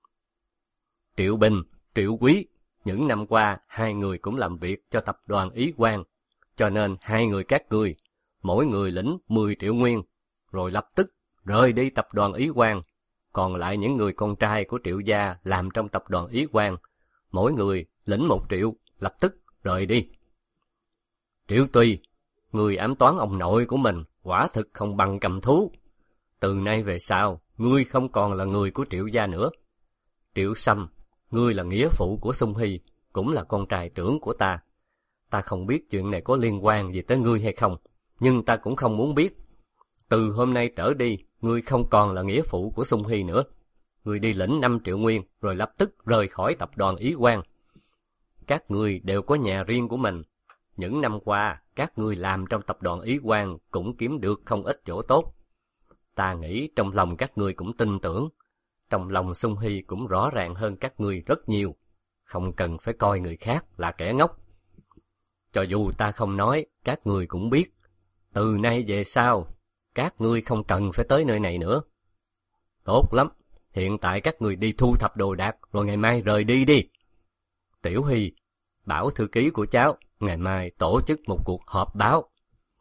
Triệu Bình, Triệu Quý, những năm qua 2 người cũng làm việc cho tập đoàn Ý Quang, cho nên 2 người các ngươi, mỗi người lĩnh 10 triệu nguyên, rồi lập tức rời đi tập đoàn Ý Quang. Còn lại những người con trai của Triệu gia làm trong tập đoàn Ý Quang, mỗi người lĩnh 1 triệu, lập tức rời đi. Triệu Tùy, người ám toán ông nội của mình, quả thực không bằng cầm thú. Từ nay về sau, ngươi không còn là người của Triệu gia nữa. Triệu Sâm, ngươi là nghĩa phụ của Sung Hy, cũng là con trai trưởng của ta. Ta không biết chuyện này có liên quan gì tới ngươi hay không, nhưng ta cũng không muốn biết. Từ hôm nay trở đi, ngươi không còn là nghĩa phụ của Sung Hy nữa. Ngươi đi lĩnh 5 triệu nguyên, rồi lập tức rời khỏi tập đoàn Ý Quang. Các ngươi đều có nhà riêng của mình. Những năm qua, các ngươi làm trong tập đoàn Ý Quang cũng kiếm được không ít chỗ tốt. Ta nghĩ trong lòng các ngươi cũng tin tưởng. Trong lòng Sung Hy cũng rõ ràng hơn các ngươi rất nhiều. Không cần phải coi người khác là kẻ ngốc. Cho dù ta không nói, các ngươi cũng biết. Từ nay về sau, các ngươi không cần phải tới nơi này nữa. Tốt lắm, hiện tại các ngươi đi thu thập đồ đạc, rồi ngày mai rời đi đi. Tiểu Hy, bảo thư ký của cháu, ngày mai tổ chức một cuộc họp báo.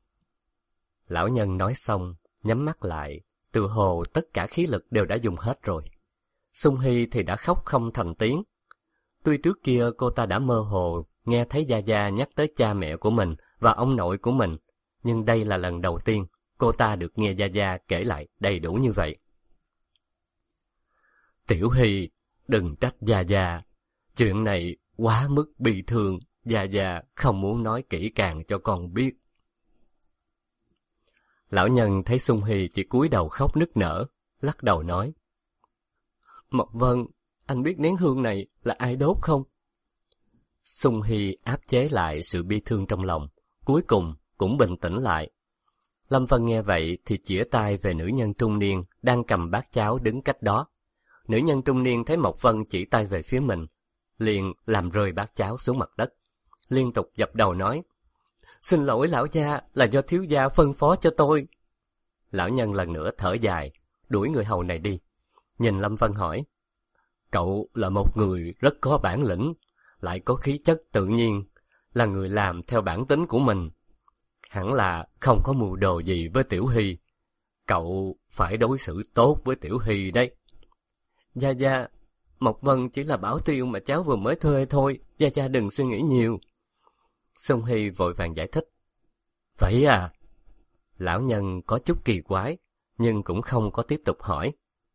Lão nhân nói xong, nhắm mắt lại, tự hồ tất cả khí lực đều đã dùng hết rồi. Sung Hy thì đã khóc không thành tiếng. Tuy trước kia cô ta đã mơ hồ nghe thấy Gia Gia nhắc tới cha mẹ của mình và ông nội của mình, nhưng đây là lần đầu tiên cô ta được nghe Gia Gia kể lại đầy đủ như vậy. Tiểu Hy, đừng trách Gia Gia. Chuyện này quá mức bi thương, Gia Gia không muốn nói kỹ càng cho con biết. Lão nhân thấy Sung Hy chỉ cúi đầu khóc nức nở, lắc đầu nói. Mộc Vân, anh biết nén hương này là ai đốt không? Sung Hy áp chế lại sự bi thương trong lòng, cuối cùng cũng bình tĩnh lại. Lâm Vân nghe vậy thì chĩa tay về nữ nhân trung niên đang cầm bát cháo đứng cách đó. Nữ nhân trung niên thấy Mộc Vân chỉ tay về phía mình, liền làm rơi bát cháo xuống mặt đất, liên tục dập đầu nói: "Xin lỗi lão gia, là do thiếu gia phân phó cho tôi." Lão nhân lần nữa thở dài, đuổi người hầu này đi. Nhìn Lâm Vân hỏi: "Cậu là một người rất có bản lĩnh, lại có khí chất tự nhiên, là người làm theo bản tính của mình. Hẳn là không có mưu đồ gì với Tiểu Hy. Cậu phải đối xử tốt với Tiểu Hy đấy." Gia, Mộc Vân chỉ là bảo tiêu mà cháu vừa mới thuê thôi, gia đừng suy nghĩ nhiều." Sung Hy vội vàng giải thích. "Vậy à?" Lão nhân có chút kỳ quái, nhưng cũng không có tiếp tục hỏi.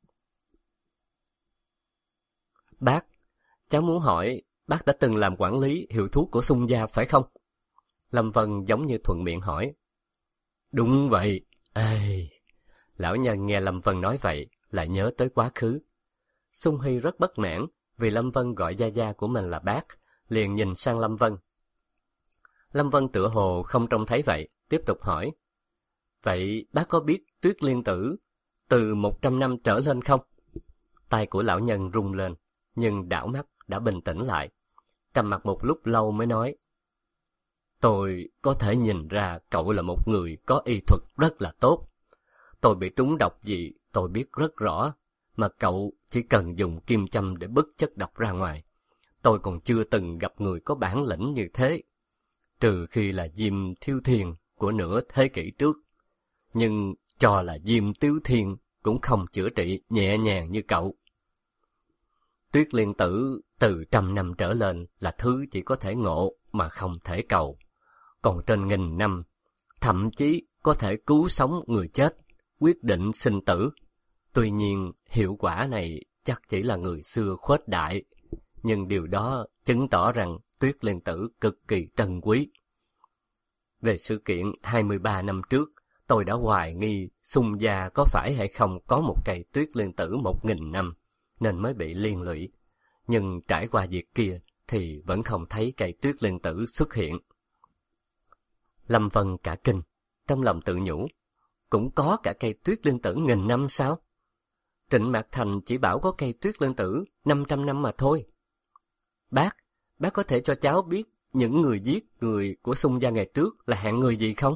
"Bác, cháu muốn hỏi, bác đã từng làm quản lý hiệu thuốc của Sung gia phải không?" Lâm Vân giống như thuận miệng hỏi. "Đúng vậy." Ê, lão nhân nghe Lâm Vân nói vậy, lại nhớ tới quá khứ. Sung Hy rất bất mãn, vì Lâm Vân gọi gia của mình là bác, liền nhìn sang Lâm Vân. Lâm Vân tựa hồ không trông thấy vậy, tiếp tục hỏi. "Vậy bác có biết Tuyết Liên Tử từ 100 năm trở lên không?" Tay của lão nhân rung lên, nhưng đảo mắt đã bình tĩnh lại. Trầm mặc một lúc lâu mới nói: "Tôi có thể nhìn ra cậu là một người có y thuật rất là tốt. Tôi bị trúng độc gì tôi biết rất rõ, mà cậu chỉ cần dùng kim châm để bứt chất độc ra ngoài. Tôi còn chưa từng gặp người có bản lĩnh như thế, trừ khi là Diêm Thiếu Thiên của nửa thế kỷ trước. Nhưng cho là Diêm Tiếu Thiên cũng không chữa trị nhẹ nhàng như cậu. Tuyết Liên Tử từ 100 năm trở lên là thứ chỉ có thể ngộ mà không thể cầu. Còn trên 1000 năm, thậm chí có thể cứu sống người chết, quyết định sinh tử. Tuy nhiên, hiệu quả này chắc chỉ là người xưa khuếch đại, nhưng điều đó chứng tỏ rằng Tuyết Liên Tử cực kỳ trân quý. Về sự kiện 23 năm trước, tôi đã hoài nghi Sung gia có phải hay không có một cây Tuyết Liên Tử 1000 năm, nên mới bị liên lụy. Nhưng trải qua việc kia thì vẫn không thấy cây Tuyết Liên Tử xuất hiện." Lâm Vân cả kinh, trong lòng tự nhủ, cũng có cả cây Tuyết Liên Tử 1000 năm sao? Trịnh Mạc Thành chỉ bảo có cây Tuyết Liên Tử 500 năm mà thôi. Bác có thể cho cháu biết những người giết người của Sung gia ngày trước là hạng người gì không?"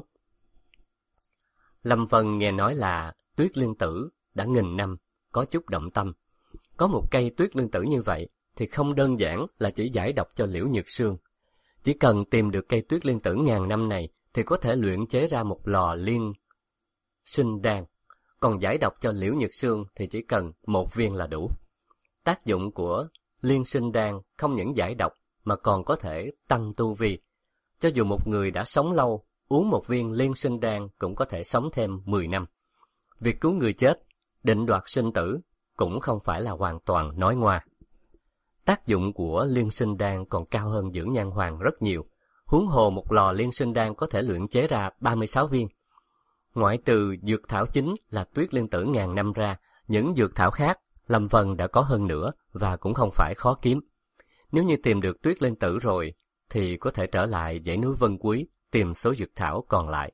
Lâm Vân nghe nói là Tuyết Liên Tử đã 1000 năm, có chút động tâm. Có một cây Tuyết Liên Tử như vậy thì không đơn giản là chỉ giải độc cho Liễu Nhược Sương. Chỉ cần tìm được cây Tuyết Liên Tử 1000 năm này thì có thể luyện chế ra một lò liên sinh đan. Còn giải độc cho Liễu Nhược Sương thì chỉ cần 1 viên là đủ. Tác dụng của liên sinh đan không những giải độc mà còn có thể tăng tu vi. Cho dù một người đã sống lâu, uống 1 viên liên sinh đan cũng có thể sống thêm 10 năm. Việc cứu người chết, định đoạt sinh tử cũng không phải là hoàn toàn nói ngoa. Tác dụng của liên sinh đan còn cao hơn dưỡng nhan hoàng rất nhiều. Huống hồ một lò liên sinh đan có thể luyện chế ra 36 viên. Ngoại trừ dược thảo chính là Tuyết Liên Tử 1000 năm ra, những dược thảo khác Lâm Vân đã có hơn nữa và cũng không phải khó kiếm. Nếu như tìm được Tuyết Liên Tử rồi thì có thể trở lại dãy núi Vân Quý tìm số dược thảo còn lại.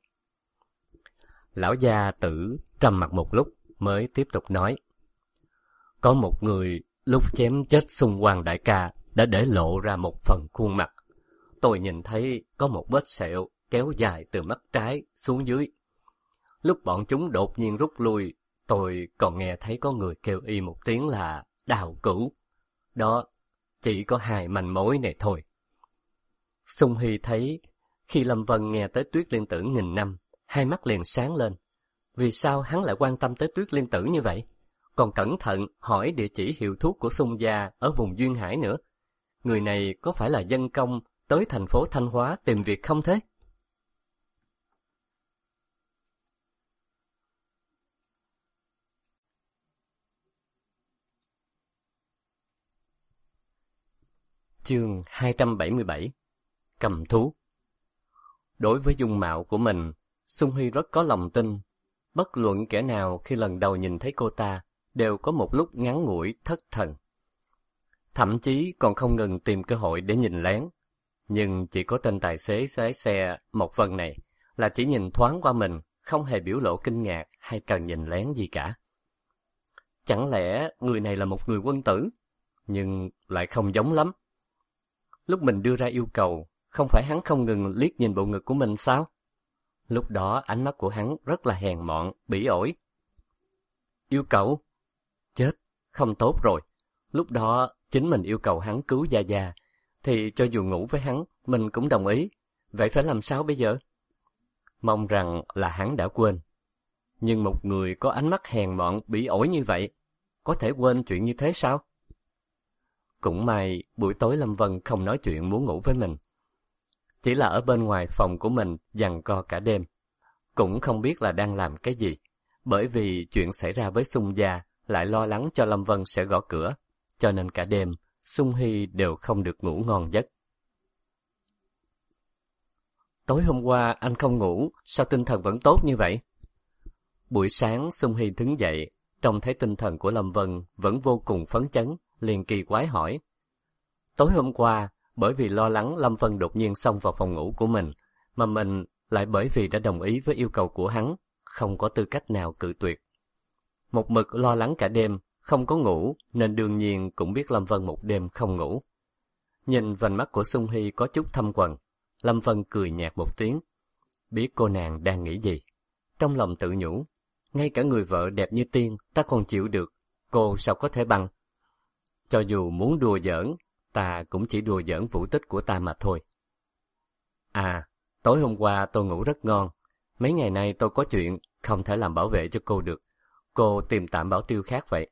Lão gia tử trầm mặc một lúc mới tiếp tục nói. Có một người lúc chém chết Xung Hoàng đại ca đã để lộ ra một phần khuôn mặt. Tôi nhìn thấy có một vết sẹo kéo dài từ mắt trái xuống dưới. Lúc bọn chúng đột nhiên rút lui, tôi còn nghe thấy có người kêu y một tiếng là Đào Cửu. Đó, chỉ có 2 manh mối này thôi. Sung Hy thấy khi Lâm Vân nghe tới Tuyết Liên Tử 1000 năm, hai mắt liền sáng lên. Vì sao hắn lại quan tâm tới Tuyết Liên Tử như vậy? Còn cẩn thận hỏi địa chỉ hiệu thuốc của Sung gia ở vùng Duyên Hải nữa. Người này có phải là dân công tới thành phố Thanh Hóa tìm việc không thế? Chương 277 Cầm thú. Đối với dung mạo của mình, Sung Hy rất có lòng tin. Bất luận kẻ nào khi lần đầu nhìn thấy cô ta đều có một lúc ngắn ngủi thất thần. Thậm chí còn không ngừng tìm cơ hội để nhìn lén. Nhưng chỉ có tên tài xế lái xe Mộc Vân này là chỉ nhìn thoáng qua mình, không hề biểu lộ kinh ngạc hay cần nhìn lén gì cả. Chẳng lẽ người này là một người quân tử? Nhưng lại không giống lắm. Lúc mình đưa ra yêu cầu, không phải hắn không ngừng liếc nhìn bộ ngực của mình sao? Lúc đó ánh mắt của hắn rất là hèn mọn, bỉ ổi. Yêu cầu? Chết, không tốt rồi. Lúc đó chính mình yêu cầu hắn cứu Gia Gia, thì cho dù ngủ với hắn, mình cũng đồng ý. Vậy phải làm sao bây giờ? Mong rằng là hắn đã quên. Nhưng một người có ánh mắt hèn mọn, bỉ ổi như vậy, có thể quên chuyện như thế sao? Cũng may buổi tối Lâm Vân không nói chuyện muốn ngủ với mình. Chỉ là ở bên ngoài phòng của mình giằng co cả đêm. Cũng không biết là đang làm cái gì. Bởi vì chuyện xảy ra với Sung Gia lại lo lắng cho Lâm Vân sẽ gõ cửa. Cho nên cả đêm, Sung Hy đều không được ngủ ngon giấc. Tối hôm qua anh không ngủ, sao tinh thần vẫn tốt như vậy? Buổi sáng Sung Hy đứng dậy, trông thấy tinh thần của Lâm Vân vẫn vô cùng phấn chấn, liền kỳ quái hỏi. Tối hôm qua, bởi vì lo lắng Lâm Vân đột nhiên xông vào phòng ngủ của mình, mà mình lại bởi vì đã đồng ý với yêu cầu của hắn, không có tư cách nào cự tuyệt. Một mực lo lắng cả đêm, không có ngủ, nên đương nhiên cũng biết Lâm Vân một đêm không ngủ. Nhìn vành mắt của Sung Hy có chút thâm quầng, Lâm Vân cười nhạt một tiếng. Biết cô nàng đang nghĩ gì. Trong lòng tự nhủ, ngay cả người vợ đẹp như tiên ta còn chịu được, cô sao có thể bằng. Cho dù muốn đùa giỡn, ta cũng chỉ đùa giỡn vũ tích của ta mà thôi. À, tối hôm qua tôi ngủ rất ngon. Mấy ngày nay tôi có chuyện, không thể làm bảo vệ cho cô được. Cô tìm tạm bảo tiêu khác vậy.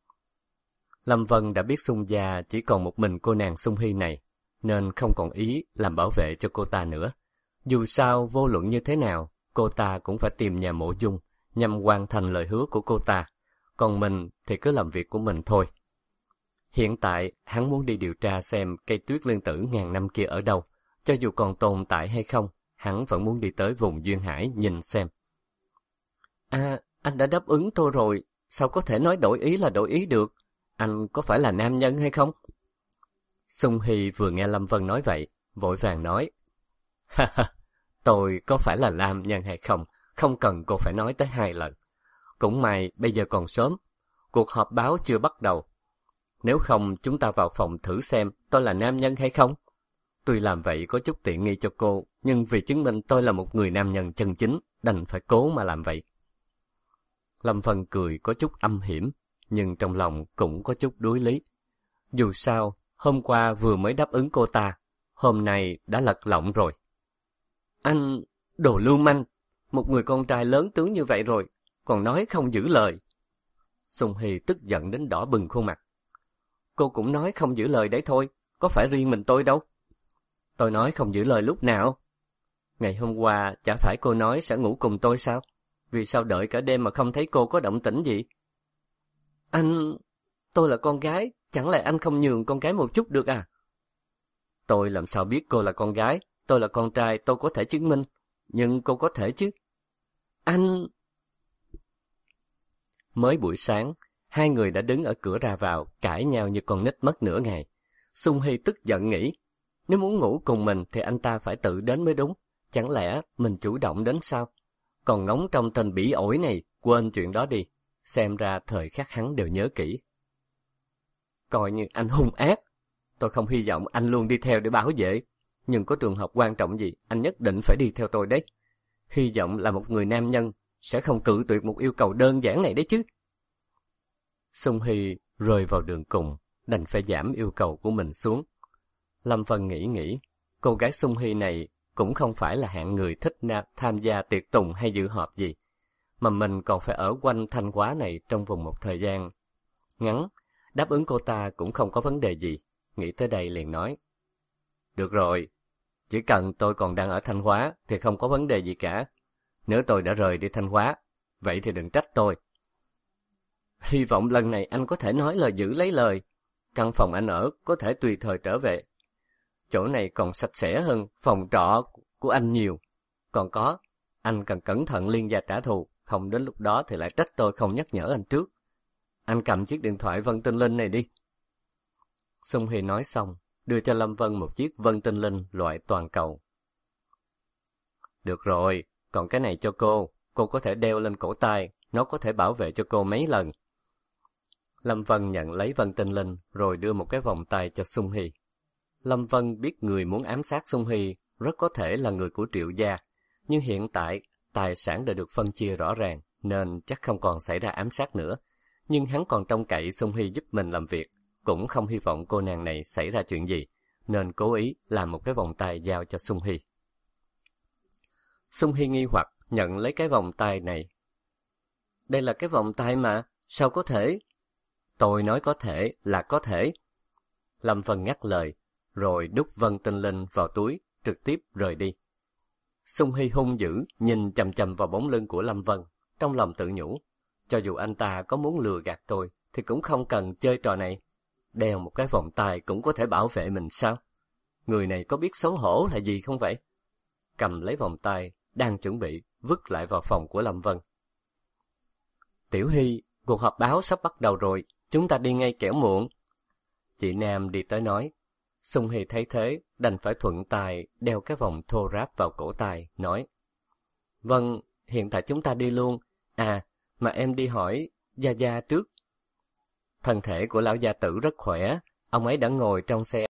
Lâm Vân đã biết Sung Gia chỉ còn một mình cô nàng Sung Hy này, nên không còn ý làm bảo vệ cho cô ta nữa. Dù sao, vô luận như thế nào, cô ta cũng phải tìm nhà Mộ Dung, nhằm hoàn thành lời hứa của cô ta. Còn mình thì cứ làm việc của mình thôi. Hiện tại, hắn muốn đi điều tra xem cây tuyết liên tử ngàn năm kia ở đâu. Cho dù còn tồn tại hay không, hắn vẫn muốn đi tới vùng duyên hải nhìn xem. À, anh đã đáp ứng tôi rồi, sao có thể nói đổi ý là đổi ý được? Anh có phải là nam nhân hay không? Sung Hy vừa nghe Lâm Vân nói vậy, vội vàng nói. Ha ha, tôi có phải là nam nhân hay không, không cần cô phải nói tới 2 lần. Cũng may bây giờ còn sớm, cuộc họp báo chưa bắt đầu. Nếu không chúng ta vào phòng thử xem tôi là nam nhân hay không. Tuy làm vậy có chút tiện nghi cho cô, nhưng vì chứng minh tôi là một người nam nhân chân chính, đành phải cố mà làm vậy. Lâm Vân cười có chút âm hiểm, nhưng trong lòng cũng có chút đuối lý. Dù sao, hôm qua vừa mới đáp ứng cô ta, hôm nay đã lật lọng rồi. Anh, đồ lưu manh, một người con trai lớn tướng như vậy rồi, còn nói không giữ lời. Sung Hy tức giận đến đỏ bừng khuôn mặt. Cô cũng nói không giữ lời đấy thôi, có phải riêng mình tôi đâu. Tôi nói không giữ lời lúc nào? Ngày hôm qua, chả phải cô nói sẽ ngủ cùng tôi sao? Vì sao đợi cả đêm mà không thấy cô có động tĩnh gì? Anh... tôi là con gái, chẳng lẽ anh không nhường con gái một chút được à? Tôi làm sao biết cô là con gái, tôi là con trai, tôi có thể chứng minh. Nhưng cô có thể chứ. Anh... Mới buổi sáng, hai người đã đứng ở cửa ra vào, cãi nhau như con nít mất nửa ngày. Sung Hy tức giận nghĩ, nếu muốn ngủ cùng mình thì anh ta phải tự đến mới đúng. Chẳng lẽ mình chủ động đến sao? Còn ngóng trong tên bỉ ổi này, quên chuyện đó đi. Xem ra thời khắc hắn đều nhớ kỹ. Coi như anh hung ác. Tôi không hy vọng anh luôn đi theo để bảo vệ. Nhưng có trường hợp quan trọng gì, anh nhất định phải đi theo tôi đấy. Hy vọng là một người nam nhân sẽ không cự tuyệt một yêu cầu đơn giản này đấy chứ. Sung Hy rơi vào đường cùng, đành phải giảm yêu cầu của mình xuống. Lâm Vân nghĩ, cô gái Sung Hy này cũng không phải là hạng người thích tham gia tiệc tùng hay dự họp gì, mà mình còn phải ở quanh Thanh Hóa này trong vòng một thời gian ngắn, đáp ứng cô ta cũng không có vấn đề gì. Nghĩ tới đây liền nói, được rồi, chỉ cần tôi còn đang ở Thanh Hóa thì không có vấn đề gì cả. Nếu tôi đã rời đi Thanh Hóa, vậy thì đừng trách tôi. Hy vọng lần này anh có thể nói lời giữ lấy lời. Căn phòng anh ở có thể tùy thời trở về. Chỗ này còn sạch sẽ hơn phòng trọ của anh nhiều. Còn có, anh cần cẩn thận liên gia trả thù, không đến lúc đó thì lại trách tôi không nhắc nhở anh trước. Anh cầm chiếc điện thoại Vân Tinh Linh này đi. Sung Hy nói xong, đưa cho Lâm Vân một chiếc Vân Tinh Linh loại toàn cầu. Được rồi, còn cái này cho cô có thể đeo lên cổ tay, nó có thể bảo vệ cho cô mấy lần. Lâm Vân nhận lấy Vân Tinh Linh rồi đưa một cái vòng tay cho Sung Hy. Lâm Vân biết người muốn ám sát Sung Hy rất có thể là người của Triệu gia, nhưng hiện tại tài sản đã được phân chia rõ ràng nên chắc không còn xảy ra ám sát nữa. Nhưng hắn còn trông cậy Sung Hy giúp mình làm việc, cũng không hy vọng cô nàng này xảy ra chuyện gì, nên cố ý làm một cái vòng tay giao cho Sung Hy. Sung Hy nghi hoặc nhận lấy cái vòng tay này. Đây là cái vòng tay mà, sao có thể? Tôi nói có thể là có thể. Lâm Vân ngắt lời, rồi đút Vân Tinh Linh vào túi, trực tiếp rời đi. Sung Hy hung dữ nhìn chằm chằm vào bóng lưng của Lâm Vân, trong lòng tự nhủ, cho dù anh ta có muốn lừa gạt tôi thì cũng không cần chơi trò này. Đeo một cái vòng tay cũng có thể bảo vệ mình sao? Người này có biết xấu hổ là gì không vậy? Cầm lấy vòng tay, đang chuẩn bị vứt lại vào phòng của Lâm Vân. Tiểu Hy, cuộc họp báo sắp bắt đầu rồi, chúng ta đi ngay kẻo muộn. Chị Nam đi tới nói. Sung Hy thấy thế, đành phải thuận tay đeo cái vòng thô ráp vào cổ tay, nói. Vâng, hiện tại chúng ta đi luôn. À, mà em đi hỏi Gia Gia trước. Thân thể của lão gia tử rất khỏe, ông ấy đã ngồi trong xe